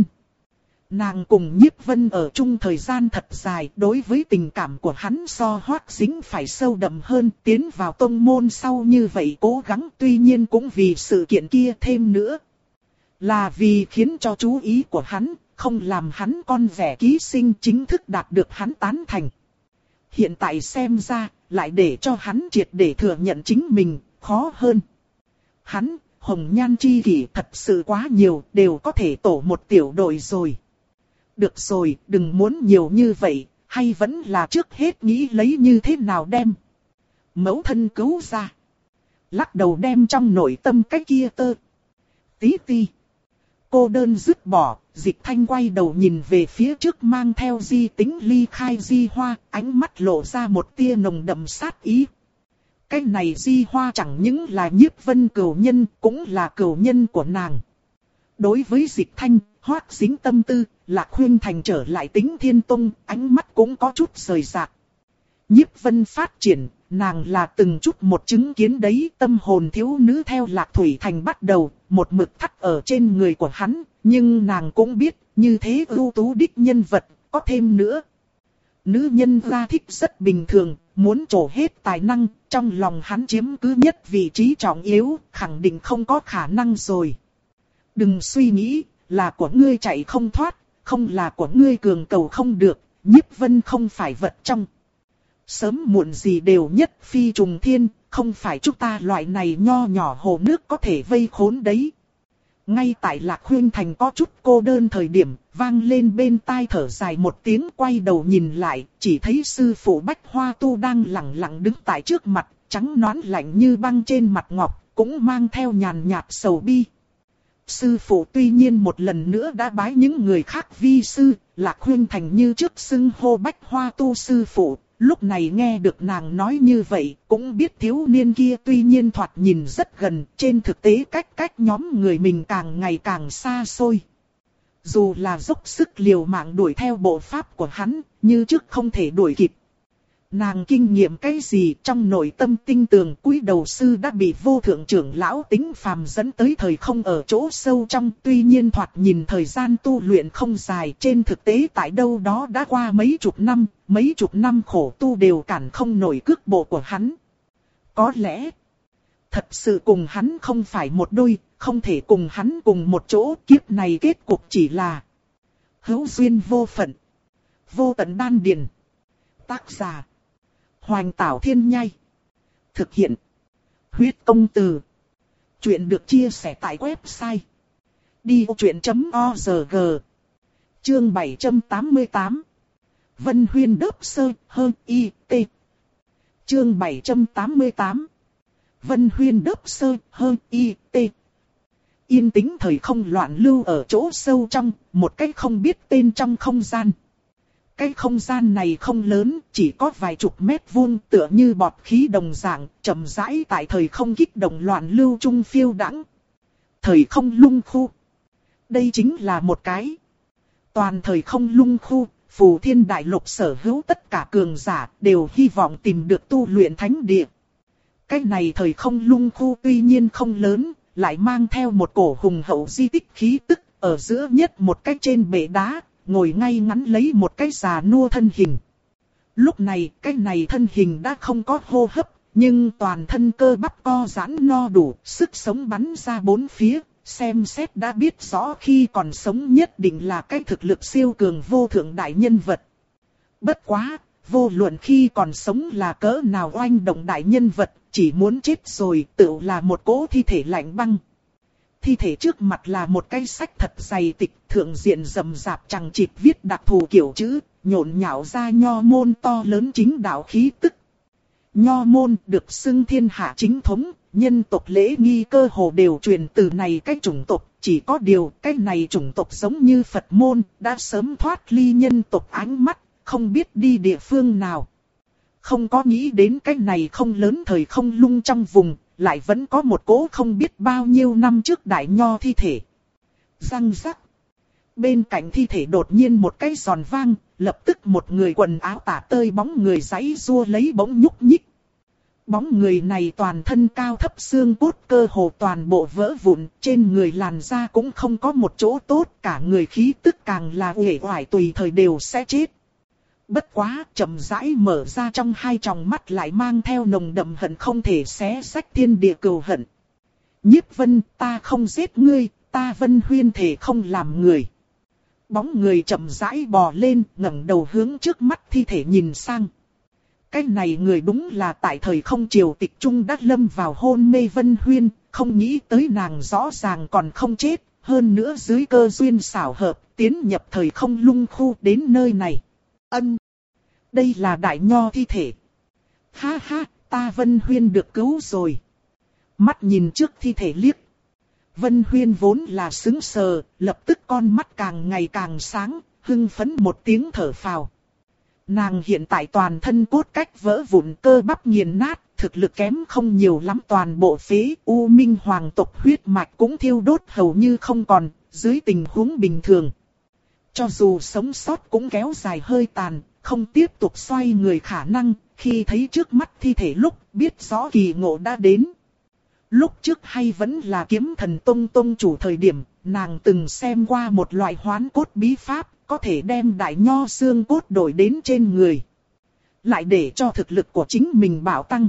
Nàng cùng Nhiếp Vân ở chung thời gian thật dài, đối với tình cảm của hắn so Hoắc Dính phải sâu đậm hơn, tiến vào tông môn sau như vậy cố gắng, tuy nhiên cũng vì sự kiện kia thêm nữa. Là vì khiến cho chú ý của hắn, không làm hắn con vẻ ký sinh chính thức đạt được hắn tán thành. Hiện tại xem ra, lại để cho hắn triệt để thừa nhận chính mình, khó hơn. Hắn, hồng nhan chi kỷ thật sự quá nhiều, đều có thể tổ một tiểu đội rồi. Được rồi, đừng muốn nhiều như vậy, hay vẫn là trước hết nghĩ lấy như thế nào đem mẫu thân cứu ra. Lắc đầu đem trong nội tâm cái kia tơ tí ti cô đơn dứt bỏ, Dịch Thanh quay đầu nhìn về phía trước mang theo Di Tính ly khai Di Hoa, ánh mắt lộ ra một tia nồng đậm sát ý. Cái này Di Hoa chẳng những là Nhiếp Vân cửu nhân, cũng là cửu nhân của nàng. Đối với Dịch Thanh, Hoắc Dính tâm tư, Lạc Khuynh Thành trở lại Tính Thiên Tông, ánh mắt cũng có chút rời rạc. Nhiếp Vân phát triển, nàng là từng chút một chứng kiến đấy, tâm hồn thiếu nữ theo Lạc Thủy Thành bắt đầu, một mực thắt ở trên người của hắn, nhưng nàng cũng biết, như thế ưu tú đích nhân vật, có thêm nữa. Nữ nhân ra thích rất bình thường, muốn trổ hết tài năng, trong lòng hắn chiếm cứ nhất vị trí trọng yếu, khẳng định không có khả năng rồi. Đừng suy nghĩ, là của ngươi chạy không thoát, không là của ngươi cường cầu không được, Nhiếp Vân không phải vật trong. Sớm muộn gì đều nhất phi trùng thiên, không phải chúng ta loại này nho nhỏ hồ nước có thể vây khốn đấy. Ngay tại Lạc Huyên Thành có chút cô đơn thời điểm, vang lên bên tai thở dài một tiếng, quay đầu nhìn lại, chỉ thấy sư phụ Bách Hoa Tu đang lặng lặng đứng tại trước mặt, trắng nõn lạnh như băng trên mặt ngọc, cũng mang theo nhàn nhạt sầu bi. Sư phụ tuy nhiên một lần nữa đã bái những người khác vi sư, Lạc Huyên Thành như trước xưng hô Bách Hoa Tu sư phụ. Lúc này nghe được nàng nói như vậy, cũng biết thiếu niên kia tuy nhiên thoạt nhìn rất gần, trên thực tế cách cách nhóm người mình càng ngày càng xa xôi. Dù là dốc sức liều mạng đuổi theo bộ pháp của hắn, như trước không thể đuổi kịp. Nàng kinh nghiệm cái gì trong nội tâm tinh tường, cúi đầu sư đã bị vô thượng trưởng lão Tính Phàm dẫn tới thời không ở chỗ sâu trong, tuy nhiên thoạt nhìn thời gian tu luyện không dài, trên thực tế tại đâu đó đã qua mấy chục năm, mấy chục năm khổ tu đều cản không nổi cước bộ của hắn. Có lẽ, thật sự cùng hắn không phải một đôi, không thể cùng hắn cùng một chỗ, kiếp này kết cục chỉ là hữu duyên vô phận, vô tận đan điền. Tác giả Hoành Tảo Thiên Nhai. Thực hiện Huyết Công Từ. Chuyện được chia sẻ tại website đi ô chuyện chấm org. Chương bảy trăm tám mươi tám. Vân Huyên đớp sơ hơn y tê. Chương bảy trăm tám mươi tám. Vân Huyên đớp sơ hơn y tê. Yên tĩnh thời không loạn lưu ở chỗ sâu trong, một cách không biết tên trong không gian. Cái không gian này không lớn, chỉ có vài chục mét vuông, tựa như bọt khí đồng dạng, chậm rãi tại thời không kích động loạn lưu trung phiêu đãng. Thời không lung khu. Đây chính là một cái. Toàn thời không lung khu, Phù Thiên Đại Lục sở hữu tất cả cường giả đều hy vọng tìm được tu luyện thánh địa. Cái này thời không lung khu tuy nhiên không lớn, lại mang theo một cổ hùng hậu di tích khí tức, ở giữa nhất một cái trên bệ đá. Ngồi ngay ngắn lấy một cái già nua thân hình. Lúc này, cái này thân hình đã không có hô hấp, nhưng toàn thân cơ bắp co giãn no đủ, sức sống bắn ra bốn phía, xem xét đã biết rõ khi còn sống nhất định là cái thực lực siêu cường vô thượng đại nhân vật. Bất quá, vô luận khi còn sống là cỡ nào oanh động đại nhân vật, chỉ muốn chết rồi tự là một cỗ thi thể lạnh băng. Thi thể trước mặt là một cái sách thật dày tịch, thượng diện rậm rạp chằng chịt viết đặc thù kiểu chữ, nhộn nhạo ra nho môn to lớn chính đạo khí tức. Nho môn được xưng thiên hạ chính thống, nhân tộc lễ nghi cơ hồ đều truyền từ này cái chủng tộc, chỉ có điều cái này chủng tộc giống như Phật môn, đã sớm thoát ly nhân tộc ánh mắt, không biết đi địa phương nào. Không có nghĩ đến cái này không lớn thời không lung trong vùng. Lại vẫn có một cỗ không biết bao nhiêu năm trước đại nho thi thể. Răng rắc. Bên cạnh thi thể đột nhiên một cái giòn vang, lập tức một người quần áo tả tơi bóng người giãy giụa lấy bỗng nhúc nhích. Bóng người này toàn thân cao thấp xương cốt cơ hồ toàn bộ vỡ vụn, trên người làn da cũng không có một chỗ tốt, cả người khí tức càng là uể oải tùy thời đều sẽ chết. Bất quá, chậm rãi mở ra trong hai tròng mắt lại mang theo nồng đậm hận không thể xé rách thiên địa cừu hận. Nhiếp Vân, ta không giết ngươi, ta Vân Huyên thể không làm người. Bóng người chậm rãi bò lên, ngẩng đầu hướng trước mắt thi thể nhìn sang. Cái này người đúng là tại thời không triều tịch trung đã lâm vào hôn mê Vân Huyên, không nghĩ tới nàng rõ ràng còn không chết, hơn nữa dưới cơ duyên xảo hợp, tiến nhập thời không lung khu đến nơi này. Ân, đây là đại nho thi thể. Ha ha, ta Vân Huyên được cứu rồi. Mắt nhìn trước thi thể liếc. Vân Huyên vốn là sững sờ, lập tức con mắt càng ngày càng sáng, hưng phấn một tiếng thở phào. Nàng hiện tại toàn thân cốt cách vỡ vụn, cơ bắp nghiền nát, thực lực kém không nhiều lắm, toàn bộ phế U Minh hoàng tộc huyết mạch cũng thiêu đốt hầu như không còn, dưới tình huống bình thường. Cho dù sống sót cũng kéo dài hơi tàn, không tiếp tục xoay người khả năng, khi thấy trước mắt thi thể lúc biết rõ kỳ ngộ đã đến. Lúc trước hay vẫn là Kiếm Thần Tông tông chủ thời điểm, nàng từng xem qua một loại hoán cốt bí pháp, có thể đem đại nho xương cốt đổi đến trên người. Lại để cho thực lực của chính mình bảo tăng.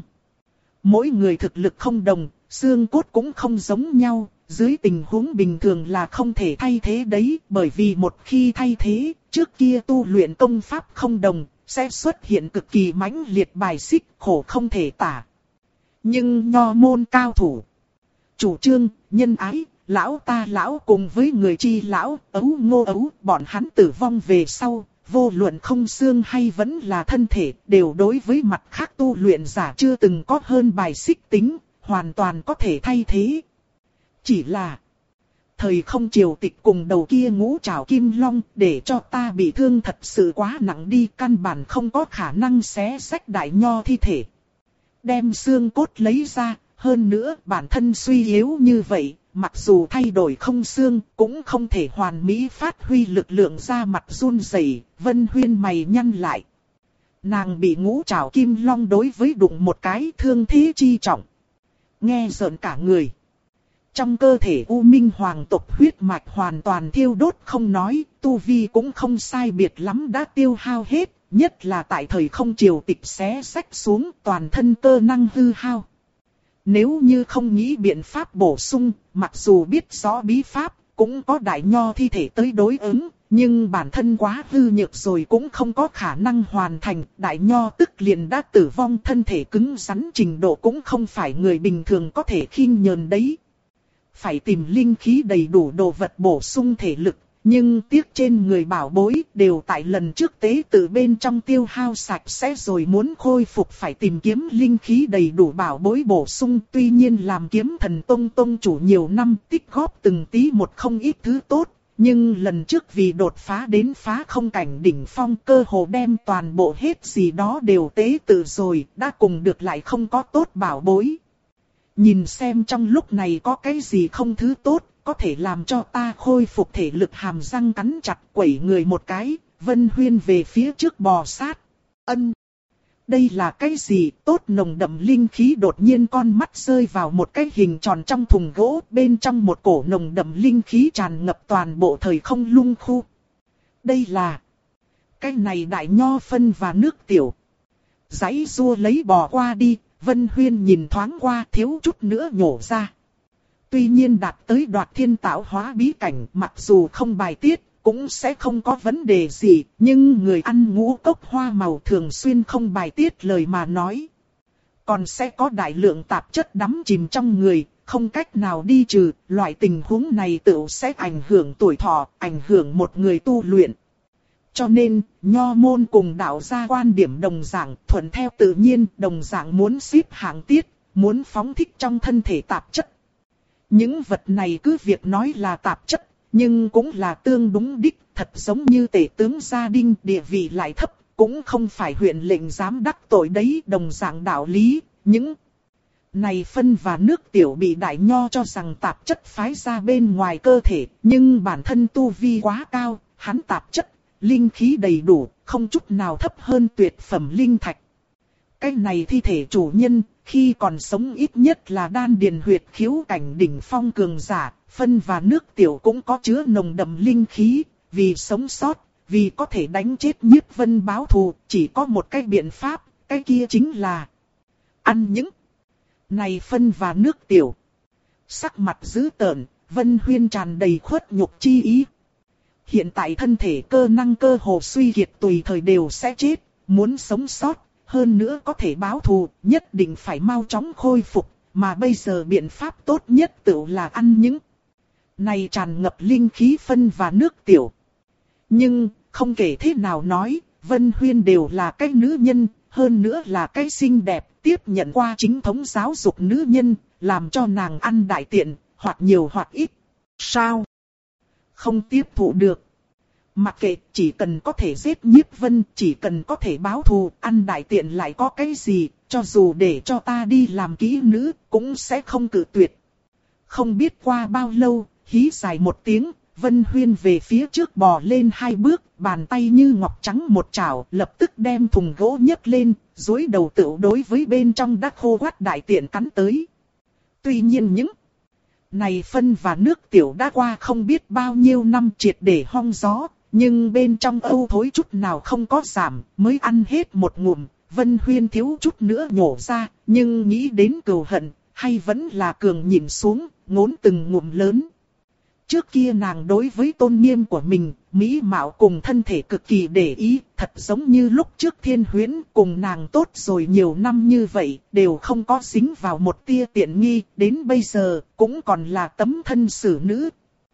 Mỗi người thực lực không đồng, xương cốt cũng không giống nhau, dưới tình huống bình thường là không thể thay thế đấy, bởi vì một khi thay thế, trước kia tu luyện công pháp không đồng, sẽ xuất hiện cực kỳ mãnh liệt bài xích, khổ không thể tả. Nhưng nho môn cao thủ, chủ trương, nhân ái, lão ta lão cùng với người chi lão, ấu ngô ấu, bọn hắn tử vong về sau, vô luận không xương hay vẫn là thân thể, đều đối với mặt khác tu luyện giả chưa từng có hơn bài xích tính, hoàn toàn có thể thay thế. Chỉ là thời không triều tịch cùng đầu kia ngũ trảo kim long để cho ta bị thương thật sự quá nặng đi, căn bản không có khả năng xé xách đại nho thi thể. Đem xương cốt lấy ra, hơn nữa bản thân suy yếu như vậy, mặc dù thay đổi không xương cũng không thể hoàn mỹ phát huy lực lượng ra mặt run rẩy. Vân Huyên mày nhăn lại. Nàng bị ngũ trảo kim long đối với đụng một cái thương thế chi trọng. Nghe rợn cả người. Trong cơ thể U Minh Hoàng tộc huyết mạch hoàn toàn thiêu đốt không nói, tu vi cũng không sai biệt lắm đã tiêu hao hết, nhất là tại thời không triều tịch xé xách xuống toàn thân cơ năng hư hao. Nếu như không nghĩ biện pháp bổ sung, mặc dù biết rõ bí pháp, cũng có đại nho thi thể tới đối ứng, nhưng bản thân quá hư nhược rồi cũng không có khả năng hoàn thành. Đại nho tức liền đã tử vong, thân thể cứng rắn trình độ cũng không phải người bình thường có thể khinh nhờn đấy. Phải tìm linh khí đầy đủ đồ vật bổ sung thể lực, nhưng tiếc trên người bảo bối đều tại lần trước tế tự bên trong tiêu hao sạch sẽ rồi, muốn khôi phục phải tìm kiếm linh khí đầy đủ bảo bối bổ sung. Tuy nhiên làm Kiếm Thần Tông tông chủ nhiều năm tích góp từng tí một không ít thứ tốt, nhưng lần trước vì đột phá đến phá không cảnh đỉnh phong cơ hồ đem toàn bộ hết gì đó đều tế tự rồi, đã cùng được lại không có tốt bảo bối. Nhìn xem trong lúc này có cái gì không thứ tốt, có thể làm cho ta khôi phục thể lực. Hàm răng cắn chặt quẩy người một cái, Vân Huyên về phía trước bò sát. Ân! Đây là cái gì? Tốt nồng đậm linh khí. Đột nhiên con mắt rơi vào một cái hình tròn trong thùng gỗ, bên trong một cổ nồng đậm linh khí tràn ngập toàn bộ thời không lung khu. Đây là... Cái này đại nho phân và nước tiểu. Giãy rua lấy bò qua đi, Vân Huyên nhìn thoáng qua thiếu chút nữa nhổ ra. Tuy nhiên đạt tới đoạt thiên tạo hóa bí cảnh, mặc dù không bài tiết, cũng sẽ không có vấn đề gì, nhưng người ăn ngũ cốc hoa màu thường xuyên không bài tiết lời mà nói. Còn sẽ có đại lượng tạp chất đắm chìm trong người, không cách nào đi trừ, loại tình huống này tự sẽ ảnh hưởng tuổi thọ, ảnh hưởng một người tu luyện. Cho nên, nho môn cùng đạo gia quan điểm đồng dạng, thuận theo tự nhiên, đồng dạng muốn xếp hạng tiết, muốn phóng thích trong thân thể tạp chất. Những vật này cứ việc nói là tạp chất, nhưng cũng là tương đúng đích, thật giống như tể tướng gia đình địa vị lại thấp, cũng không phải huyện lệnh dám đắc tội đấy, đồng dạng đạo lý. Những này phân và nước tiểu bị đại nho cho rằng tạp chất phái ra bên ngoài cơ thể, nhưng bản thân tu vi quá cao, hắn tạp chất, linh khí đầy đủ, không chút nào thấp hơn tuyệt phẩm linh thạch. Cái này thi thể chủ nhân, khi còn sống ít nhất là đan điền huyệt khiếu cảnh đỉnh phong cường giả, phân và nước tiểu cũng có chứa nồng đậm linh khí, vì sống sót, vì có thể đánh chết Nhiếp Vân báo thù, chỉ có một cái biện pháp, cái kia chính là ăn những này phân và nước tiểu. Sắc mặt dữ tợn, Vân Huyên tràn đầy khuất nhục chi ý. Hiện tại thân thể cơ năng cơ hồ suy kiệt, tùy thời đều sẽ chết, muốn sống sót, hơn nữa có thể báo thù, nhất định phải mau chóng khôi phục, mà bây giờ biện pháp tốt nhất tự là ăn những này tràn ngập linh khí phân và nước tiểu. Nhưng, không kể thế nào nói, Vân Huyên đều là cái nữ nhân, hơn nữa là cái xinh đẹp, tiếp nhận qua chính thống giáo dục nữ nhân, làm cho nàng ăn đại tiện, hoặc nhiều hoặc ít. Sao? Không tiếp thụ được. Mặc kệ, chỉ cần có thể giết Nhiếp Vân, chỉ cần có thể báo thù, ăn đại tiện lại có cái gì, cho dù để cho ta đi làm kỹ nữ, cũng sẽ không cự tuyệt. Không biết qua bao lâu, hí dài một tiếng, Vân Huyên về phía trước bò lên hai bước, bàn tay như ngọc trắng một chảo, lập tức đem thùng gỗ nhấc lên, duỗi đầu tựu đối với bên trong đã khô quắt đại tiện cắn tới. Tuy nhiên những này phân và nước tiểu đã qua không biết bao nhiêu năm triệt để hong gió, nhưng bên trong âu thối chút nào không có giảm, mới ăn hết một ngụm, Vân Huyên thiếu chút nữa nhổ ra, nhưng nghĩ đến cừu hận, hay vẫn là cường nhìn xuống, ngốn từng ngụm lớn. Trước kia nàng đối với tôn nghiêm của mình, mỹ mạo cùng thân thể cực kỳ để ý, thật giống như lúc trước Thiên Huyễn cùng nàng tốt rồi nhiều năm như vậy, đều không có dính vào một tia tiện nghi, đến bây giờ cũng còn là tấm thân xử nữ.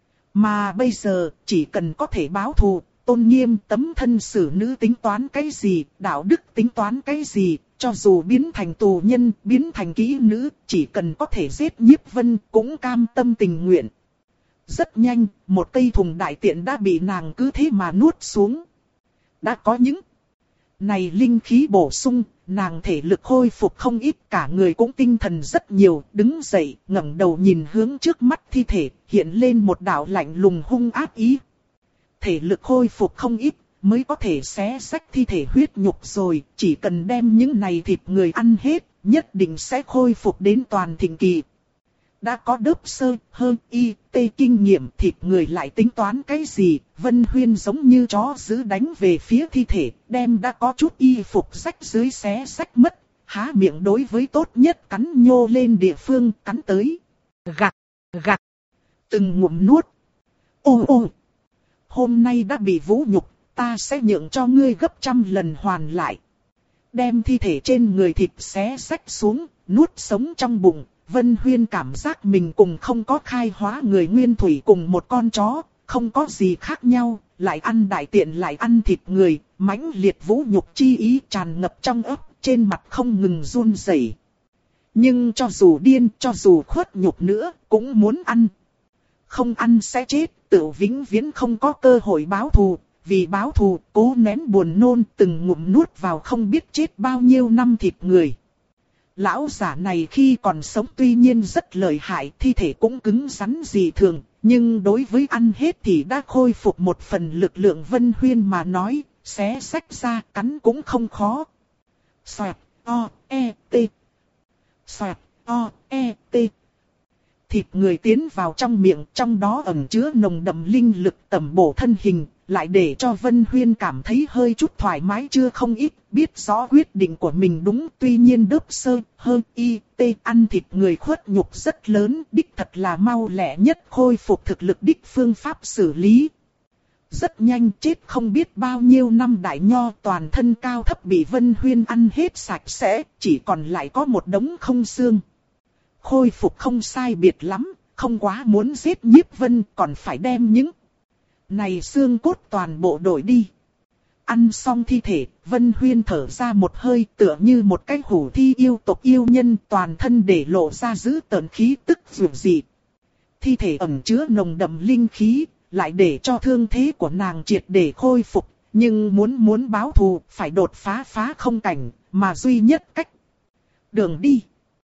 Mà bây giờ, chỉ cần có thể báo thù, tôn nghiêm tấm thân xử nữ tính toán cái gì, đạo đức tính toán cái gì, cho dù biến thành tù nhân, biến thành kỹ nữ, chỉ cần có thể giết Nhiếp Vân cũng cam tâm tình nguyện. Rất nhanh, một cây thùng đại tiện đã bị nàng cứ thế mà nuốt xuống. Đã có những này linh khí bổ sung, nàng thể lực khôi phục không ít, cả người cũng tinh thần rất nhiều, đứng dậy, ngẩng đầu nhìn hướng trước mắt thi thể, hiện lên một đạo lạnh lùng hung ác ý. Thể lực khôi phục không ít, mới có thể xé xách thi thể huyết nhục rồi, chỉ cần đem những này thịt người ăn hết, nhất định sẽ khôi phục đến toàn thịnh kỳ. Đã có đớp sơ, hơn, y, tê kinh nghiệm thịt người lại tính toán cái gì, Vân Huyên giống như chó dữ đánh về phía thi thể, đem đã có chút y phục rách dưới xé xách mất, há miệng đối với tốt nhất cắn nhô lên địa phương cắn tới. Gạt, gạt, từng ngụm nuốt. Ô ô, hôm nay đã bị vũ nhục, ta sẽ nhượng cho ngươi gấp trăm lần hoàn lại. Đem thi thể trên người thịt xé xách xuống, nuốt sống trong bụng. Vân Huyên cảm giác mình cùng không có khai hóa người nguyên thủy cùng một con chó, không có gì khác nhau, lại ăn đại tiện lại ăn thịt người, mãnh liệt vũ nhục chi ý tràn ngập trong ấp, trên mặt không ngừng run rẩy. Nhưng cho dù điên, cho dù khuất nhục nữa, cũng muốn ăn. Không ăn sẽ chết, tự vĩnh viễn không có cơ hội báo thù, vì báo thù, cố nén buồn nôn từng ngụm nuốt vào không biết chết bao nhiêu năm thịt người. Lão giả này khi còn sống tuy nhiên rất lợi hại, thi thể cũng cứng rắn dị thường, nhưng đối với ăn hết thì đã khôi phục một phần lực lượng. Vân Huyên mà nói, xé xách ra cắn cũng không khó. Xoẹt, o, e, t. Xoẹt, o, e, t. Thịt người tiến vào trong miệng, trong đó ẩn chứa nồng đậm linh lực tẩm bổ thân hình, lại để cho Vân Huyên cảm thấy hơi chút thoải mái chưa không ít, biết rõ quyết định của mình đúng. Tuy nhiên đớp sơ, hơn, y, tê ăn thịt người khuất nhục rất lớn, đích thật là mau lẹ nhất khôi phục thực lực đích phương pháp xử lý. Rất nhanh chết không biết bao nhiêu năm đại nho toàn thân cao thấp bị Vân Huyên ăn hết sạch sẽ, chỉ còn lại có một đống không xương. Khôi phục không sai biệt lắm, không quá muốn giết Nhiếp Vân còn phải đem những này xương cốt toàn bộ đổi đi. Ăn xong thi thể, Vân Huyên thở ra một hơi tựa như một cái hủ thi yêu tộc yêu nhân, toàn thân để lộ ra dữ tợn khí tức dữ dị. Thi thể ẩn chứa nồng đậm linh khí, lại để cho thương thế của nàng triệt để khôi phục, nhưng muốn muốn báo thù phải đột phá phá không cảnh, mà duy nhất cách đường đi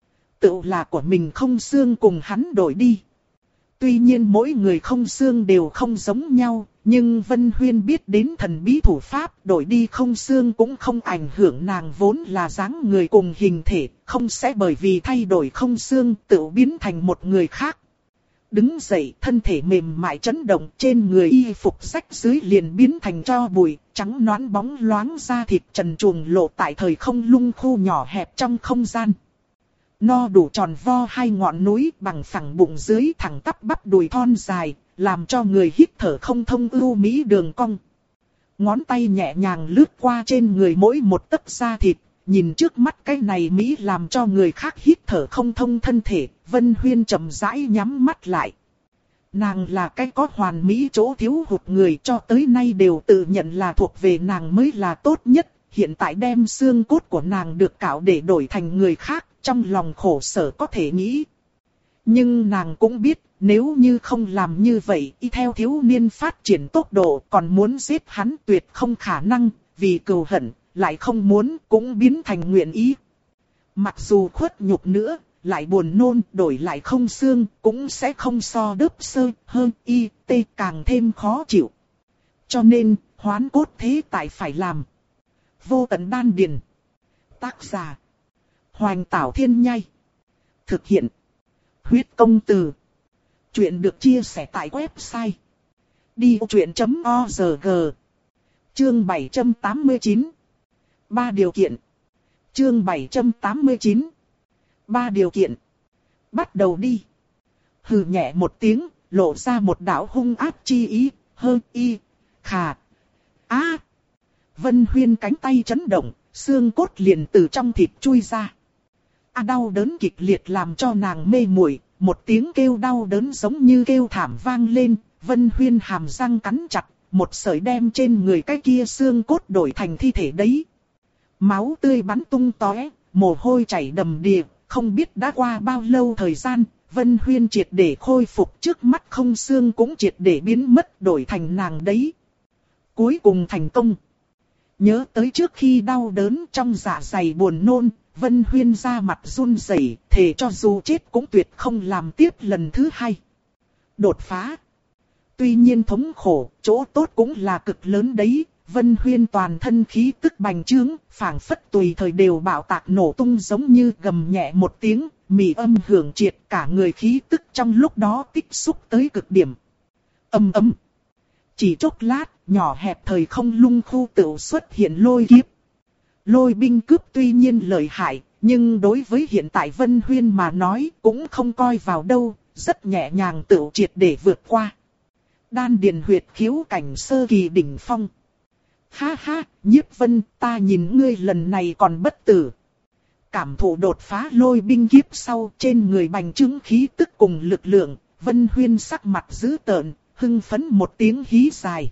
tự là của mình không xương cùng hắn đổi đi. Tuy nhiên mỗi người không xương đều không giống nhau, nhưng Vân Huyên biết đến thần bí thủ pháp, đổi đi không xương cũng không ảnh hưởng nàng vốn là dáng người cùng hình thể, không sẽ bởi vì thay đổi không xương tự biến thành một người khác. Đứng dậy, thân thể mềm mại chấn động, trên người y phục rách dưới liền biến thành tro bụi, trắng nõn bóng loáng da thịt trần truồng lộ tại thời không lung khu nhỏ hẹp trong không gian. No đủ tròn vo hai ngọn núi bằng phẳng bụng dưới thẳng tắp bắp đùi thon dài, làm cho người hít thở không thông ưu mỹ đường cong. Ngón tay nhẹ nhàng lướt qua trên người mỗi một tấc da thịt, nhìn trước mắt cái này Mỹ làm cho người khác hít thở không thông thân thể, Vân Huyên chậm rãi nhắm mắt lại. Nàng là cái có hoàn mỹ chỗ thiếu hụt người, cho tới nay đều tự nhận là thuộc về nàng mới là tốt nhất, hiện tại đem xương cốt của nàng được cạo để đổi thành người khác, trong lòng khổ sở có thể nghĩ. Nhưng nàng cũng biết, nếu như không làm như vậy, y theo thiếu niên phát triển tốc độ còn muốn giết hắn tuyệt không khả năng, vì cừu hận, lại không muốn cũng biến thành nguyện ý. Mặc dù khuất nhục nữa, lại buồn nôn, đổi lại không xương, cũng sẽ không so đớp sơ, hơn, y, tê càng thêm khó chịu. Cho nên, hoán cốt thế tại phải làm. Vô tận đan điền. Tác giả. Hoành Tảo Thiên Nhai. Thực hiện. Huyết Công Từ. Chuyện được chia sẻ tại website đi vô chuyện chấm org. Chương bảy trăm tám mươi chín. Ba điều kiện. Chương bảy trăm tám mươi chín. Ba điều kiện. Bắt đầu đi. Hừ nhẹ một tiếng, lộ ra một đạo hung ác chi ý, hơ y, khà. Á. Vân Huyên cánh tay chấn động, xương cốt liền từ trong thịt chui ra. A đau đớn kịch liệt làm cho nàng mê muội, một tiếng kêu đau đớn giống như kêu thảm vang lên, Vân Huyên hàm răng cắn chặt, một sợi đem trên người cái kia xương cốt đổi thành thi thể đấy. Máu tươi bắn tung tóe, mồ hôi chảy đầm đìa, không biết đã qua bao lâu thời gian, Vân Huyên triệt để khôi phục, trước mắt không xương cũng triệt để biến mất, đổi thành nàng đấy. Cuối cùng thành công. Nhớ tới trước khi đau đớn trong dạ dày buồn nôn, Vân Huyên ra mặt run rẩy, thề cho dù chết cũng tuyệt không làm tiếp lần thứ hai. Đột phá. Tuy nhiên thống khổ, chỗ tốt cũng là cực lớn đấy. Vân Huyên toàn thân khí tức bành trướng, phảng phất tùy thời đều bạo tạc nổ tung giống như gầm nhẹ một tiếng, mỉ âm hưởng triệt, cả người khí tức trong lúc đó tích xúc tới cực điểm. Âm ầm. Chỉ chốc lát, nhỏ hẹp thời không lung khu tựu xuất hiện lôi kiếp. Lôi binh cướp tuy nhiên lợi hại, nhưng đối với hiện tại Vân Huyên mà nói cũng không coi vào đâu, rất nhẹ nhàng tựu triệt để vượt qua. Đan điền huyệt khiếu cảnh sơ kỳ đỉnh phong. Ha ha, Nhiếp Vân, ta nhìn ngươi lần này còn bất tử. Cảm thụ đột phá lôi binh kiếp sau, trên người bành trướng khí tức cùng lực lượng, Vân Huyên sắc mặt dữ tợn, hưng phấn một tiếng hí dài.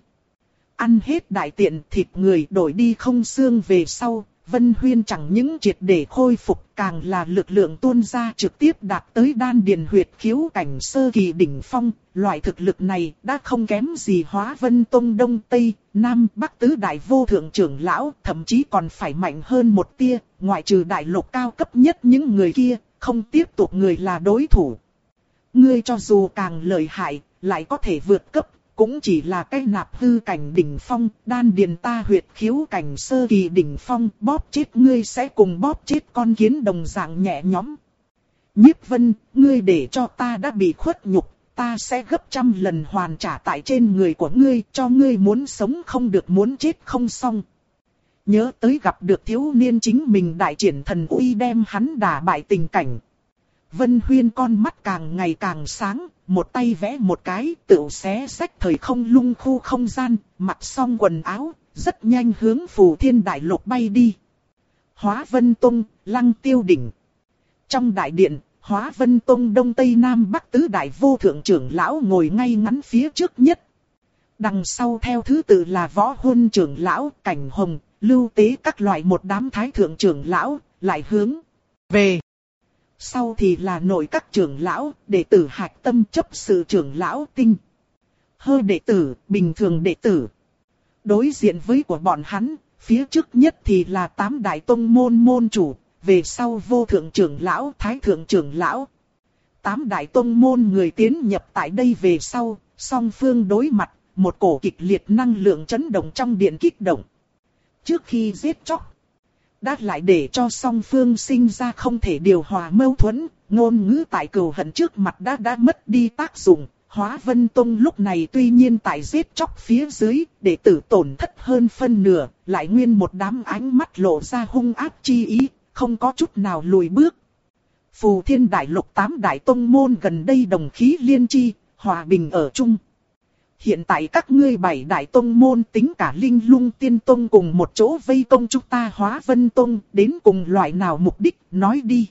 Ăn hết đại tiện thịt người đổi đi không xương về sau, Vân Huyên chẳng những triệt để khôi phục, càng là lực lượng tuôn ra trực tiếp đạt tới đan điền huyệt khiếu cảnh sơ kỳ đỉnh phong. Loại thực lực này đã không kém gì Hóa Vân Tông Đông Tây, Nam Bắc tứ đại vô thượng trưởng lão, thậm chí còn phải mạnh hơn một tia, ngoại trừ đại lục cao cấp nhất những người kia, không tiếp tục người là đối thủ. Ngươi cho dù càng lợi hại, lại có thể vượt cấp, cũng chỉ là cái nạp hư cảnh đỉnh phong, đan điền ta huyệt khiếu cảnh sơ kỳ đỉnh phong, bóp chết ngươi sẽ cùng bóp chết con kiến đồng dạng nhẹ nhõm. Nhiếp Vân, ngươi để cho ta đã bị khuất nhục, ta sẽ gấp trăm lần hoàn trả tại trên người của ngươi, cho ngươi muốn sống không được muốn chết không xong. Nhớ tới gặp được thiếu niên chính mình đại triển thần uy đem hắn đả bại tình cảnh. Vân Huyên con mắt càng ngày càng sáng, một tay vẽ một cái, tựu xé xách thời không lung khu không gian, mặc xong quần áo, rất nhanh hướng Phù Thiên Đại Lục bay đi. Hóa Vân Tông, Lăng Tiêu Đỉnh. Trong đại điện, Hóa Vân Tông Đông Tây Nam Bắc tứ đại vô thượng trưởng lão ngồi ngay ngắn phía trước nhất. Đằng sau theo thứ tự là Võ Huân trưởng lão, Cảnh Hồng, Lưu Tế các loại một đám thái thượng trưởng lão, lại hướng về. Sau thì là nội các trưởng lão, đệ tử Hạch Tâm chấp sự trưởng lão Tinh. Hơ đệ tử, bình thường đệ tử. Đối diện với của bọn hắn, phía trước nhất thì là tám đại tông môn môn chủ, về sau vô thượng trưởng lão, thái thượng trưởng lão. Tám đại tông môn người tiến nhập tại đây về sau, song phương đối mặt, một cổ kịch liệt năng lượng chấn động trong điện kích động. Trước khi giết chóc, đã lại để cho song phương sinh ra không thể điều hòa mâu thuẫn, ngôn ngữ tại cừu hận trước mặt đã đã mất đi tác dụng. Hóa Vân Tông lúc này tuy nhiên tại giết chóc phía dưới, đệ tử tổn thất hơn phân nửa, lại nguyên một đám ánh mắt lộ ra hung ác chi ý, không có chút nào lùi bước. Phù Thiên Đại Lục tám đại tông môn gần đây đồng khí liên chi, hòa bình ở chung. Hiện tại các ngươi bảy đại tông môn tính cả Linh Lung Tiên Tông cùng một chỗ vây công chúng ta Hóa Vân Tông, đến cùng loại nào mục đích, nói đi.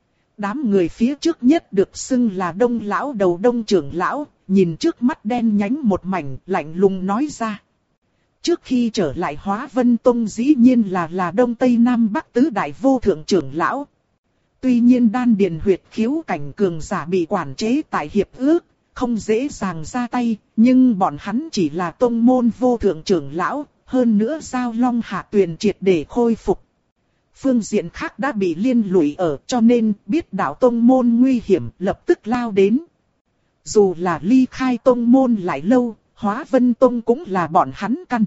Đám người phía trước nhất được xưng là Đông Lão đầu Đông trưởng lão, nhìn trước mắt đen nhánh một mảnh, lạnh lùng nói ra. Trước khi trở lại Hóa Vân Tông dĩ nhiên là là Đông Tây Nam Bắc tứ đại vô thượng trưởng lão. Tuy nhiên đan điền huyệt khiếu cảnh cường giả bị quản chế tại hiệp ước, không dễ dàng ra tay, nhưng bọn hắn chỉ là tông môn vô thượng trưởng lão, hơn nữa Giao Long Hạ Tuyền triệt để khôi phục. phương diện khác đã bị liên lụy ở, cho nên biết đạo tông môn nguy hiểm lập tức lao đến. Dù là ly khai tông môn lại lâu, Hóa Vân Tông cũng là bọn hắn căn.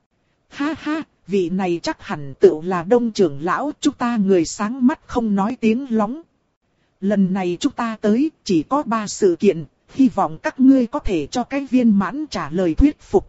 Ha ha, vị này chắc hẳn tự là Đông trưởng lão, chúng ta người sáng mắt không nói tiếng lóng. Lần này chúng ta tới chỉ có ba sự kiện, hy vọng các ngươi có thể cho cái viên mãn trả lời thuyết phục.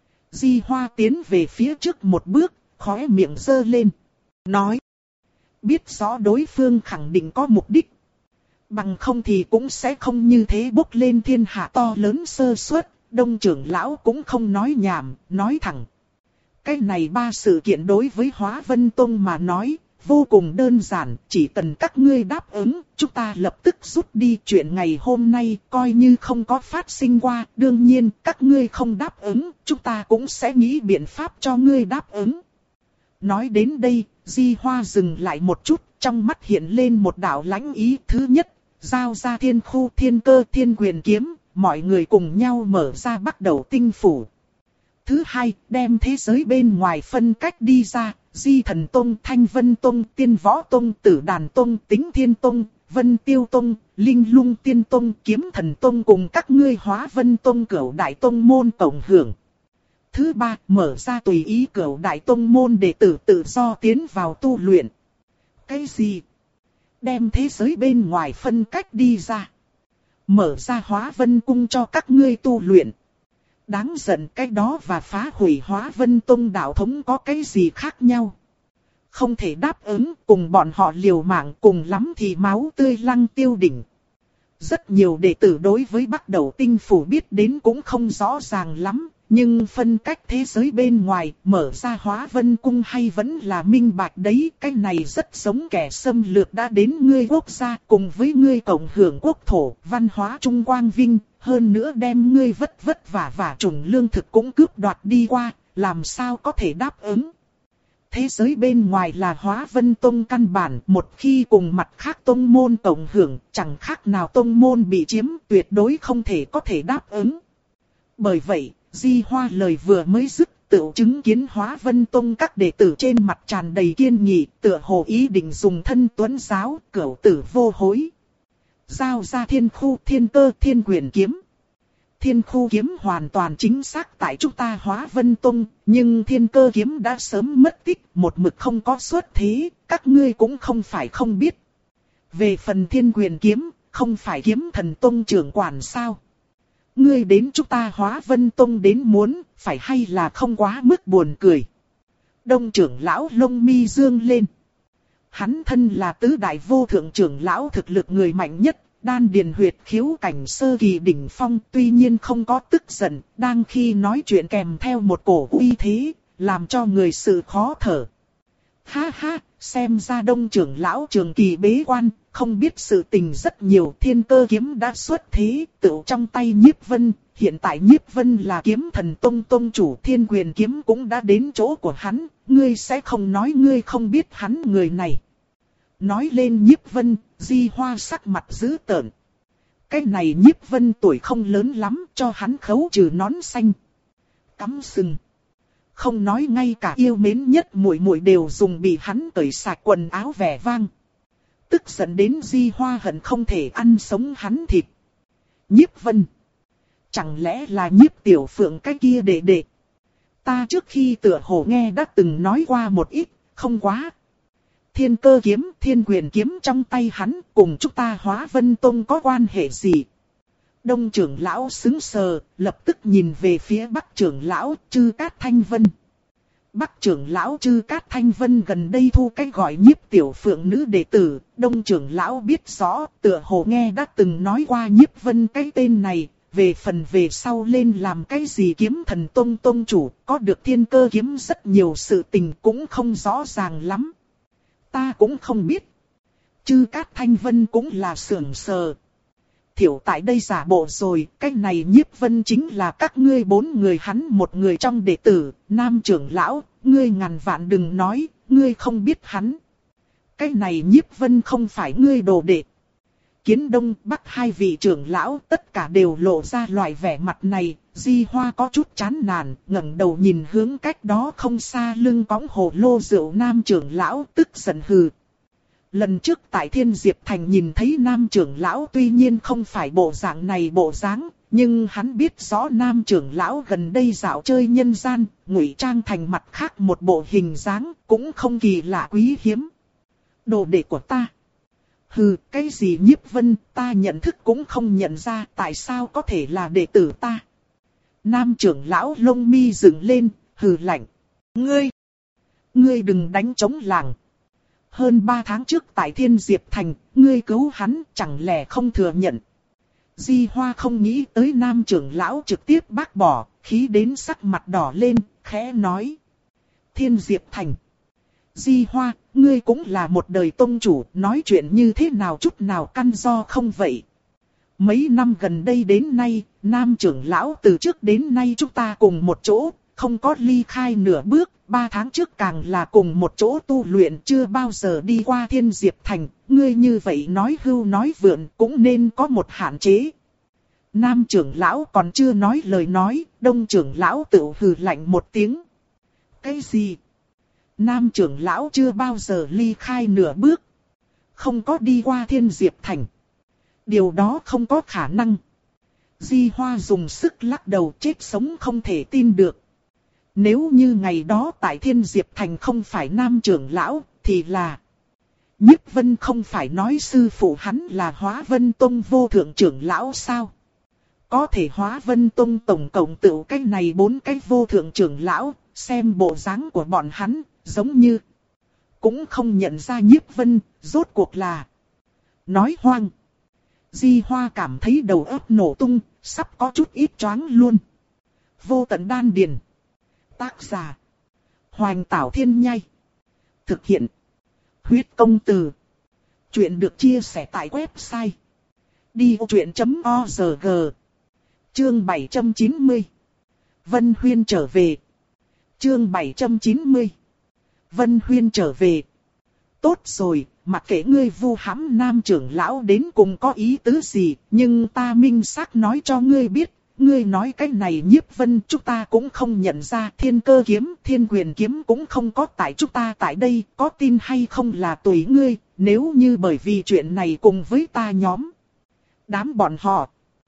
Di Hoa tiến về phía trước một bước, khóe miệng giơ lên. Nói. Biết rõ đối phương khẳng định có mục đích. Bằng không thì cũng sẽ không như thế bốc lên thiên hạ to lớn sơ suất. Đông trưởng lão cũng không nói nhảm, nói thẳng. Cái này ba sự kiện đối với Hóa Vân Tông mà nói, vô cùng đơn giản, chỉ cần các ngươi đáp ứng, chúng ta lập tức rút đi. Chuyện ngày hôm nay coi như không có phát sinh qua, đương nhiên các ngươi không đáp ứng, chúng ta cũng sẽ nghĩ biện pháp cho ngươi đáp ứng. Nói đến đây, Di Hoa dừng lại một chút, trong mắt hiện lên một đạo lãnh ý. Thứ nhất, giao ra thiên khu, thiên cơ, thiên quyền kiếm, mọi người cùng nhau mở ra bắt đầu tinh phủ. Thứ hai, đem thế giới bên ngoài phân cách đi ra, Di Thần Tông, Thanh Vân Tông, Tiên Võ Tông, Tử Đàn Tông, Tính Thiên Tông, Vân Tiêu Tông, Linh Lung Tiên Tông, Kiếm Thần Tông cùng các ngươi Hóa Vân Tông Cửu Đại Tông môn tổng hưởng. Thứ ba, mở ra tùy ý Cửu Đại Tông môn đệ tử tự do tiến vào tu luyện. Cái gì? Đem thế giới bên ngoài phân cách đi ra. Mở ra Hóa Vân Cung cho các ngươi tu luyện. Đáng giận, cái đó và phá hủy Hóa Vân Tông đạo thống có cái gì khác nhau? Không thể đáp ứng, cùng bọn họ liều mạng, cùng lắm thì máu tươi lăng tiêu đỉnh. Rất nhiều đệ tử đối với bắt đầu tinh phủ biết đến cũng không rõ ràng lắm, nhưng phân cách thế giới bên ngoài, mở ra Hóa Vân Cung hay vẫn là minh bạch đấy. Cái này rất giống kẻ xâm lược đã đến ngươi quốc gia, cùng với ngươi cộng hưởng quốc thổ, văn hóa trung quang vinh. Hơn nữa đem ngươi vất vất vả vả trùng lương thực cũng cướp đoạt đi qua, làm sao có thể đáp ứng. Thế giới bên ngoài là Hóa Vân Tông căn bản, một khi cùng mặt khác tông môn cộng hưởng, chẳng khác nào tông môn bị chiếm, tuyệt đối không thể có thể đáp ứng. Bởi vậy, Di Hoa lời vừa mới dứt, tự chứng kiến Hóa Vân Tông các đệ tử trên mặt tràn đầy kiên nghị, tựa hồ ý định dùng thân tuấn giáo, cửu tử vô hối. Giao ra thiên khu, thiên cơ, thiên quyền kiếm. Thiên khu kiếm hoàn toàn chính xác tại chúng ta Hóa Vân Tông, nhưng thiên cơ kiếm đã sớm mất tích, một mực không có xuất thế, các ngươi cũng không phải không biết. Về phần thiên quyền kiếm, không phải kiếm thần tông trưởng quản sao? Ngươi đến chúng ta Hóa Vân Tông đến muốn, phải hay là không quá mức buồn cười. Đông trưởng lão lông mi dương lên. Hắn thân là tứ đại vô thượng trưởng lão thực lực người mạnh nhất, đan điền huyệt khiếu cảnh sơ kỳ đỉnh phong, tuy nhiên không có tức giận, đang khi nói chuyện kèm theo một cổ uy thế, làm cho người sự khó thở. Ha ha, xem ra đông trưởng lão trường kỳ bế quan, không biết sự tình rất nhiều. Thiên cơ kiếm đã xuất thế, tựu trong tay Nhiếp Vân, hiện tại Nhiếp Vân là kiếm thần tông tông chủ, thiên quyền kiếm cũng đã đến chỗ của hắn, ngươi sẽ không nói ngươi không biết hắn người này. Nói lên Nhiếp Vân, Di Hoa sắc mặt dữ tợn. Cái này Nhiếp Vân tuổi không lớn lắm, cho hắn khấu trừ nón xanh. Cắm sừng. Không nói ngay cả yêu mến nhất muội muội đều dùng bị hắn cởi sạch quần áo vẻ vang. Tức giận đến Di Hoa hận không thể ăn sống hắn thịt. Nhiếp Vân. Chẳng lẽ là Nhiếp Tiểu Phượng cái kia đệ đệ? Ta trước khi tựa hồ nghe đã từng nói qua một ít, không quá. Thiên cơ kiếm, thiên quyền kiếm trong tay hắn, cùng chúng ta Hóa Vân Tông có quan hệ gì? Đông trưởng lão sững sờ, lập tức nhìn về phía Bắc trưởng lão Trư Cát Thanh Vân. Bắc trưởng lão Trư Cát Thanh Vân gần đây thu cái gọi Nhiếp Tiểu Phượng nữ đệ tử, Đông trưởng lão biết rõ, tựa hồ nghe đã từng nói qua Nhiếp Vân cái tên này, về phần về sau lên làm cái gì kiếm thần tông tông chủ, có được thiên cơ kiếm rất nhiều sự tình cũng không rõ ràng lắm. Ta cũng không biết. Trư Cát Thanh Vân cũng là sưởng sờ. Thiểu tại đây giả bộ rồi, cái này Nhiếp Vân chính là các ngươi bốn người hắn một người trong đệ tử, nam trưởng lão, ngươi ngàn vạn đừng nói, ngươi không biết hắn. Cái này Nhiếp Vân không phải ngươi đồ đệ. Kiến Đông Bắc hai vị trưởng lão tất cả đều lộ ra loại vẻ mặt này. Di Hoa có chút chán nản, ngẩng đầu nhìn hướng cách đó không xa lưng cõng hồ lô rượu nam trưởng lão, tức giận hừ. Lần trước tại Thiên Diệp Thành nhìn thấy nam trưởng lão tuy nhiên không phải bộ dạng này bộ dáng, nhưng hắn biết rõ nam trưởng lão gần đây dạo chơi nhân gian, ngụy trang thành mặt khác một bộ hình dáng, cũng không kỳ lạ quý hiếm. Đồ đệ của ta. Hừ, cái gì Nhiếp Vân, ta nhận thức cũng không nhận ra, tại sao có thể là đệ tử ta. Nam trưởng lão lông mi dựng lên, hừ lạnh. Ngươi, ngươi đừng đánh trống làng. Hơn ba tháng trước tại Thiên Diệp Thành, ngươi cứu hắn, chẳng lẽ không thừa nhận. Di Hoa không nghĩ tới nam trưởng lão trực tiếp bác bỏ, khí đến sắc mặt đỏ lên, khẽ nói. Thiên Diệp Thành. Di Hoa, ngươi cũng là một đời tông chủ, nói chuyện như thế nào chút nào căn do không vậy. Mấy năm gần đây đến nay, nam trưởng lão từ trước đến nay chúng ta cùng một chỗ, không có ly khai nửa bước, ba tháng trước càng là cùng một chỗ tu luyện chưa bao giờ đi qua Thiên Diệp Thành, ngươi như vậy nói hưu nói vượn cũng nên có một hạn chế. Nam trưởng lão còn chưa nói lời nói, đông trưởng lão tự hừ lạnh một tiếng. Cái gì? Nam trưởng lão chưa bao giờ ly khai nửa bước, không có đi qua Thiên Diệp Thành. Điều đó không có khả năng. Di Hoa dùng sức lắc đầu chết sống không thể tin được. Nếu như ngày đó tại Thiên Diệp Thành không phải nam trưởng lão, thì là... Nhiếp Vân không phải nói sư phụ hắn là Hóa Vân Tông vô thượng trưởng lão sao? Có thể Hóa Vân Tông tổng cộng tự cái này bốn cái vô thượng trưởng lão, xem bộ dáng của bọn hắn, giống như... Cũng không nhận ra Nhiếp Vân, rốt cuộc là... Nói hoang. Di Hoa cảm thấy đầu óc nổ tung, sắp có chút ít choáng luôn. Vô tận đan điền. Tác giả. Hoành Tảo Thiên Nhai. Thực hiện. Huyết Công Từ. Chuyện được chia sẻ tại website. đi vô chuyện chấm org. Chương bảy trăm chín mươi. Vân Huyên trở về. Chương bảy trăm chín mươi. Vân Huyên trở về. Tốt rồi, mặc kệ ngươi vu hãm nam trưởng lão đến cùng có ý tứ gì, nhưng ta minh xác nói cho ngươi biết, ngươi nói cái này Nhiếp Vân chúng ta cũng không nhận ra, Thiên Cơ kiếm, Thiên Quyền kiếm cũng không có tại chúng ta tại đây, có tin hay không là tùy ngươi, nếu như bởi vì chuyện này cùng với ta nhóm. Đám bọn họ,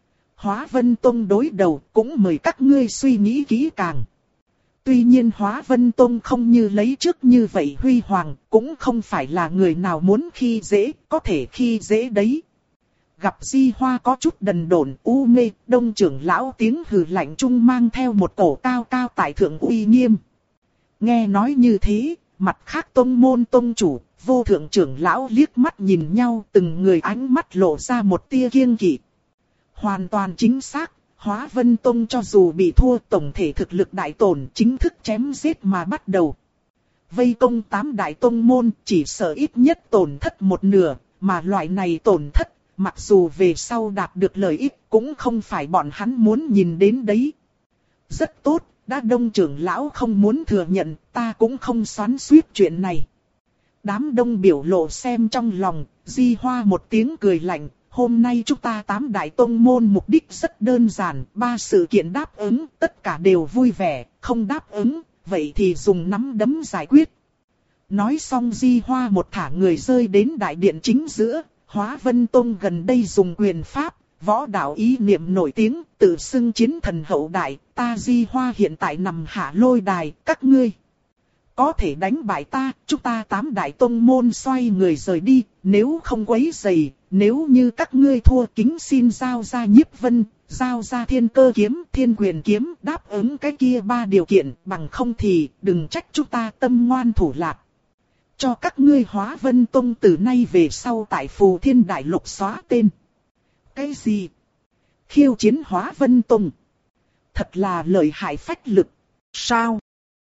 Hóa Vân Tông đối đầu, cũng mời các ngươi suy nghĩ kỹ càng. Tuy nhiên Hóa Vân Tông không như lấy trước như vậy huy hoàng, cũng không phải là người nào muốn khi dễ, có thể khi dễ đấy. Gặp Di Hoa có chút đần độn u mê, đông trưởng lão tiếng hừ lạnh trung mang theo một cổ cao cao tại thượng uy nghiêm. Nghe nói như thế, mặt khác tông môn tông chủ, vô thượng trưởng lão liếc mắt nhìn nhau, từng người ánh mắt lộ ra một tia kiêng kỵ. Hoàn toàn chính xác. Hóa Vân Tông cho dù bị thua tổng thể thực lực đại tổn chính thức chém giết mà bắt đầu. Vây công tám đại tông môn chỉ sợ ít nhất tổn thất một nửa, mà loại này tổn thất, mặc dù về sau đạt được lợi ích cũng không phải bọn hắn muốn nhìn đến đấy. Rất tốt, đã đông trưởng lão không muốn thừa nhận, ta cũng không xoắn xuýt chuyện này. Đám đông biểu lộ xem trong lòng, Di Hoa một tiếng cười lạnh. Hôm nay chúng ta tám đại tông môn mục đích rất đơn giản, ba sự kiện đáp ứng, tất cả đều vui vẻ, không đáp ứng, vậy thì dùng nắm đấm giải quyết. Nói xong Di Hoa một thả người rơi đến đại điện chính giữa, Hóa Vân Tông gần đây dùng quyền pháp, võ đạo ý niệm nổi tiếng, tự xưng chiến thần hậu đại, ta Di Hoa hiện tại nằm hạ lôi đài, các ngươi có thể đánh bại ta, chúng ta tám đại tông môn xoay người rời đi, nếu không quấy rầy, nếu như các ngươi thua kính xin giao ra Nhiếp Vân, giao ra Thiên Cơ kiếm, Thiên Quyền kiếm, đáp ứng cái kia ba điều kiện, bằng không thì đừng trách chúng ta tâm ngoan thủ lạt. Cho các ngươi Hóa Vân Tông từ nay về sau tại Phù Thiên Đại Lục xóa tên. Cái gì? Khiêu chiến Hóa Vân Tông? Thật là lợi hại phách lực. Sao?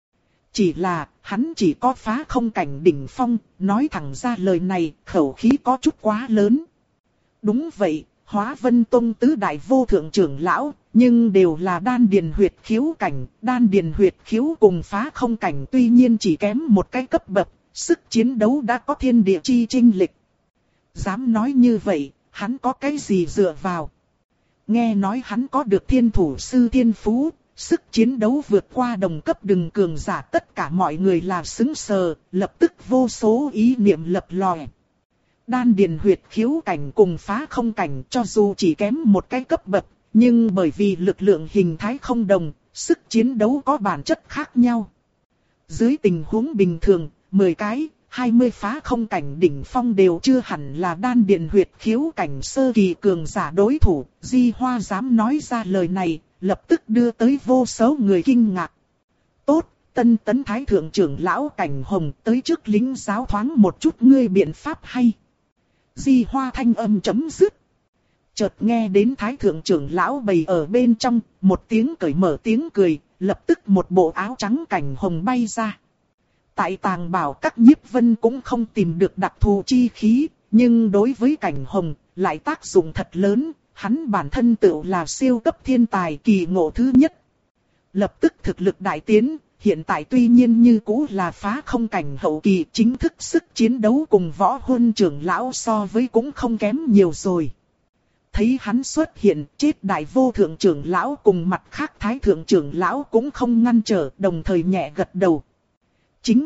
Chỉ là, hắn chỉ có phá không cảnh đỉnh phong, nói thẳng ra lời này, khẩu khí có chút quá lớn. Đúng vậy, Hóa Vân Tông tứ đại vô thượng trưởng lão, nhưng đều là đan điền huyệt khiếu cảnh, đan điền huyệt khiếu cùng phá không cảnh tuy nhiên chỉ kém một cái cấp bậc, sức chiến đấu đã có thiên địa chi chênh lệch. Dám nói như vậy, hắn có cái gì dựa vào. Nghe nói hắn có được thiên thủ sư thiên phú, sức chiến đấu vượt qua đồng cấp đừng cường giả, tất cả mọi người là sững sờ, lập tức vô số ý niệm lập lòe. Đan điền huyệt khiếu cảnh cùng phá không cảnh cho dù chỉ kém một cái cấp bậc, nhưng bởi vì lực lượng hình thái không đồng, sức chiến đấu có bản chất khác nhau. Dưới tình huống bình thường, mười cái, hai mươi phá không cảnh đỉnh phong đều chưa hẳn là đan điền huyệt khiếu cảnh sơ kỳ cường giả đối thủ. Di Hoa dám nói ra lời này, lập tức đưa tới vô số người kinh ngạc. Tốt, Tân Tấn Thái Thượng trưởng lão Cảnh Hồng tới trước lính giáo thoáng một chút ngươi biện pháp hay. Di Hoa thanh âm chấm dứt. Chợt nghe đến Thái Thượng trưởng lão bày ở bên trong, một tiếng cởi mở tiếng cười, lập tức một bộ áo trắng Cảnh Hồng bay ra. Tại Tàng Bảo các nhiếp vân cũng không tìm được đặc thù chi khí, nhưng đối với Cảnh Hồng lại tác dụng thật lớn, hắn bản thân tựu là siêu cấp thiên tài kỳ ngộ thứ nhất. Lập tức thực lực đại tiến, hiện tại tuy nhiên như cũ là phá không cảnh hậu kỳ, chính thức sức chiến đấu cùng Võ Huân trưởng lão so với cũng không kém nhiều rồi. Thấy hắn xuất hiện, chết đại vô thượng trưởng lão cùng mặt khác thái thượng trưởng lão cũng không ngăn trở, đồng thời nhẹ gật đầu. Chính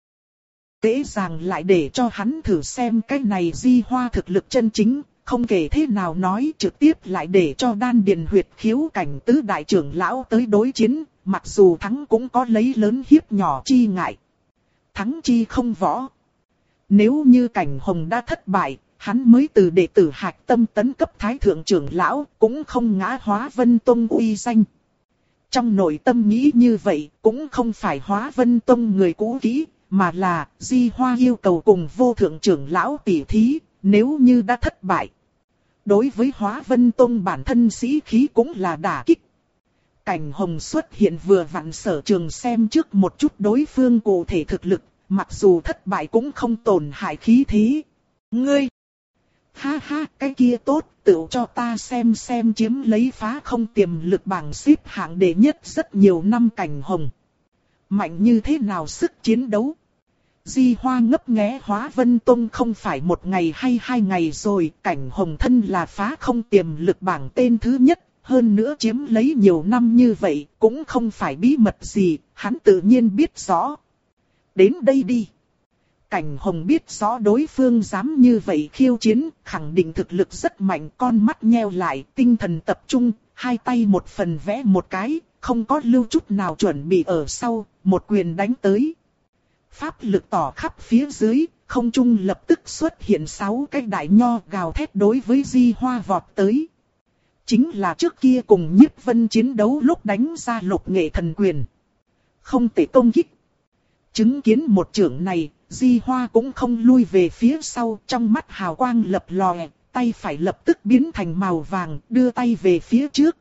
dễ dàng lại để cho hắn thử xem cái này Di Hoa thực lực chân chính, không kể thế nào nói trực tiếp lại để cho đan điền huyệt khiếu cảnh tứ đại trưởng lão tới đối chiến, mặc dù thắng cũng có lấy lớn hiếp nhỏ chi ngại. Thắng chi không võ. Nếu như Cảnh Hồng đã thất bại, hắn mới từ đệ tử Hạch Tâm tấn cấp thái thượng trưởng lão, cũng không ngã Hóa Vân Tông uy danh. Trong nội tâm nghĩ như vậy, cũng không phải Hóa Vân Tông người cũ kỹ, mà là Di Hoa yêu cầu cùng vô thượng trưởng lão tỉ thí, nếu như đã thất bại. Đối với Hóa Vân Tông bản thân sĩ khí cũng là đả kích. Cảnh Hồng xuất hiện vừa vặn sở trường xem trước một chút đối phương cụ thể thực lực, mặc dù thất bại cũng không tổn hại khí thế. Ngươi! Ha ha, cái kia tốt, tự cho ta xem xem chiếm lấy phá không tiềm lực bảng xếp hạng đệ nhất rất nhiều năm. Cảnh Hồng mạnh như thế nào sức chiến đấu? Di Hoa ngấp nghé Hóa Vân Tông không phải một ngày hay hai ngày rồi, Cảnh Hồng thân là phá không tiềm lực bảng tên thứ nhất, hơn nữa chiếm lấy nhiều năm như vậy, cũng không phải bí mật gì, hắn tự nhiên biết rõ. Đến đây đi. Cảnh Hồng biết rõ đối phương dám như vậy khiêu chiến, khẳng định thực lực rất mạnh, con mắt nheo lại, tinh thần tập trung, hai tay một phần vẽ một cái, không có lưu chút nào chuẩn bị ở sau, một quyền đánh tới. Pháp lực tỏ khắp phía dưới, không trung lập tức xuất hiện sáu cái đại nho gào thét đối với Di Hoa vọt tới. Chính là trước kia cùng Nhiếp Vân chiến đấu lúc đánh ra Lục Nghệ Thần Quyền. Không thể công kích. Chứng kiến một chưởng này, Di Hoa cũng không lui về phía sau, trong mắt hào quang lập lòe, tay phải lập tức biến thành màu vàng, đưa tay về phía trước.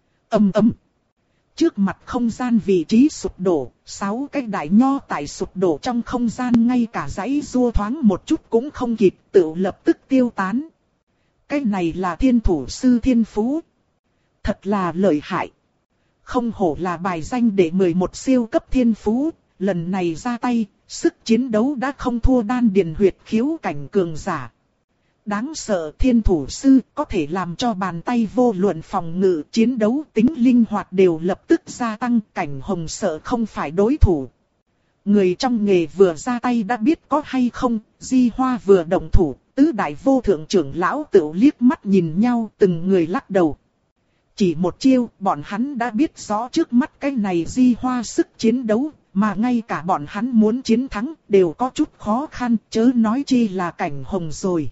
Ầm ầm. Trước mặt không gian vị trí sụp đổ, sáu cái đại nho tại sụp đổ trong không gian ngay cả dãy rua thoáng một chút cũng không kịp, tự lập tức tiêu tán. Cái này là thiên thủ sư thiên phú. Thật là lợi hại. Không hổ là bài danh đệ mười một siêu cấp thiên phú, lần này ra tay, sức chiến đấu đã không thua đan điền huyệt khiếu cảnh cường giả. Đáng sợ thiên thủ sư có thể làm cho bàn tay vô luận phòng ngự chiến đấu tính linh hoạt đều lập tức gia tăng. Cảnh Hồng sợ không phải đối thủ. Người trong nghề vừa ra tay đã biết có hay không, Di Hoa vừa động thủ, tứ đại vô thượng trưởng lão tự liếc mắt nhìn nhau từng người lắc đầu. Chỉ một chiêu, bọn hắn đã biết rõ trước mắt cái này Di Hoa sức chiến đấu, mà ngay cả bọn hắn muốn chiến thắng đều có chút khó khăn, chớ nói chi là Cảnh Hồng rồi.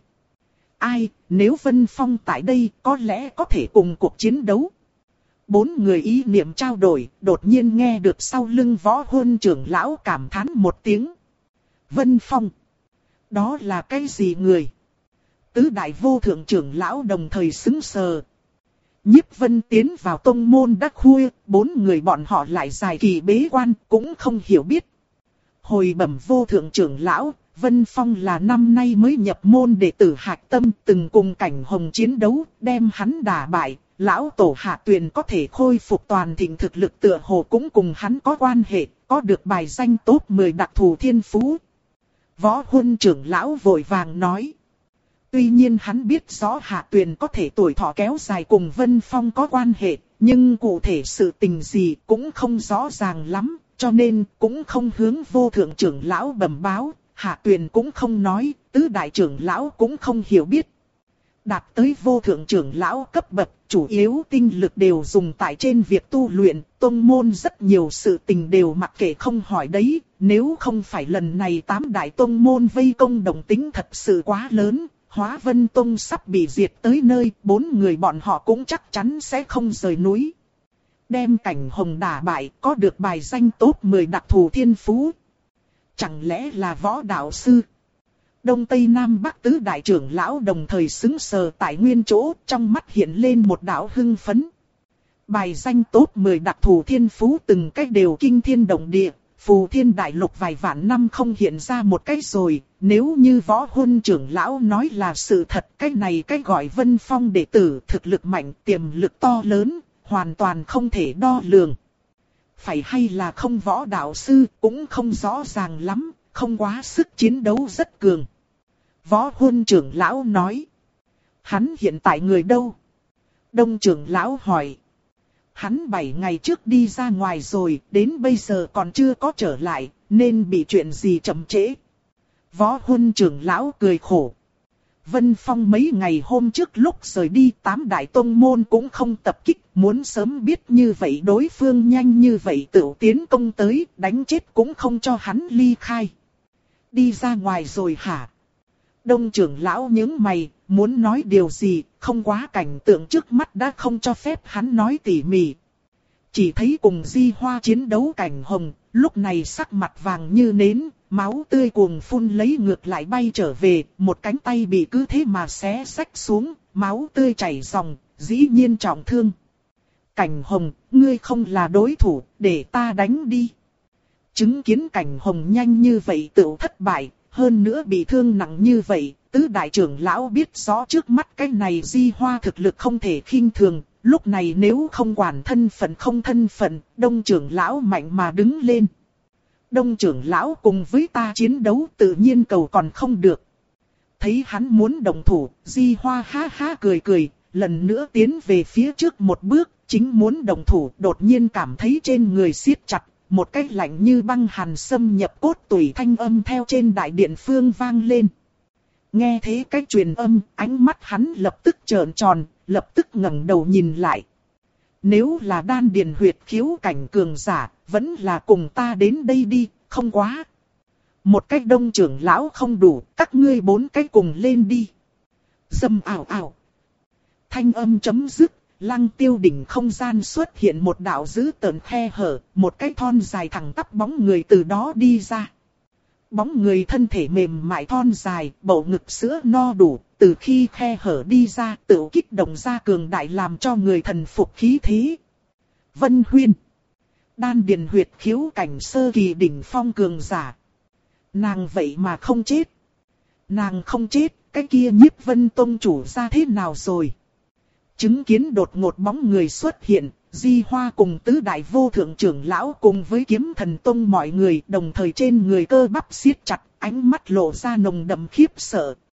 Ai, nếu Vân Phong tại đây có lẽ có thể cùng cuộc chiến đấu. Bốn người ý niệm trao đổi, đột nhiên nghe được sau lưng Võ Huân trưởng lão cảm thán một tiếng. Vân Phong. Đó là cái gì người? Tứ đại vô thượng trưởng lão đồng thời xứng sờ. Nhiếp Vân tiến vào tông môn đắc khuya, bốn người bọn họ lại dài kỳ bế quan, cũng không hiểu biết. Hồi bẩm vô thượng trưởng lão, Vân Phong là năm nay mới nhập môn đệ tử Hạch Tâm, từng cùng Cảnh Hồng chiến đấu, đem hắn đả bại. Lão tổ Hạ Tuyền có thể khôi phục toàn thịnh thực lực tựa hồ cũng cùng hắn có quan hệ, có được bài danh top mười đặc thù thiên phú. Võ Huân trưởng lão vội vàng nói. Tuy nhiên hắn biết rõ Hạ Tuyền có thể tuổi thọ kéo dài cùng Vân Phong có quan hệ, nhưng cụ thể sự tình gì cũng không rõ ràng lắm, cho nên cũng không hướng vô thượng trưởng lão bẩm báo, Hạ Tuyền cũng không nói, tứ đại trưởng lão cũng không hiểu biết. Đạt tới vô thượng trưởng lão cấp bậc, chủ yếu tinh lực đều dùng tại trên việc tu luyện, tông môn rất nhiều sự tình đều mặc kệ không hỏi đấy, nếu không phải lần này tám đại tông môn vây công đồng tính thật sự quá lớn, Hóa Vân Tông sắp bị diệt tới nơi, bốn người bọn họ cũng chắc chắn sẽ không rời núi. Đem Cảnh Hồng đả bại, có được bài danh top mười đặc thù thiên phú. Chẳng lẽ là võ đạo sư? Đông Tây Nam Bắc tứ đại trưởng lão đồng thời xứng sờ tại nguyên chỗ, trong mắt hiện lên một đạo hưng phấn. Bài danh top mười đặc thù thiên phú từng cách đều kinh thiên động địa, phù thiên đại lục vài vạn năm không hiện ra một cái rồi, nếu như võ huân trưởng lão nói là sự thật, cái này cái gọi Vân Phong đệ tử thực lực mạnh, tiềm lực to lớn, hoàn toàn không thể đo lường. Phải hay là không võ đạo sư cũng không rõ ràng lắm, không quá sức chiến đấu rất cường. Võ huân trưởng lão nói. Hắn hiện tại người đâu? Đông trưởng lão hỏi. Hắn bảy ngày trước đi ra ngoài rồi, đến bây giờ còn chưa có trở lại, nên bị chuyện gì chậm trễ. Võ huân trưởng lão cười khổ. Vân Phong mấy ngày hôm trước lúc rời đi, tám đại tông môn cũng không tập kích, muốn sớm biết như vậy đối phương nhanh như vậy tự tiến công tới, đánh chết cũng không cho hắn ly khai. Đi ra ngoài rồi hả? Đông trưởng lão nhướng mày, muốn nói điều gì, không quá cảnh tượng trước mắt đã không cho phép hắn nói tỉ mỉ. Chỉ thấy cùng Di Hoa chiến đấu Cảnh Hồng, lúc này sắc mặt vàng như nến, máu tươi cuồng phun lấy ngược lại bay trở về, một cánh tay bị cứ thế mà xé xách xuống, máu tươi chảy ròng, dĩ nhiên trọng thương. Cảnh Hồng, ngươi không là đối thủ, để ta đánh đi. Chứng kiến Cảnh Hồng nhanh như vậy tự thất bại, hơn nữa bị thương nặng như vậy, tứ đại trưởng lão biết rõ trước mắt cái này Di Hoa thực lực không thể khinh thường, lúc này nếu không quản thân phận không thân phận, Đông trưởng lão mạnh mà đứng lên. Đông trưởng lão cùng với ta chiến đấu tự nhiên cầu còn không được. Thấy hắn muốn đồng thủ, Di Hoa ha ha cười cười, lần nữa tiến về phía trước một bước, chính muốn đồng thủ, đột nhiên cảm thấy trên người siết chặt, một cái lạnh như băng hàn xâm nhập cốt tủy thanh âm theo trên đại điện phương vang lên. Nghe thế cái truyền âm, ánh mắt hắn lập tức trợn tròn, lập tức ngẩng đầu nhìn lại. Nếu là đan điền huyệt khiếu cảnh cường giả, vẫn là cùng ta đến đây đi, không quá. Một cách đông trưởng lão không đủ, các ngươi bốn cái cùng lên đi. Dâm ảo ảo. Thanh âm chấm dứt, Lăng Tiêu đỉnh không gian xuất hiện một đạo dữ tợn khe hở, một cái thon dài thẳng tắp bóng người từ đó đi ra. Bóng người thân thể mềm mại thon dài, bầu ngực sữa no đủ, từ khi khe hở đi ra tự kích động ra cường đại làm cho người thần phục khí thế. Vân Huyên. Đan điền huyệt khiếu cảnh sơ kỳ đỉnh phong cường giả. Nàng vậy mà không chết. Nàng không chết, cái kia Nhiếp Vân Tông chủ ra thế nào rồi? Chứng kiến đột ngột bóng người xuất hiện, Di Hoa cùng tứ đại vô thượng trưởng lão cùng với Kiếm Thần Tông mọi người đồng thời trên người cơ bắp siết chặt, ánh mắt lộ ra nồng đậm khiếp sợ,